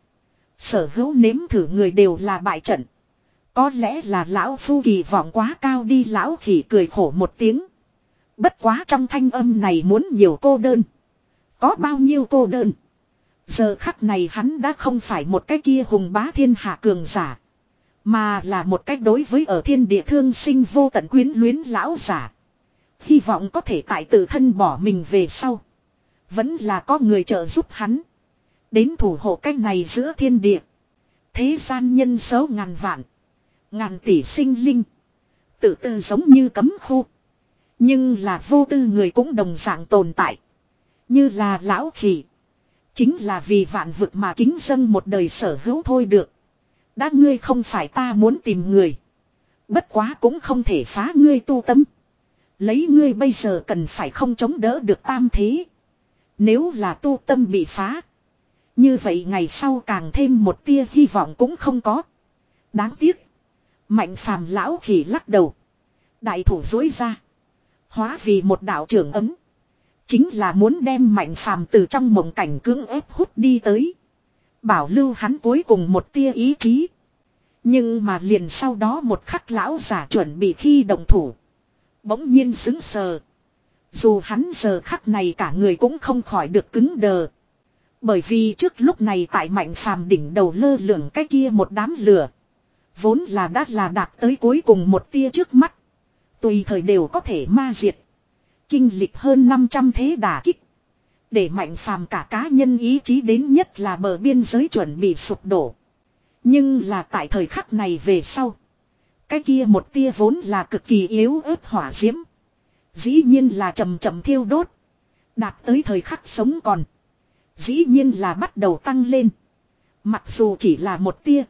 Sở hữu nếm thử người đều là bại trận. Có lẽ là lão phu kỳ vọng quá cao đi, lão khỉ cười khổ một tiếng. Bất quá trong thanh âm này muốn nhiều cô đơn. Có bao nhiêu cô đơn. Giờ khắc này hắn đã không phải một cái kia hùng bá thiên hạ cường giả. Mà là một cách đối với ở thiên địa thương sinh vô tận quyến luyến lão giả. Hy vọng có thể tại tự thân bỏ mình về sau. Vẫn là có người trợ giúp hắn. Đến thủ hộ cách này giữa thiên địa. Thế gian nhân số ngàn vạn. Ngàn tỷ sinh linh. Tự tư giống như cấm khu. Nhưng là vô tư người cũng đồng dạng tồn tại. Như là lão khỉ. Chính là vì vạn vực mà kính dâng một đời sở hữu thôi được. Đã ngươi không phải ta muốn tìm người. Bất quá cũng không thể phá ngươi tu tâm. Lấy ngươi bây giờ cần phải không chống đỡ được tam thế. Nếu là tu tâm bị phá. Như vậy ngày sau càng thêm một tia hy vọng cũng không có. Đáng tiếc. Mạnh Phàm lão khỉ lắc đầu. Đại thủ dối ra. Hóa vì một đạo trưởng ấm. Chính là muốn đem Mạnh Phàm từ trong mộng cảnh cưỡng ép hút đi tới. Bảo lưu hắn cuối cùng một tia ý chí. Nhưng mà liền sau đó một khắc lão giả chuẩn bị khi động thủ. Bỗng nhiên sững sờ. Dù hắn giờ khắc này cả người cũng không khỏi được cứng đờ. Bởi vì trước lúc này tại Mạnh Phàm đỉnh đầu lơ lửng cái kia một đám lửa. Vốn là đã là đạt tới cuối cùng một tia trước mắt. Tùy thời đều có thể ma diệt. Kinh lịch hơn năm trăm thế đả kích. Để Mạnh Phàm cả cá nhân ý chí đến nhất là bờ biên giới chuẩn bị sụp đổ. Nhưng là tại thời khắc này về sau. Cái kia một tia vốn là cực kỳ yếu ớt hỏa diễm. Dĩ nhiên là chậm chậm thiêu đốt. Đạt tới thời khắc sống còn. Dĩ nhiên là bắt đầu tăng lên. Mặc dù chỉ là một tia.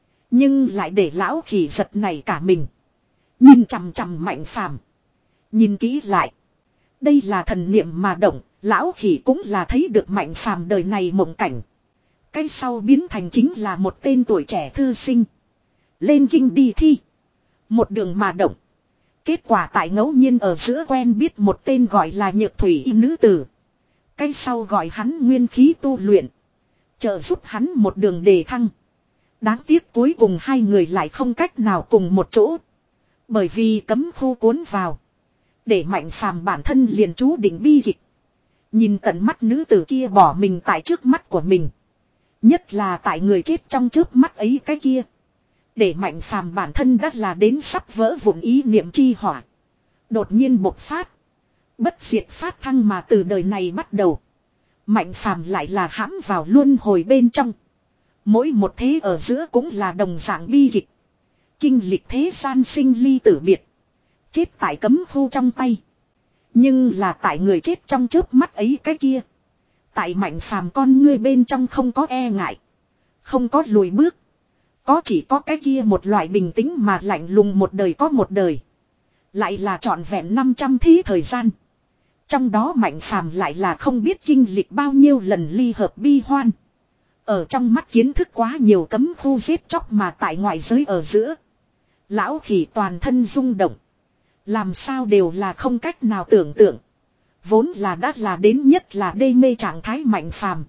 Nhưng lại để lão khỉ giật này cả mình. Nhìn chằm chằm Mạnh Phàm. Nhìn kỹ lại. Đây là thần niệm mà động. Lão khỉ cũng là thấy được Mạnh Phàm đời này mộng cảnh. Cái sau biến thành chính là một tên tuổi trẻ thư sinh. Lên kinh đi thi. Một đường mà động. Kết quả tại ngẫu nhiên ở giữa quen biết một tên gọi là Nhược Thủy y nữ tử. Cái sau gọi hắn nguyên khí tu luyện. Trợ giúp hắn một đường đề thăng. Đáng tiếc cuối cùng hai người lại không cách nào cùng một chỗ. Bởi vì cấm khu cuốn vào. Để Mạnh Phàm bản thân liền chú định bi kịch. Nhìn tận mắt nữ tử kia bỏ mình tại trước mắt của mình. Nhất là tại người chết trong trước mắt ấy cái kia. Để Mạnh Phàm bản thân đã là đến sắp vỡ vụn ý niệm chi hỏa. Đột nhiên bộc phát. Bất diệt phát thăng mà từ đời này bắt đầu. Mạnh Phàm lại là hãm vào luân hồi bên trong. Mỗi một thế ở giữa cũng là đồng dạng bi kịch. Kinh lịch thế gian sinh ly tử biệt. Chết tại cấm khu trong tay. Nhưng là tại người chết trong chớp mắt ấy cái kia. Tại Mạnh Phàm con ngươi bên trong không có e ngại. Không có lùi bước. Có chỉ có cái kia một loại bình tĩnh mà lạnh lùng một đời có một đời. Lại là trọn vẹn năm trăm thế thời gian. Trong đó Mạnh Phàm lại là không biết kinh lịch bao nhiêu lần ly hợp bi hoan. Ở trong mắt kiến thức quá nhiều cấm khu giết chóc mà tại ngoại giới ở giữa. Lão khỉ toàn thân rung động. Làm sao đều là không cách nào tưởng tượng. Vốn là đắt là đến nhất là đê mê trạng thái Mạnh Phàm.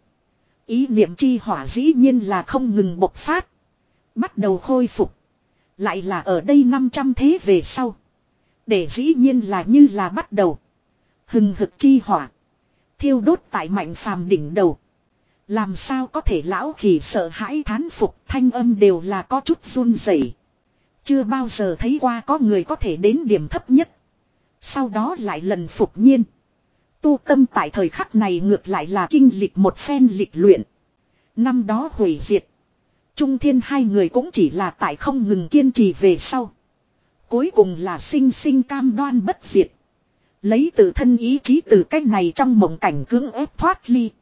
Ý niệm chi hỏa dĩ nhiên là không ngừng bộc phát. Bắt đầu khôi phục. Lại là ở đây năm trăm thế về sau. Để dĩ nhiên là như là bắt đầu. Hừng hực chi hỏa. Thiêu đốt tại Mạnh Phàm đỉnh đầu. Làm sao có thể lão khỉ sợ hãi thán phục, thanh âm đều là có chút run rẩy. Chưa bao giờ thấy qua có người có thể đến điểm thấp nhất. Sau đó lại lần phục nhiên. Tu tâm tại thời khắc này ngược lại là kinh lịch một phen lịch luyện. Năm đó hủy diệt. Trung thiên hai người cũng chỉ là tại không ngừng kiên trì về sau. Cuối cùng là sinh sinh cam đoan bất diệt. Lấy tự thân ý chí từ cách này trong mộng cảnh cưỡng ép thoát ly.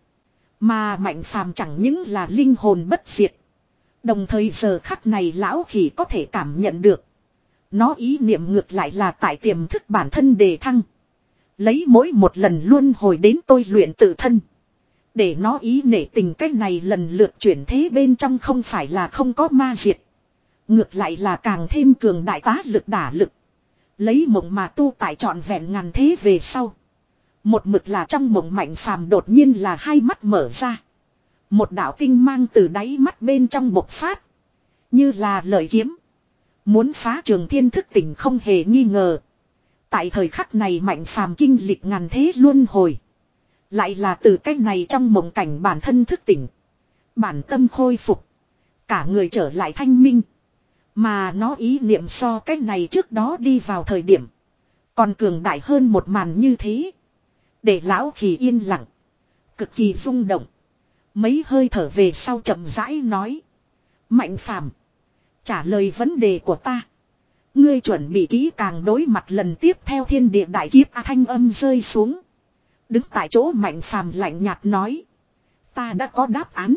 Mà Mạnh Phàm chẳng những là linh hồn bất diệt. Đồng thời giờ khắc này lão khỉ có thể cảm nhận được. Nó ý niệm ngược lại là tại tiềm thức bản thân đề thăng. Lấy mỗi một lần luân hồi đến tôi luyện tự thân. Để nó ý nể tình cách này lần lượt chuyển thế bên trong không phải là không có ma diệt. Ngược lại là càng thêm cường đại tá lực đả lực. Lấy mộng mà tu tại trọn vẹn ngàn thế về sau. Một mực là trong mộng Mạnh Phàm đột nhiên là hai mắt mở ra. Một đạo tinh mang từ đáy mắt bên trong bộc phát. Như là lợi kiếm. Muốn phá trường thiên thức tỉnh không hề nghi ngờ. Tại thời khắc này Mạnh Phàm kinh lịch ngàn thế luân hồi. Lại là từ cách này trong mộng cảnh bản thân thức tỉnh. Bản tâm khôi phục. Cả người trở lại thanh minh. Mà nó ý niệm so cách này trước đó đi vào thời điểm. Còn cường đại hơn một màn như thế. Để lão khỉ yên lặng. Cực kỳ rung động. Mấy hơi thở về sau chậm rãi nói. Mạnh Phàm, trả lời vấn đề của ta. Ngươi chuẩn bị kỹ càng đối mặt lần tiếp theo thiên địa đại kiếp. A thanh âm rơi xuống. Đứng tại chỗ Mạnh Phàm lạnh nhạt nói. Ta đã có đáp án.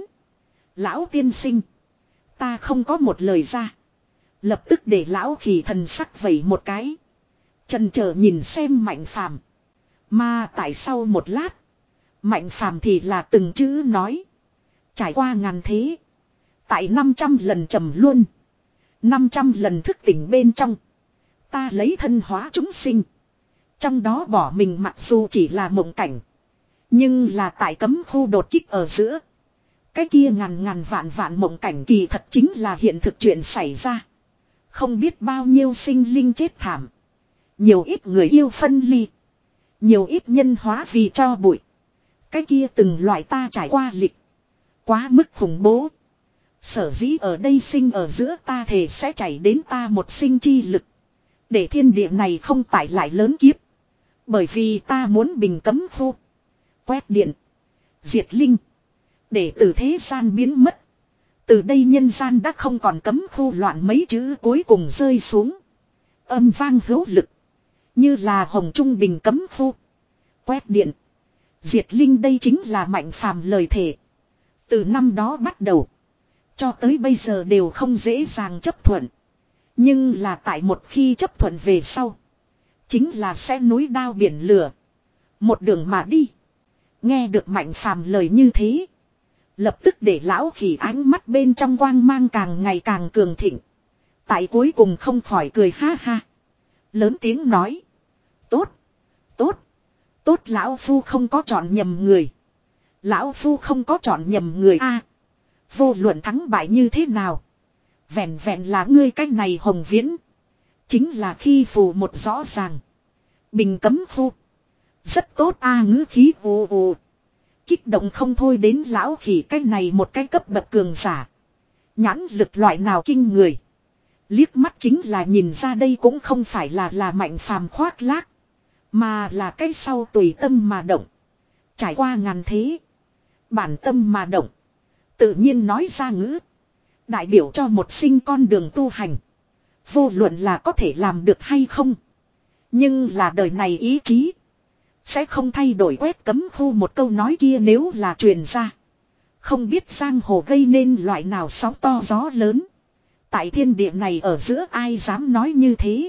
Lão tiên sinh. Ta không có một lời ra. Lập tức để lão khỉ thần sắc vẩy một cái. Chần chờ nhìn xem Mạnh Phàm. Mà tại sau một lát. Mạnh Phàm thì là từng chữ nói. Trải qua ngàn thế. Tại năm trăm lần trầm luân. năm trăm lần thức tỉnh bên trong. Ta lấy thân hóa chúng sinh. Trong đó bỏ mình mặc dù chỉ là mộng cảnh. Nhưng là tại cấm khu đột kích ở giữa. Cái kia ngàn ngàn vạn vạn mộng cảnh kỳ thật chính là hiện thực chuyện xảy ra. Không biết bao nhiêu sinh linh chết thảm. Nhiều ít người yêu phân ly. Nhiều ít nhân hóa vì cho bụi. Cái kia từng loại ta trải qua lịch. Quá mức khủng bố. Sở dĩ ở đây sinh ở giữa ta thể sẽ chảy đến ta một sinh chi lực. Để thiên địa này không tải lại lớn kiếp. Bởi vì ta muốn bình cấm khu. Quét điện. Diệt linh. Để từ thế gian biến mất. Từ đây nhân gian đã không còn cấm khu loạn mấy chữ cuối cùng rơi xuống. Âm vang hữu lực. Như là hồng trung bình cấm khu. Quét điện. Diệt linh đây chính là Mạnh Phàm lời thề. Từ năm đó bắt đầu. Cho tới bây giờ đều không dễ dàng chấp thuận. Nhưng là tại một khi chấp thuận về sau. Chính là sẽ núi đao biển lửa. Một đường mà đi. Nghe được Mạnh Phàm lời như thế. Lập tức để lão khỉ ánh mắt bên trong quang mang càng ngày càng cường thịnh. Tại cuối cùng không khỏi cười ha ha. Lớn tiếng nói. Tốt. Tốt. Tốt lão phu không có chọn nhầm người. Lão phu không có chọn nhầm người a. Vô luận thắng bại như thế nào. Vẹn vẹn là ngươi cách này hồng viễn. Chính là khi phù một rõ ràng. Bình cấm phu. Rất tốt a ngữ khí ồ ồ. Kích động không thôi đến lão khỉ cách này một cái cấp bậc cường giả. Nhãn lực loại nào kinh người. Liếc mắt chính là nhìn ra đây cũng không phải là là Mạnh Phàm khoác lác. Mà là cái sau tùy tâm mà động. Trải qua ngàn thế. Bản tâm mà động. Tự nhiên nói ra ngữ. Đại biểu cho một sinh con đường tu hành. Vô luận là có thể làm được hay không. Nhưng là đời này ý chí. Sẽ không thay đổi quét cấm khu một câu nói kia nếu là truyền ra. Không biết giang hồ gây nên loại nào sóng to gió lớn. Tại thiên địa này ở giữa ai dám nói như thế.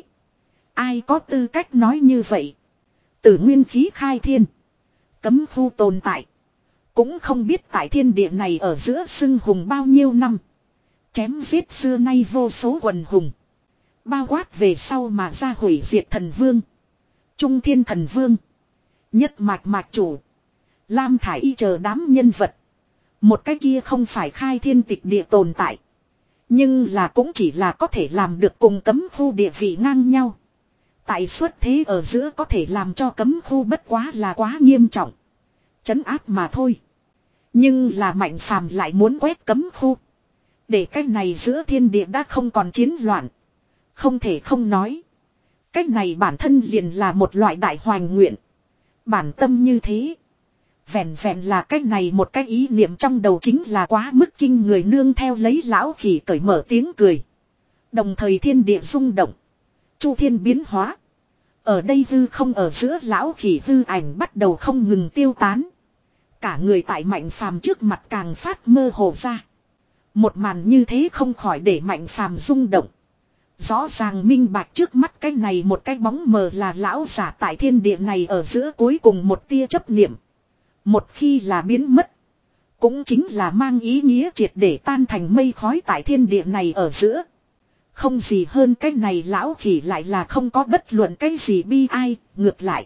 Ai có tư cách nói như vậy. Từ nguyên khí khai thiên. Cấm khu tồn tại. Cũng không biết tại thiên địa này ở giữa xưng hùng bao nhiêu năm. Chém giết xưa nay vô số quần hùng. Bao quát về sau mà ra hủy diệt thần vương. Trung thiên thần vương. Nhất mạch mạch chủ. Lam thải y chờ đám nhân vật. Một cái kia không phải khai thiên tịch địa tồn tại. Nhưng là cũng chỉ là có thể làm được cùng cấm khu địa vị ngang nhau. Tại xuất thế ở giữa có thể làm cho cấm khu bất quá là quá nghiêm trọng. Trấn áp mà thôi. Nhưng là Mạnh Phàm lại muốn quét cấm khu. Để cái này giữa thiên địa đã không còn chiến loạn. Không thể không nói. Cái này bản thân liền là một loại đại hoành nguyện. Bản tâm như thế. Vẹn vẹn là cái này một cái ý niệm trong đầu chính là quá mức kinh người, nương theo lấy lão khỉ cởi mở tiếng cười. Đồng thời thiên địa rung động. Chu thiên biến hóa. Ở đây hư không ở giữa lão khỉ hư ảnh bắt đầu không ngừng tiêu tán. Cả người tại Mạnh Phàm trước mặt càng phát mơ hồ ra. Một màn như thế không khỏi để Mạnh Phàm rung động. Rõ ràng minh bạch trước mắt cái này một cái bóng mờ là lão giả tại thiên địa này ở giữa cuối cùng một tia chấp niệm. Một khi là biến mất. Cũng chính là mang ý nghĩa triệt để tan thành mây khói tại thiên địa này ở giữa. Không gì hơn cái này lão khỉ lại là không có bất luận cái gì bi ai, ngược lại.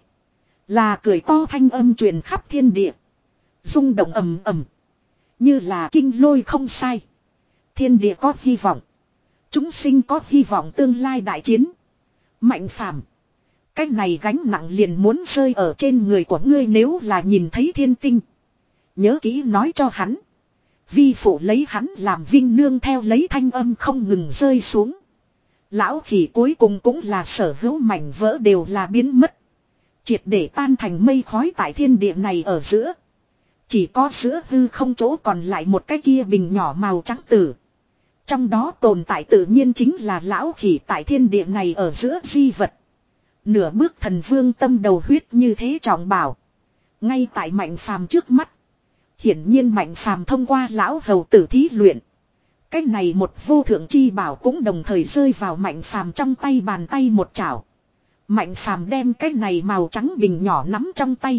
Là cười to thanh âm truyền khắp thiên địa. Rung động ầm ầm. Như là kinh lôi không sai. Thiên địa có hy vọng. Chúng sinh có hy vọng tương lai đại chiến. Mạnh Phàm, cái này gánh nặng liền muốn rơi ở trên người của ngươi, nếu là nhìn thấy thiên tinh. Nhớ kỹ nói cho hắn. Vi phụ lấy hắn làm vinh, nương theo lấy thanh âm không ngừng rơi xuống. Lão khỉ cuối cùng cũng là sở hữu mảnh vỡ đều là biến mất. Triệt để tan thành mây khói tại thiên địa này ở giữa. Chỉ có giữa hư không chỗ còn lại một cái kia bình nhỏ màu trắng tử. Trong đó tồn tại tự nhiên chính là lão khỉ tại thiên địa này ở giữa di vật. Nửa bước thần vương tâm đầu huyết như thế trọng bảo. Ngay tại Mạnh Phàm trước mắt. Hiển nhiên Mạnh Phàm thông qua lão hầu tử thí luyện. Cái này một vô thượng chi bảo cũng đồng thời rơi vào Mạnh Phàm trong tay, bàn tay một chảo. Mạnh Phàm đem cái này màu trắng bình nhỏ nắm trong tay.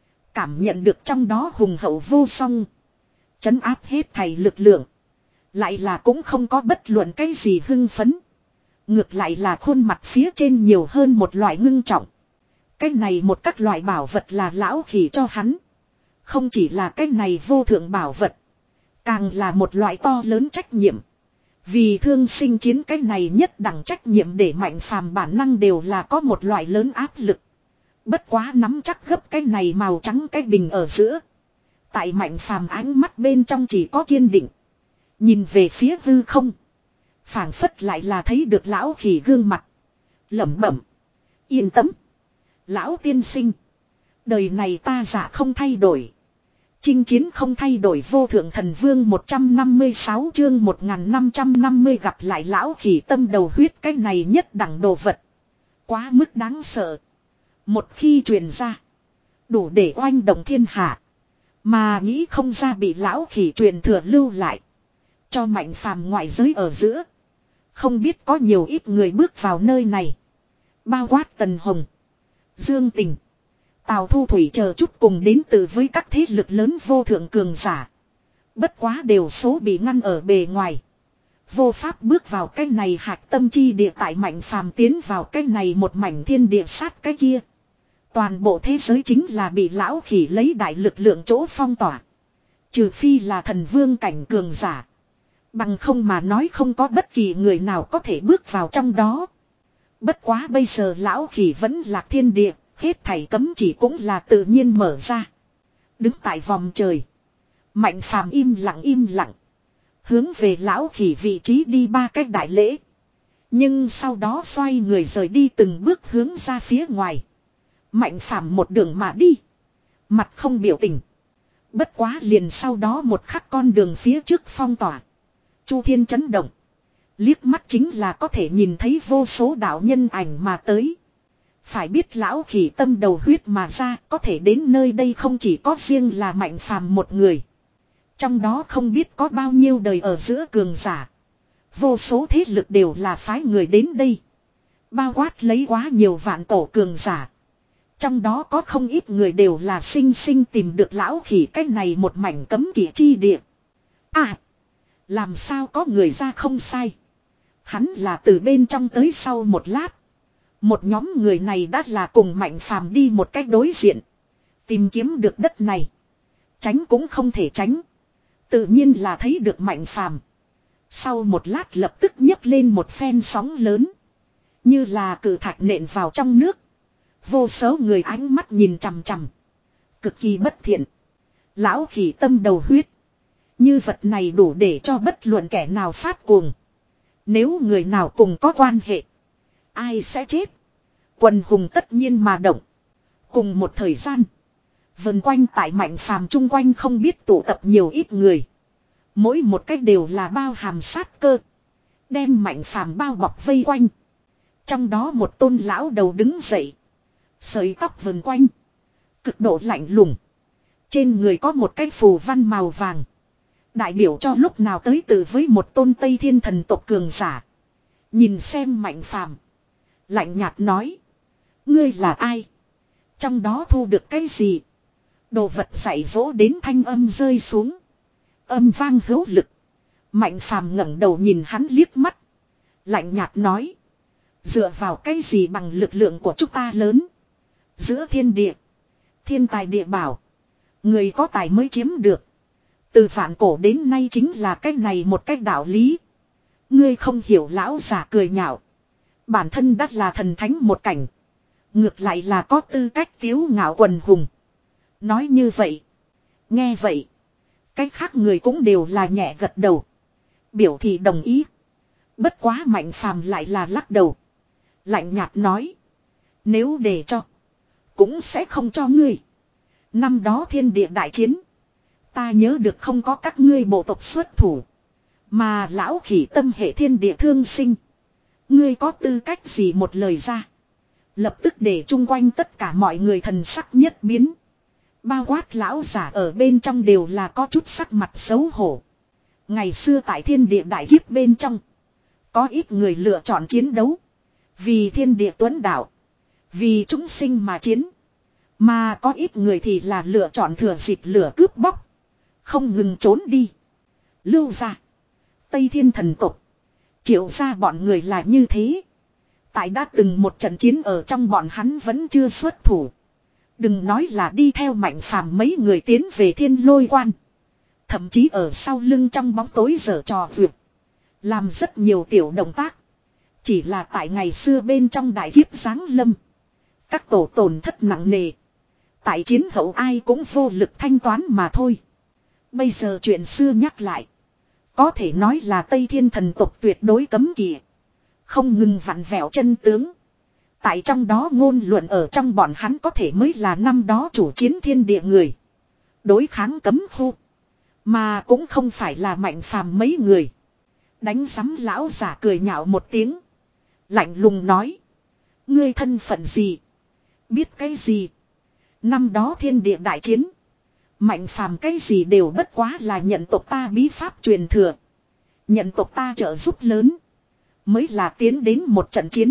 Cảm nhận được trong đó hùng hậu vô song. Trấn áp hết thảy lực lượng. Lại là cũng không có bất luận cái gì hưng phấn. Ngược lại là khuôn mặt phía trên nhiều hơn một loại ngưng trọng. Cái này một các loại bảo vật là lão khỉ cho hắn. Không chỉ là cái này vô thượng bảo vật. Càng là một loại to lớn trách nhiệm. Vì thương sinh chiến cái này nhất đẳng trách nhiệm để Mạnh Phàm bản năng đều là có một loại lớn áp lực. Bất quá nắm chắc gấp cái này màu trắng cái bình ở giữa. Tại Mạnh Phàm ánh mắt bên trong chỉ có kiên định. Nhìn về phía hư không. Phảng phất lại là thấy được lão khỉ gương mặt. Lẩm bẩm. Yên tâm. Lão tiên sinh. Đời này ta giả không thay đổi. Chinh chiến không thay đổi. Vô thượng thần vương một trăm năm mươi sáu chương một nghìn năm trăm năm mươi gặp lại lão khỉ tâm đầu huyết, cái này nhất đẳng đồ vật. Quá mức đáng sợ. Một khi truyền ra. Đủ để oanh động thiên hạ. Mà nghĩ không ra bị lão khỉ truyền thừa lưu lại. Cho Mạnh Phàm ngoại giới ở giữa. Không biết có nhiều ít người bước vào nơi này. Bao quát Tần Hồng, Dương Tình, Tào Thu Thủy chờ chút cùng đến từ với các thế lực lớn vô thượng cường giả. Bất quá đều số bị ngăn ở bề ngoài. Vô pháp bước vào cái này hạch tâm chi địa, tại Mạnh Phàm tiến vào cái này một mảnh thiên địa sát cái kia. Toàn bộ thế giới chính là bị lão khỉ lấy đại lực lượng chỗ phong tỏa. Trừ phi là thần vương cảnh cường giả. Bằng không mà nói không có bất kỳ người nào có thể bước vào trong đó. Bất quá bây giờ lão khỉ vẫn lạc thiên địa, hết thảy cấm chỉ cũng là tự nhiên mở ra. Đứng tại vòng trời. Mạnh Phàm im lặng im lặng. Hướng về lão khỉ vị trí đi ba cách đại lễ. Nhưng sau đó xoay người rời đi từng bước hướng ra phía ngoài. Mạnh Phàm một đường mà đi. Mặt không biểu tình. Bất quá liền sau đó một khắc con đường phía trước phong tỏa. Chu thiên chấn động. Liếc mắt chính là có thể nhìn thấy vô số đạo nhân ảnh mà tới. Phải biết lão khỉ tâm đầu huyết mà ra, có thể đến nơi đây không chỉ có riêng là Mạnh Phàm một người. Trong đó không biết có bao nhiêu đời ở giữa cường giả. Vô số thế lực đều là phái người đến đây. Bao quát lấy quá nhiều vạn tổ cường giả. Trong đó có không ít người đều là sinh sinh tìm được lão khỉ cách này một mảnh cấm kỵ chi địa. À! Làm sao có người ra không sai. Hắn là từ bên trong tới sau một lát. Một nhóm người này đã là cùng Mạnh Phàm đi một cách đối diện. Tìm kiếm được đất này. Tránh cũng không thể tránh. Tự nhiên là thấy được Mạnh Phàm. Sau một lát lập tức nhấc lên một phen sóng lớn. Như là cự thạch nện vào trong nước. Vô số người ánh mắt nhìn chằm chằm. Cực kỳ bất thiện. Lão khỉ tâm đầu huyết. Như vật này đủ để cho bất luận kẻ nào phát cuồng. Nếu người nào cùng có quan hệ. Ai sẽ chết. Quần hùng tất nhiên mà động. Cùng một thời gian. Vần quanh tại Mạnh Phàm chung quanh không biết tụ tập nhiều ít người. Mỗi một cách đều là bao hàm sát cơ. Đem Mạnh Phàm bao bọc vây quanh. Trong đó một tôn lão đầu đứng dậy. Sợi tóc vần quanh. Cực độ lạnh lùng. Trên người có một cái phù văn màu vàng. Đại biểu cho lúc nào tới từ với một tôn Tây Thiên thần tộc cường giả. Nhìn xem Mạnh Phàm, lạnh nhạt nói. Ngươi là ai? Trong đó thu được cái gì? Đồ vật dạy dỗ đến thanh âm rơi xuống. Âm vang hữu lực. Mạnh Phàm ngẩng đầu nhìn hắn liếc mắt. Lạnh nhạt nói. Dựa vào cái gì bằng lực lượng của chúng ta lớn? Giữa thiên địa. Thiên tài địa bảo. Người có tài mới chiếm được. Từ vạn cổ đến nay chính là cách này một cách đạo lý. Ngươi không hiểu lão giả cười nhạo. Bản thân đắt là thần thánh một cảnh. Ngược lại là có tư cách tiếu ngạo quần hùng. Nói như vậy. Nghe vậy. Cách khác người cũng đều là nhẹ gật đầu. Biểu thị đồng ý. Bất quá Mạnh Phàm lại là lắc đầu. Lạnh nhạt nói. Nếu để cho. Cũng sẽ không cho ngươi. Năm đó thiên địa đại chiến. Ta nhớ được không có các ngươi bộ tộc xuất thủ. Mà lão khỉ tâm hệ thiên địa thương sinh. Ngươi có tư cách gì một lời ra. Lập tức để chung quanh tất cả mọi người thần sắc nhất biến. Bao quát lão giả ở bên trong đều là có chút sắc mặt xấu hổ. Ngày xưa tại thiên địa đại kiếp bên trong. Có ít người lựa chọn chiến đấu. Vì thiên địa tuấn đạo. Vì chúng sinh mà chiến. Mà có ít người thì là lựa chọn thừa dịp lửa cướp bóc. Không ngừng trốn đi. Lưu ra. Tây Thiên thần tộc. Triệu ra bọn người là như thế. Tại đã từng một trận chiến ở trong bọn hắn vẫn chưa xuất thủ. Đừng nói là đi theo Mạnh Phàm mấy người tiến về Thiên Lôi Quan. Thậm chí ở sau lưng trong bóng tối giở trò vượt. Làm rất nhiều tiểu động tác. Chỉ là tại ngày xưa bên trong đại kiếp giáng lâm. Các tổ tổn thất nặng nề. Tại chiến hậu ai cũng vô lực thanh toán mà thôi. Bây giờ chuyện xưa nhắc lại. Có thể nói là Tây Thiên thần tộc tuyệt đối cấm kỵ. Không ngừng vặn vẹo chân tướng. Tại trong đó ngôn luận ở trong bọn hắn có thể mới là năm đó chủ chiến thiên địa người. Đối kháng cấm khu. Mà cũng không phải là Mạnh Phàm mấy người. Đánh sắm lão giả cười nhạo một tiếng. Lạnh lùng nói. Ngươi thân phận gì? Biết cái gì? Năm đó thiên địa đại chiến. Mạnh Phàm cái gì đều bất quá là nhận tộc ta bí pháp truyền thừa. Nhận tộc ta trợ giúp lớn. Mới là tiến đến một trận chiến.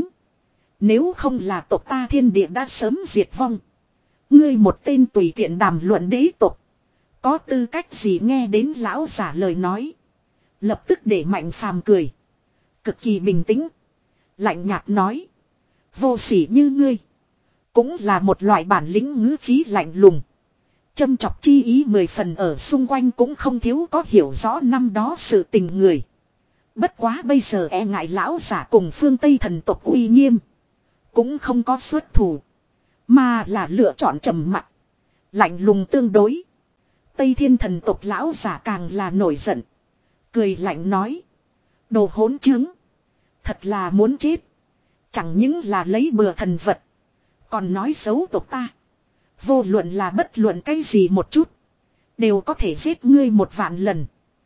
Nếu không là tộc ta thiên địa đã sớm diệt vong. Ngươi một tên tùy tiện đàm luận đế tộc. Có tư cách gì nghe đến lão giả lời nói. Lập tức để Mạnh Phàm cười. Cực kỳ bình tĩnh. Lạnh nhạt nói. Vô sỉ như ngươi. Cũng là một loại bản lĩnh ngữ khí lạnh lùng. Châm chọc chi ý mười phần ở xung quanh cũng không thiếu có hiểu rõ năm đó sự tình người. Bất quá bây giờ e ngại lão giả cùng phương Tây thần tộc uy nghiêm. Cũng không có xuất thủ. Mà là lựa chọn trầm mặc. Lạnh lùng tương đối. Tây Thiên thần tộc lão giả càng là nổi giận. Cười lạnh nói. Đồ hỗn trướng. Thật là muốn chết. Chẳng những là lấy bừa thần vật. Còn nói xấu tộc ta. Vô luận là bất luận cái gì một chút. Đều có thể giết ngươi một vạn lần.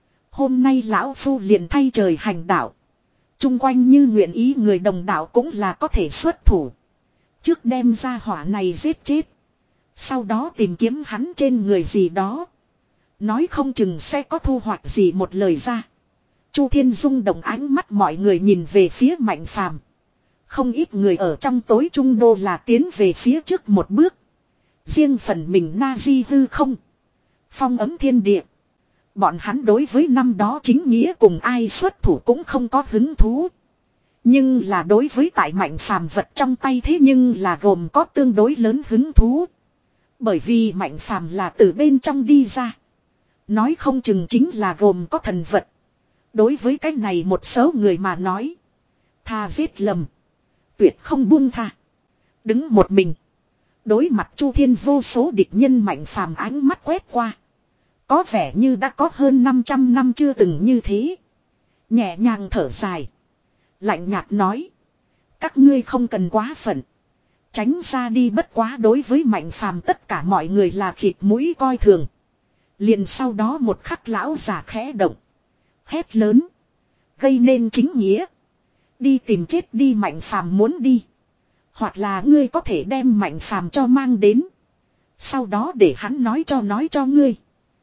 Hôm nay lão phu liền thay trời hành đạo. Trung quanh như nguyện ý người đồng đạo cũng là có thể xuất thủ. Trước đem ra hỏa này giết chết. Sau đó tìm kiếm hắn trên người gì đó. Nói không chừng sẽ có thu hoạch gì một lời ra. Chu Thiên Dung động ánh mắt mọi người nhìn về phía Mạnh Phàm. Không ít người ở trong tối trung đô là tiến về phía trước một bước. Riêng phần mình na di hư không. Phong ấm thiên địa. Bọn hắn đối với năm đó chính nghĩa cùng ai xuất thủ cũng không có hứng thú. Nhưng là đối với tại Mạnh Phàm vật trong tay thế nhưng là gồm có tương đối lớn hứng thú. Bởi vì Mạnh Phàm là từ bên trong đi ra. Nói không chừng chính là gồm có thần vật. Đối với cái này một số người mà nói. Tha giết lầm. Tuyệt không buông tha. Đứng một mình. Đối mặt Chu Thiên vô số địch nhân Mạnh Phàm ánh mắt quét qua. Có vẻ như đã có hơn năm trăm năm chưa từng như thế. Nhẹ nhàng thở dài. Lạnh nhạt nói. Các ngươi không cần quá phận. Tránh ra đi, bất quá đối với Mạnh Phàm tất cả mọi người là khịt mũi coi thường. Liền sau đó một khắc lão già khẽ động. Hét lớn. Gây nên chính nghĩa. Đi tìm chết đi, Mạnh Phàm muốn đi. Hoặc là ngươi có thể đem Mạnh Phàm cho mang đến. Sau đó để hắn nói cho nói cho ngươi.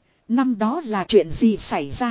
Năm đó là chuyện gì xảy ra.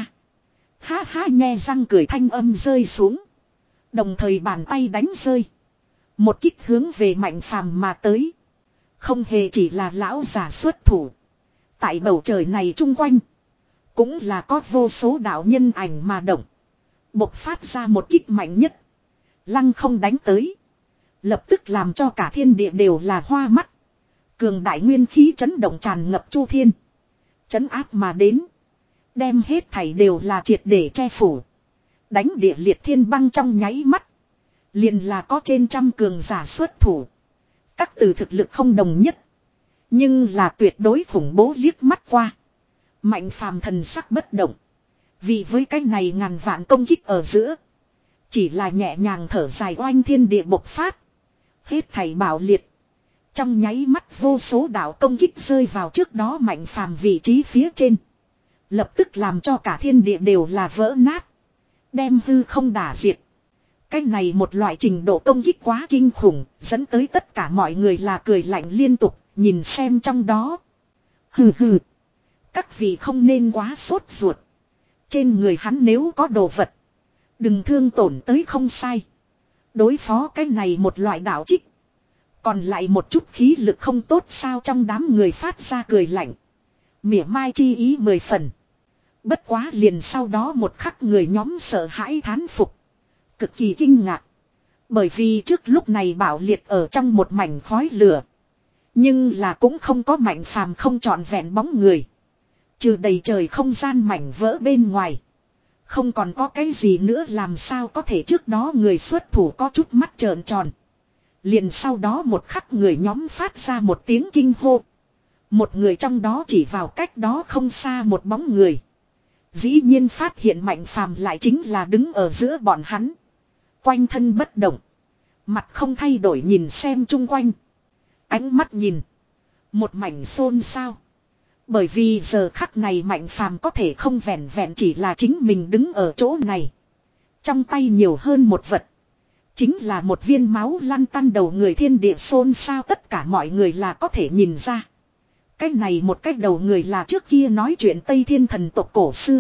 Ha ha, nghe răng cười thanh âm rơi xuống. Đồng thời bàn tay đánh rơi. Một kích hướng về Mạnh Phàm mà tới. Không hề chỉ là lão già xuất thủ. Tại bầu trời này chung quanh. Cũng là có vô số đạo nhân ảnh mà động. Bộc phát ra một kích mạnh nhất. Lăng không đánh tới. Lập tức làm cho cả thiên địa đều là hoa mắt. Cường đại nguyên khí chấn động tràn ngập chu thiên. Chấn áp mà đến. Đem hết thảy đều là triệt để che phủ. Đánh địa liệt thiên băng trong nháy mắt. Liền là có trên trăm cường giả xuất thủ. Các từ thực lực không đồng nhất. Nhưng là tuyệt đối khủng bố, liếc mắt qua. Mạnh Phàm thần sắc bất động. Vì với cái này ngàn vạn công kích ở giữa. Chỉ là nhẹ nhàng thở dài, oanh thiên địa bộc phát. Hết thảy bạo liệt. Trong nháy mắt vô số đạo công kích rơi vào trước đó Mạnh Phàm vị trí phía trên. Lập tức làm cho cả thiên địa đều là vỡ nát. Đem hư không đả diệt. Cái này một loại trình độ công kích quá kinh khủng, dẫn tới tất cả mọi người là cười lạnh liên tục, nhìn xem trong đó. Hừ hừ. Các vị không nên quá sốt ruột. Trên người hắn nếu có đồ vật, đừng thương tổn tới không sai. Đối phó cái này một loại đạo trích. Còn lại một chút khí lực không tốt sao, trong đám người phát ra cười lạnh. Mỉa mai chi ý mười phần. Bất quá liền sau đó một khắc người nhóm sợ hãi thán phục. Cực kỳ kinh ngạc. Bởi vì trước lúc này bạo liệt ở trong một mảnh khói lửa. Nhưng là cũng không có Mạnh Phàm không trọn vẹn bóng người. Trừ đầy trời không gian mảnh vỡ bên ngoài. Không còn có cái gì nữa, làm sao có thể trước đó người xuất thủ có chút mắt trợn tròn. Liền sau đó một khắc người nhóm phát ra một tiếng kinh hô. Một người trong đó chỉ vào cách đó không xa một bóng người. Dĩ nhiên phát hiện Mạnh Phàm lại chính là đứng ở giữa bọn hắn. Quanh thân bất động. Mặt không thay đổi nhìn xem chung quanh. Ánh mắt nhìn. Một mảnh xôn xao. Bởi vì giờ khắc này Mạnh Phàm có thể không vẹn vẹn chỉ là chính mình đứng ở chỗ này. Trong tay nhiều hơn một vật. Chính là một viên máu lăn tăn đầu người, thiên địa xôn xao, tất cả mọi người là có thể nhìn ra. Cái này một cái đầu người là trước kia nói chuyện Tây Thiên thần tộc cổ xưa.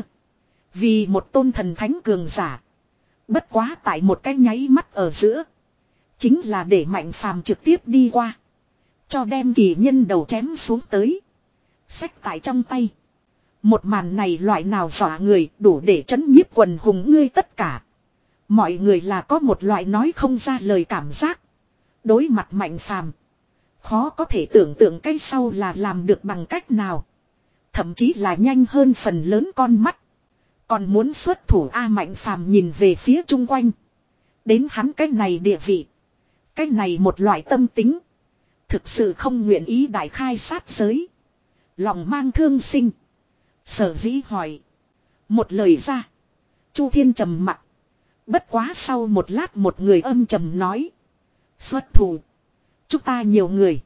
Vì một tôn thần thánh cường giả. Bất quá tại một cái nháy mắt ở giữa. Chính là để Mạnh Phàm trực tiếp đi qua. Cho đem kỳ nhân đầu chém xuống tới. Xách tại trong tay. Một màn này loại nào dọa người, đủ để chấn nhiếp quần hùng ngươi tất cả. Mọi người là có một loại nói không ra lời cảm giác. Đối mặt Mạnh Phàm, khó có thể tưởng tượng cái sau là làm được bằng cách nào. Thậm chí là nhanh hơn phần lớn con mắt. Còn muốn xuất thủ A. Mạnh Phàm nhìn về phía chung quanh. Đến hắn cái này địa vị. Cái này một loại tâm tính. Thực sự không nguyện ý đại khai sát giới. Lòng mang thương sinh. Sở dĩ hỏi. Một lời ra. Chu Thiên trầm mặt. Bất quá sau một lát một người âm trầm nói. Xuất thủ. Chúng ta nhiều người.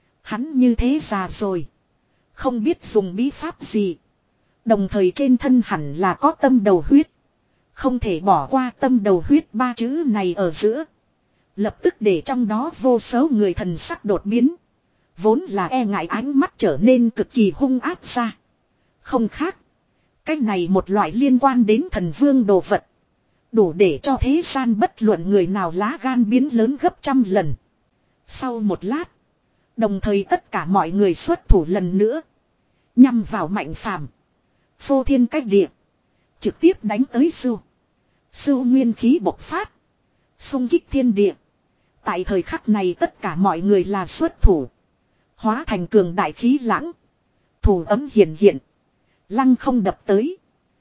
Hắn như thế già rồi. Không biết dùng bí pháp gì. Đồng thời trên thân hẳn là có tâm đầu huyết. Không thể bỏ qua tâm đầu huyết ba chữ này ở giữa. Lập tức để trong đó vô số người thần sắc đột biến. Vốn là e ngại ánh mắt trở nên cực kỳ hung ác ra. Không khác. Cái này một loại liên quan đến thần vương đồ vật. Đủ để cho thế gian bất luận người nào lá gan biến lớn gấp trăm lần. Sau một lát. Đồng thời tất cả mọi người xuất thủ lần nữa. Nhằm vào Mạnh Phàm. Phô thiên cách địa. Trực tiếp đánh tới Sưu. Sưu nguyên khí bộc phát. Xung kích thiên địa. Tại thời khắc này tất cả mọi người là xuất thủ. Hóa thành cường đại khí lãng. Thủ ấm hiện hiện. Lăng không đập tới.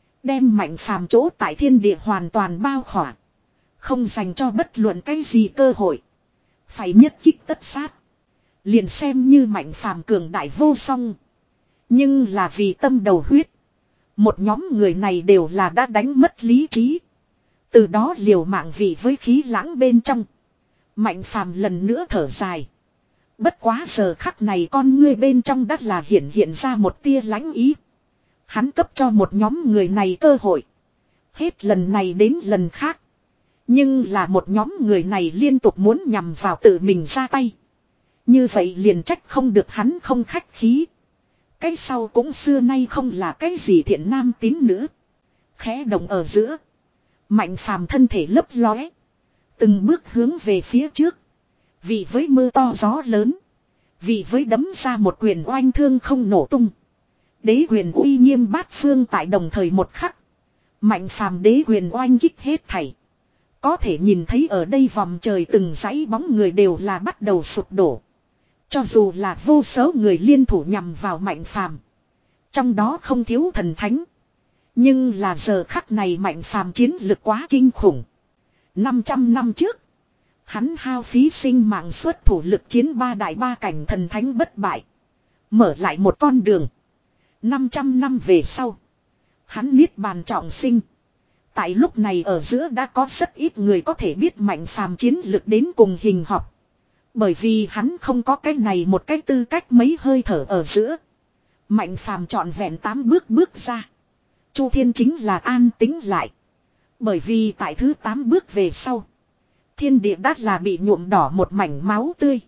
Đem Mạnh Phàm chỗ tại thiên địa hoàn toàn bao khỏa. Không dành cho bất luận cái gì cơ hội. Phải nhất kích tất sát. Liền xem như Mạnh Phàm cường đại vô song. Nhưng là vì tâm đầu huyết. Một nhóm người này đều là đã đánh mất lý trí. Từ đó liều mạng vì với khí lãng bên trong. Mạnh Phàm lần nữa thở dài. Bất quá giờ khắc này con ngươi bên trong đất là hiện hiện ra một tia lãnh ý. Hắn cấp cho một nhóm người này cơ hội. Hết lần này đến lần khác. Nhưng là một nhóm người này liên tục muốn nhằm vào tự mình ra tay. Như vậy liền trách không được hắn không khách khí. Cái sau cũng xưa nay không là cái gì thiện nam tín nữ. Khẽ động ở giữa. Mạnh Phàm thân thể lấp lóe. Từng bước hướng về phía trước. Vì với mưa to gió lớn. Vì với đấm ra một quyền oanh thương không nổ tung. Đế quyền uy nghiêm bát phương tại đồng thời một khắc. Mạnh Phàm đế quyền oanh kích hết thảy. Có thể nhìn thấy ở đây vòng trời từng dãy bóng người đều là bắt đầu sụp đổ. Cho dù là vô số người liên thủ nhằm vào Mạnh Phàm. Trong đó không thiếu thần thánh. Nhưng là giờ khắc này Mạnh Phàm chiến lực quá kinh khủng. năm trăm năm trước. Hắn hao phí sinh mạng xuất thủ lực chiến ba đại ba cảnh thần thánh bất bại. Mở lại một con đường. năm trăm năm về sau. Hắn niết bàn trọng sinh. Tại lúc này ở giữa đã có rất ít người có thể biết Mạnh Phàm chiến lực đến cùng hình học. Bởi vì hắn không có cái này một cái tư cách mấy hơi thở ở giữa. Mạnh Phàm trọn vẹn tám bước bước ra. Chu Thiên chính là an tĩnh lại. Bởi vì tại thứ tám bước về sau. Thiên địa đát là bị nhuộm đỏ một mảnh máu tươi.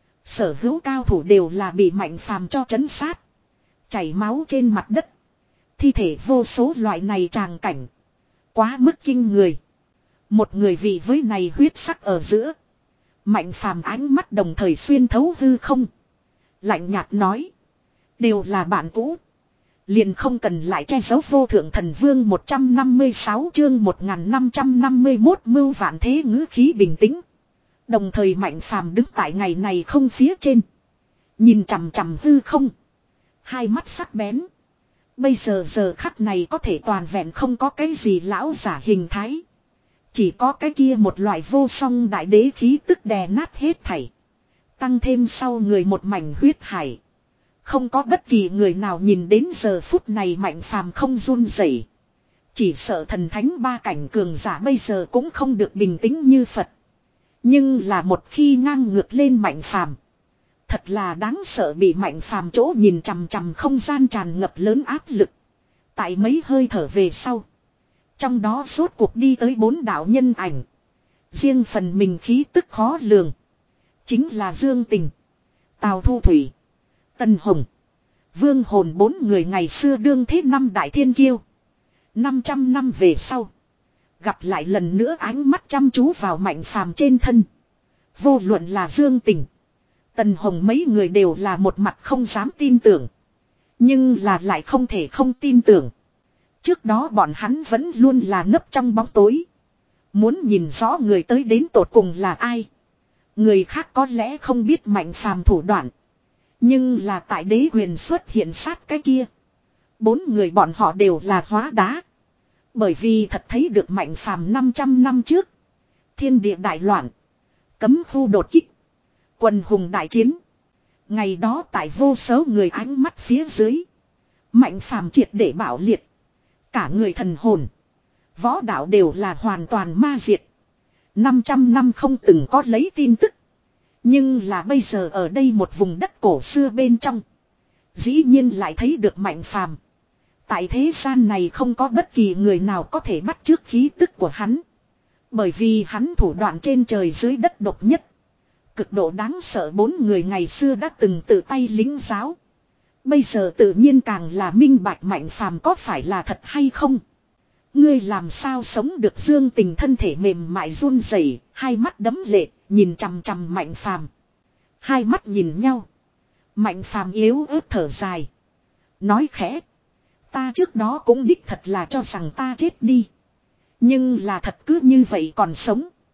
Sở hữu cao thủ đều là bị Mạnh Phàm cho trấn sát. Chảy máu trên mặt đất. Thi thể vô số loại này tràng cảnh. Quá mức kinh người. Một người vị với này huyết sắc ở giữa. Mạnh Phàm ánh mắt đồng thời xuyên thấu hư không. Lạnh nhạt nói. Đều là bạn cũ. Liền không cần lại che giấu vô thượng thần vương một trăm năm mươi sáu chương một nghìn năm trăm năm mươi mốt mưu vạn thế ngữ khí bình tĩnh. Đồng thời Mạnh Phàm đứng tại ngày này không phía trên. Nhìn chằm chằm hư không. Hai mắt sắc bén. Bây giờ giờ khắc này có thể toàn vẹn không có cái gì lão giả hình thái. Chỉ có cái kia một loại vô song đại đế khí tức đè nát hết thảy. Tăng thêm sau người một mảnh huyết hải. Không có bất kỳ người nào nhìn đến giờ phút này Mạnh Phàm không run rẩy. Chỉ sợ thần thánh ba cảnh cường giả bây giờ cũng không được bình tĩnh như Phật. Nhưng là một khi ngang ngược lên Mạnh Phàm, thật là đáng sợ bị Mạnh Phàm chỗ nhìn chằm chằm không gian tràn ngập lớn áp lực. Tại mấy hơi thở về sau. Trong đó rốt cuộc đi tới bốn đạo nhân ảnh. Riêng phần mình khí tức khó lường. Chính là Dương Tình, Tào Thu Thủy, Tân Hồng, Vương Hồn bốn người ngày xưa đương thế năm đại thiên kiêu. năm trăm năm về sau. Gặp lại lần nữa ánh mắt chăm chú vào Mạnh Phàm trên thân. Vô luận là Dương Tình, Tần Hồng mấy người đều là một mặt không dám tin tưởng. Nhưng là lại không thể không tin tưởng. Trước đó bọn hắn vẫn luôn là nấp trong bóng tối. Muốn nhìn rõ người tới đến tột cùng là ai. Người khác có lẽ không biết Mạnh Phàm thủ đoạn. Nhưng là tại đế quyền xuất hiện sát cái kia. Bốn người bọn họ đều là hóa đá. Bởi vì thật thấy được Mạnh Phàm năm trăm năm trước. Thiên địa đại loạn. Cấm khu đột kích. Quần hùng đại chiến. Ngày đó tại vô số người ánh mắt phía dưới. Mạnh Phàm triệt để bạo liệt. Cả người thần hồn. Võ đạo đều là hoàn toàn ma diệt. năm trăm năm không từng có lấy tin tức. Nhưng là bây giờ ở đây một vùng đất cổ xưa bên trong. Dĩ nhiên lại thấy được Mạnh Phàm. Tại thế gian này không có bất kỳ người nào có thể bắt chước khí tức của hắn. Bởi vì hắn thủ đoạn trên trời dưới đất độc nhất. Cực độ đáng sợ bốn người ngày xưa đã từng tự tay lính giáo. Bây giờ tự nhiên càng là minh bạch Mạnh Phàm có phải là thật hay không. Ngươi làm sao sống được Dương Tình thân thể mềm mại run rẩy, hai mắt đấm lệ, nhìn chằm chằm Mạnh Phàm. Hai mắt nhìn nhau. Mạnh Phàm yếu ớt thở dài. Nói khẽ. Ta trước đó cũng đích thật là cho rằng ta chết đi. Nhưng là thật cứ như vậy còn sống.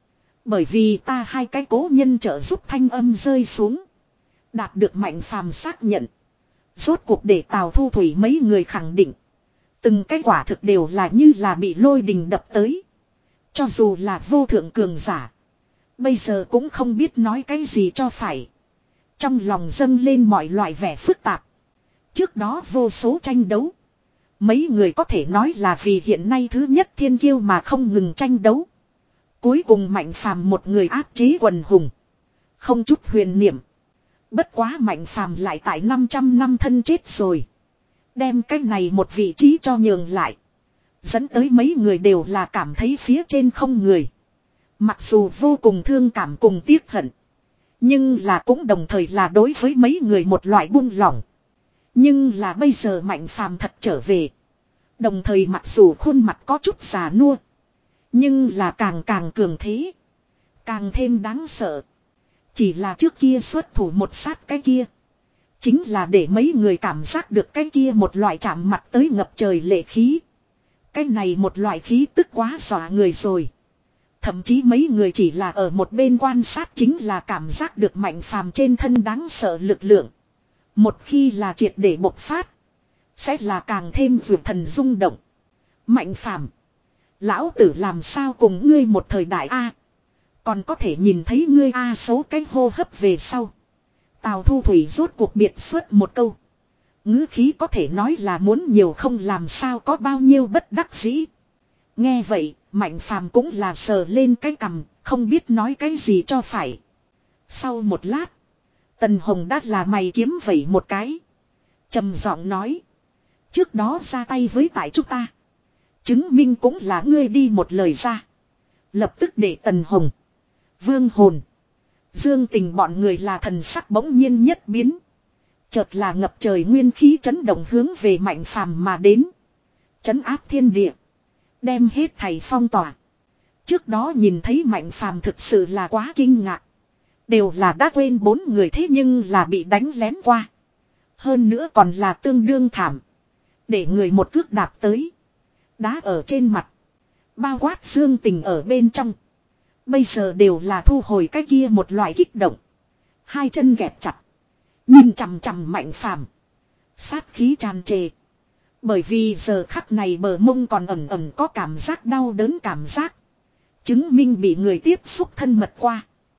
Bởi vì ta hai cái cố nhân trợ giúp thanh âm rơi xuống. Đạt được Mạnh Phàm xác nhận. Rốt cuộc để Tào Thu Thủy mấy người khẳng định. Từng cái quả thực đều là như là bị lôi đình đập tới. Cho dù là vô thượng cường giả. Bây giờ cũng không biết nói cái gì cho phải. Trong lòng dâng lên mọi loại vẻ phức tạp. Trước đó vô số tranh đấu. Mấy người có thể nói là vì hiện nay thứ nhất thiên kiêu mà không ngừng tranh đấu. Cuối cùng Mạnh Phàm một người áp chế quần hùng. Không chút huyền niệm. Bất quá Mạnh Phàm lại tại năm trăm năm thân chết rồi. Đem cái này một vị trí cho nhường lại. Dẫn tới mấy người đều là cảm thấy phía trên không người. Mặc dù vô cùng thương cảm cùng tiếc hận. Nhưng là cũng đồng thời là đối với mấy người một loại buông lỏng. Nhưng là bây giờ Mạnh Phàm thật trở về. Đồng thời mặc dù khuôn mặt có chút già nua. Nhưng là càng càng cường thế. Càng thêm đáng sợ. Chỉ là trước kia xuất thủ một sát cái kia. Chính là để mấy người cảm giác được cái kia một loại chạm mặt tới ngập trời lệ khí. Cái này một loại khí tức quá dọa người rồi. Thậm chí mấy người chỉ là ở một bên quan sát chính là cảm giác được Mạnh Phàm trên thân đáng sợ lực lượng. Một khi là triệt để bộc phát. Sẽ là càng thêm vượt thần rung động. Mạnh Phàm, lão tử làm sao cùng ngươi một thời đại A. Còn có thể nhìn thấy ngươi A số cái hô hấp về sau. Tào Thu Thủy rốt cuộc biệt xuất một câu. Ngữ khí có thể nói là muốn nhiều không làm sao có bao nhiêu bất đắc dĩ. Nghe vậy, Mạnh Phàm cũng là sờ lên cái cằm, không biết nói cái gì cho phải. Sau một lát, Tần Hồng đã là mày kiếm vẩy một cái. Trầm giọng nói. Trước đó ra tay với tại chúng ta. Chứng minh cũng là ngươi đi một lời ra. Lập tức để Tần Hồng, Vương Hồn, Dương Tình bọn người là thần sắc bỗng nhiên nhất biến. Chợt là ngập trời nguyên khí chấn động hướng về Mạnh Phàm mà đến. Chấn áp thiên địa. Đem hết thầy phong tỏa. Trước đó nhìn thấy Mạnh Phàm thực sự là quá kinh ngạc. Đều là đã quên bốn người thế nhưng là bị đánh lén qua. Hơn nữa còn là tương đương thảm. Để người một cước đạp tới. Đá ở trên mặt. Bao quát Dương Tình ở bên trong. Bây giờ đều là thu hồi cái kia một loại kích động. Hai chân gẹp chặt. Nhìn chằm chằm Mạnh Phàm. Sát khí tràn trề. Bởi vì giờ khắc này bờ mông còn ẩn ẩn có cảm giác đau đớn cảm giác. Chứng minh bị người tiếp xúc thân mật qua.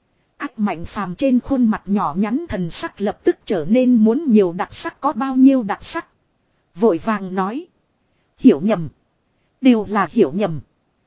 Ác Mạnh Phàm trên khuôn mặt nhỏ nhắn thần sắc lập tức trở nên muốn nhiều đặc sắc có bao nhiêu đặc sắc. Vội vàng nói. Hiểu nhầm. Đều là hiểu nhầm.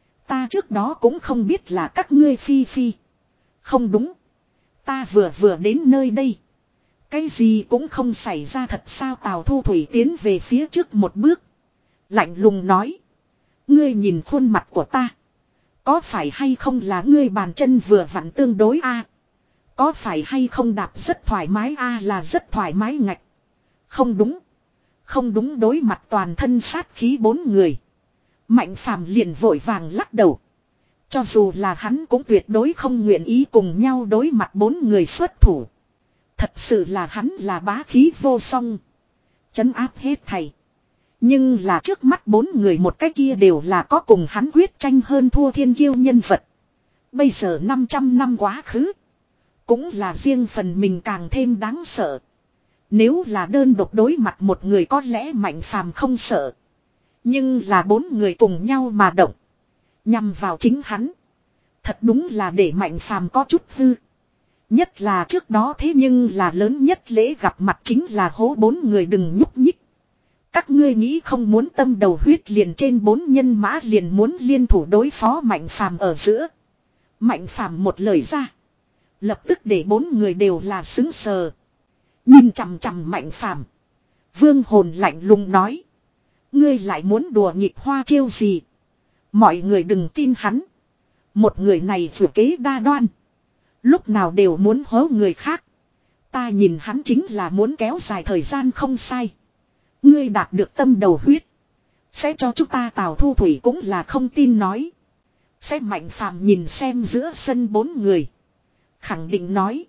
Ta trước đó cũng không biết là các ngươi phi phi. Không đúng. Ta vừa vừa đến nơi đây. Cái gì cũng không xảy ra thật sao. Tào Thu Thủy tiến về phía trước một bước. Lạnh lùng nói. Ngươi nhìn khuôn mặt của ta. Có phải hay không là ngươi bàn chân vừa vặn tương đối a? Có phải hay không đạp rất thoải mái a? Là rất thoải mái ngạch. Không đúng. Không đúng, đối mặt toàn thân sát khí bốn người. Mạnh Phàm liền vội vàng lắc đầu. Cho dù là hắn cũng tuyệt đối không nguyện ý cùng nhau đối mặt bốn người xuất thủ. Thật sự là hắn là bá khí vô song. Chấn áp hết thầy. Nhưng là trước mắt bốn người một cái kia đều là có cùng hắn quyết tranh hơn thua thiên kiêu nhân vật. Bây giờ năm trăm năm quá khứ. Cũng là riêng phần mình càng thêm đáng sợ. Nếu là đơn độc đối mặt một người có lẽ Mạnh Phàm không sợ. Nhưng là bốn người cùng nhau mà động. Nhằm vào chính hắn. Thật đúng là để Mạnh Phàm có chút hư. Nhất là trước đó thế nhưng là lớn nhất lễ gặp mặt chính là hố bốn người đừng nhúc nhích. Các ngươi nghĩ không muốn tâm đầu huyết liền trên bốn nhân mã liền muốn liên thủ đối phó Mạnh Phàm ở giữa. Mạnh Phàm một lời ra. Lập tức để bốn người đều là xứng sờ. Nhìn chằm chằm Mạnh Phàm, Vương Hồn lạnh lùng nói. Ngươi lại muốn đùa nghịch hoa chiêu gì? Mọi người đừng tin hắn. Một người này vừa kế đa đoan. Lúc nào đều muốn hố người khác. Ta nhìn hắn chính là muốn kéo dài thời gian không sai. Ngươi đạt được tâm đầu huyết. Sẽ cho chúng ta Tào Thu Thủy cũng là không tin nói. Sẽ Mạnh Phàm nhìn xem giữa sân bốn người. Khẳng định nói.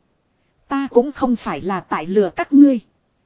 Ta cũng không phải là tại lừa các ngươi.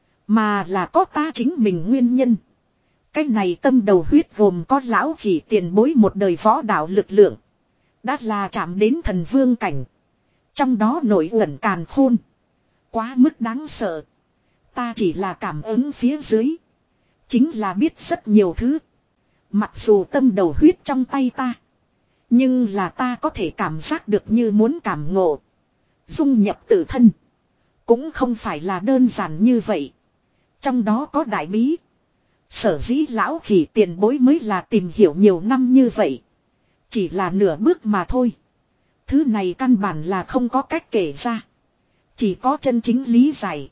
Mà là có ta chính mình nguyên nhân. Cái này tâm đầu huyết gồm có lão khỉ tiền bối một đời võ đạo lực lượng. Đã là chạm đến thần vương cảnh. Trong đó nổi uẩn càn khôn. Quá mức đáng sợ. Ta chỉ là cảm ứng phía dưới. Chính là biết rất nhiều thứ. Mặc dù tâm đầu huyết trong tay ta. Nhưng là ta có thể cảm giác được như muốn cảm ngộ. Dung nhập tự thân. Cũng không phải là đơn giản như vậy. Trong đó có đại bí. Sở dĩ lão khỉ tiền bối mới là tìm hiểu nhiều năm như vậy. Chỉ là nửa bước mà thôi. Thứ này căn bản là không có cách kể ra. Chỉ có chân chính lý giải.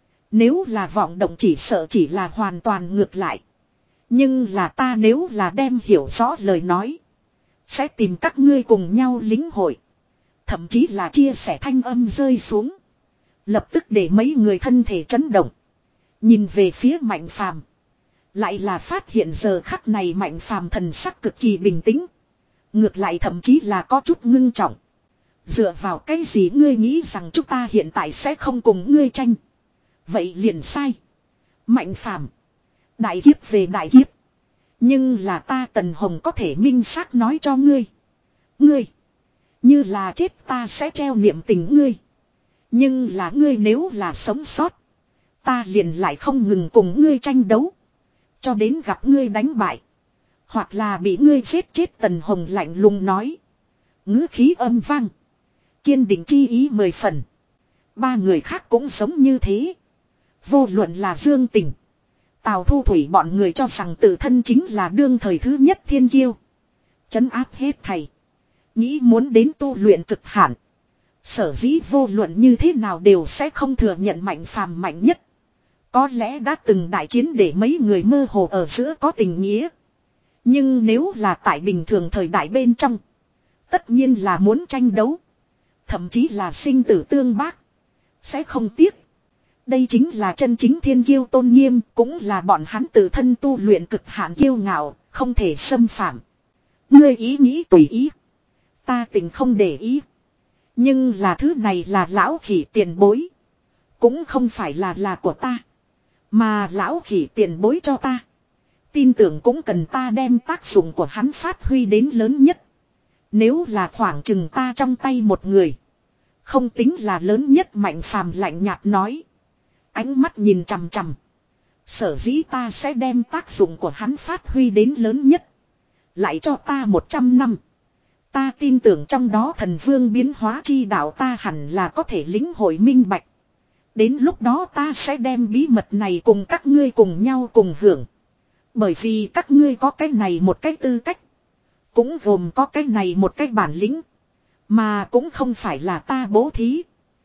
Nếu là vọng động chỉ sợ chỉ là hoàn toàn ngược lại. Nhưng là ta nếu là đem hiểu rõ lời nói. Sẽ tìm các ngươi cùng nhau lính hội. Thậm chí là chia sẻ thanh âm rơi xuống. Lập tức để mấy người thân thể chấn động. Nhìn về phía Mạnh Phàm. Lại là phát hiện giờ khắc này Mạnh Phàm thần sắc cực kỳ bình tĩnh. Ngược lại thậm chí là có chút ngưng trọng. Dựa vào cái gì ngươi nghĩ rằng chúng ta hiện tại sẽ không cùng ngươi tranh. Vậy liền sai. Mạnh Phàm, đại kiếp về đại kiếp. Nhưng là ta Tần Hồng có thể minh xác nói cho ngươi. Ngươi, như là chết ta sẽ treo niệm tình ngươi. Nhưng là ngươi nếu là sống sót. Ta liền lại không ngừng cùng ngươi tranh đấu. Cho đến gặp ngươi đánh bại. Hoặc là bị ngươi giết chết Tần Hồng lạnh lùng nói. Ngữ khí âm vang. Kiên định chi ý mười phần. Ba người khác cũng giống như thế. Vô luận là Dương Tình, Tào Thu Thủy bọn người cho rằng tự thân chính là đương thời thứ nhất thiên kiêu. Trấn áp hết thầy. Nghĩ muốn đến tu luyện cực hạn. Sở dĩ vô luận như thế nào đều sẽ không thừa nhận Mạnh Phàm mạnh nhất. Có lẽ đã từng đại chiến để mấy người mơ hồ ở giữa có tình nghĩa. Nhưng nếu là tại bình thường thời đại bên trong. Tất nhiên là muốn tranh đấu. Thậm chí là sinh tử tương bác. Sẽ không tiếc. Đây chính là chân chính thiên kiêu tôn nghiêm. Cũng là bọn hắn tự thân tu luyện cực hạn kiêu ngạo. Không thể xâm phạm. Ngươi ý nghĩ tùy ý. Ta tình không để ý. Nhưng là thứ này là lão khỉ tiền bối. Cũng không phải là là của ta. Mà lão khỉ tiền bối cho ta. Tin tưởng cũng cần ta đem tác dụng của hắn phát huy đến lớn nhất. Nếu là khoảng chừng ta trong tay một người. Không tính là lớn nhất. Mạnh Phàm lạnh nhạt nói. Ánh mắt nhìn chằm chằm. Sở dĩ ta sẽ đem tác dụng của hắn phát huy đến lớn nhất. Lại cho ta một trăm năm. Ta tin tưởng trong đó thần vương biến hóa chi đạo ta hẳn là có thể lĩnh hội minh bạch. Đến lúc đó ta sẽ đem bí mật này cùng các ngươi cùng nhau cùng hưởng. Bởi vì các ngươi có cái này một cái tư cách. Cũng gồm có cái này một cái bản lĩnh. Mà cũng không phải là ta bố thí.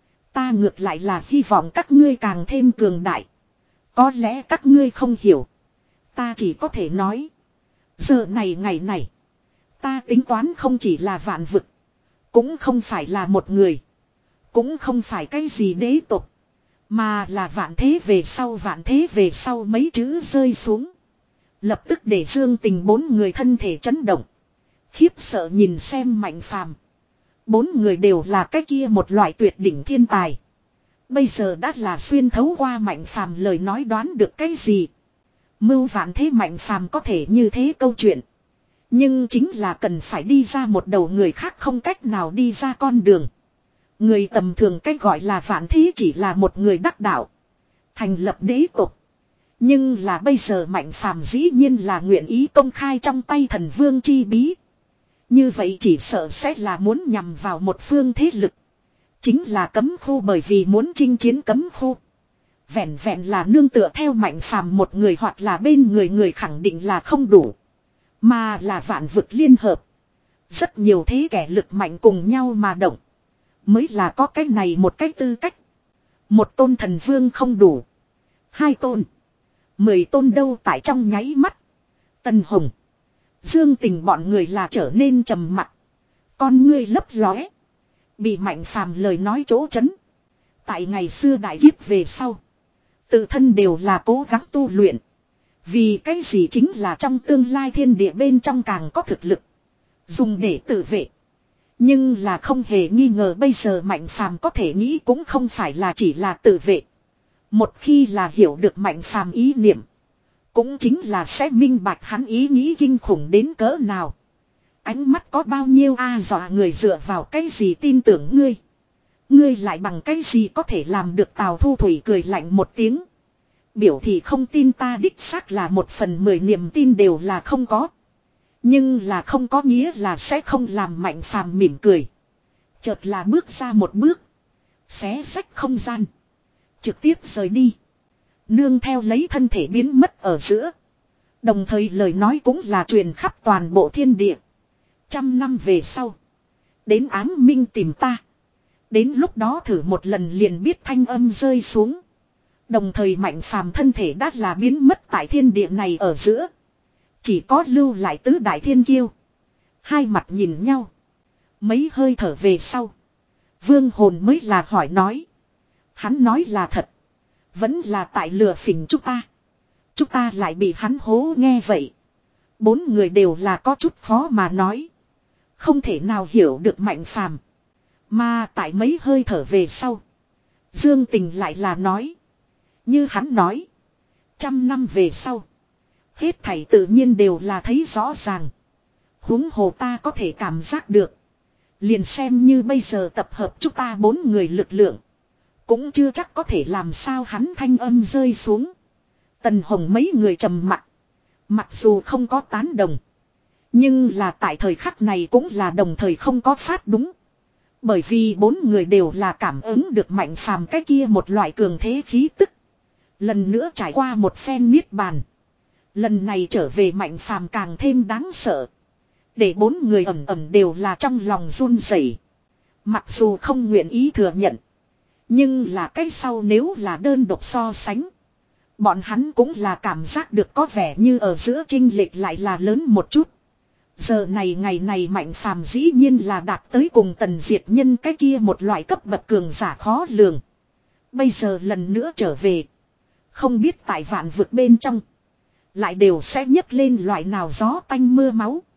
Ta ngược lại là hy vọng các ngươi càng thêm cường đại. Có lẽ các ngươi không hiểu. Ta chỉ có thể nói. Giờ này ngày này. Ta tính toán không chỉ là vạn vực. Cũng không phải là một người. Cũng không phải cái gì đế tộc. Mà là vạn thế về sau vạn thế về sau mấy chữ rơi xuống. Lập tức để Dương Tình bốn người thân thể chấn động. Khiếp sợ nhìn xem Mạnh Phàm. Bốn người đều là cái kia một loại tuyệt đỉnh thiên tài. Bây giờ đã là xuyên thấu qua Mạnh Phàm lời nói đoán được cái gì. Mưu vạn thế Mạnh Phàm có thể như thế câu chuyện. Nhưng chính là cần phải đi ra một đầu người khác không cách nào đi ra con đường. Người tầm thường cách gọi là vạn thế chỉ là một người đắc đạo. Thành lập đế tộc. Nhưng là bây giờ Mạnh Phàm dĩ nhiên là nguyện ý công khai trong tay thần vương chi bí. Như vậy chỉ sợ sẽ là muốn nhằm vào một phương thế lực. Chính là cấm khu bởi vì muốn chinh chiến cấm khu. Vẹn vẹn là nương tựa theo Mạnh Phàm một người hoặc là bên người người khẳng định là không đủ. Mà là vạn vực liên hợp. Rất nhiều thế kẻ lực mạnh cùng nhau mà động. Mới là có cái này một cái tư cách. Một tôn thần vương không đủ. Hai tôn. Mười tôn đâu tại trong nháy mắt. Tần Hồng. Dương Tình bọn người là trở nên trầm mặc. Con ngươi lấp lóe. Bị Mạnh Phàm lời nói chỗ chấn. Tại ngày xưa đại kiếp về sau. Tự thân đều là cố gắng tu luyện. Vì cái gì chính là trong tương lai thiên địa bên trong càng có thực lực. Dùng để tự vệ. Nhưng là không hề nghi ngờ bây giờ Mạnh Phàm có thể nghĩ cũng không phải là chỉ là tự vệ. Một khi là hiểu được Mạnh Phàm ý niệm. Cũng chính là sẽ minh bạch hắn ý nghĩ kinh khủng đến cỡ nào. Ánh mắt có bao nhiêu a dọa người dựa vào cái gì tin tưởng ngươi. Ngươi lại bằng cái gì có thể làm được Tào Thu Thủy cười lạnh một tiếng. Biểu thị không tin ta đích xác là một phần mười niềm tin đều là không có. Nhưng là không có nghĩa là sẽ không làm Mạnh Phàm mỉm cười. Chợt là bước ra một bước. Xé rách không gian. Trực tiếp rời đi. Nương theo lấy thân thể biến mất ở giữa. Đồng thời lời nói cũng là truyền khắp toàn bộ thiên địa. Trăm năm về sau. Đến ám minh tìm ta. Đến lúc đó thử một lần liền biết thanh âm rơi xuống. Đồng thời Mạnh Phàm thân thể đã là biến mất tại thiên địa này ở giữa. Chỉ có lưu lại tứ đại thiên kiêu. Hai mặt nhìn nhau. Mấy hơi thở về sau. Vương hồn mới là hỏi nói. Hắn nói là thật. Vẫn là tại lừa phỉnh chúng ta. Chúng ta lại bị hắn hố nghe vậy. Bốn người đều là có chút khó mà nói. Không thể nào hiểu được Mạnh Phàm. Mà tại mấy hơi thở về sau. Dương Tình lại là nói. Như hắn nói. Trăm năm về sau. Hết thảy tự nhiên đều là thấy rõ ràng. Huống hồ ta có thể cảm giác được. Liền xem như bây giờ tập hợp chúng ta bốn người lực lượng. Cũng chưa chắc có thể làm sao hắn thanh âm rơi xuống. Tần Hồng mấy người trầm mặc. Mặc dù không có tán đồng. Nhưng là tại thời khắc này cũng là đồng thời không có phát đúng. Bởi vì bốn người đều là cảm ứng được Mạnh Phàm cái kia một loại cường thế khí tức. Lần nữa trải qua một phen niết bàn. Lần này trở về Mạnh Phàm càng thêm đáng sợ. Để bốn người ẩm ẩm đều là trong lòng run rẩy. Mặc dù không nguyện ý thừa nhận. Nhưng là cái sau nếu là đơn độc so sánh. Bọn hắn cũng là cảm giác được có vẻ như ở giữa chênh lệch lại là lớn một chút. Giờ này ngày này Mạnh Phàm dĩ nhiên là đạt tới cùng Tần Diệt Nhân cái kia một loại cấp bậc cường giả khó lường. Bây giờ lần nữa trở về. Không biết tại vạn vực bên trong. Lại đều sẽ nhấc lên loại nào gió tanh mưa máu.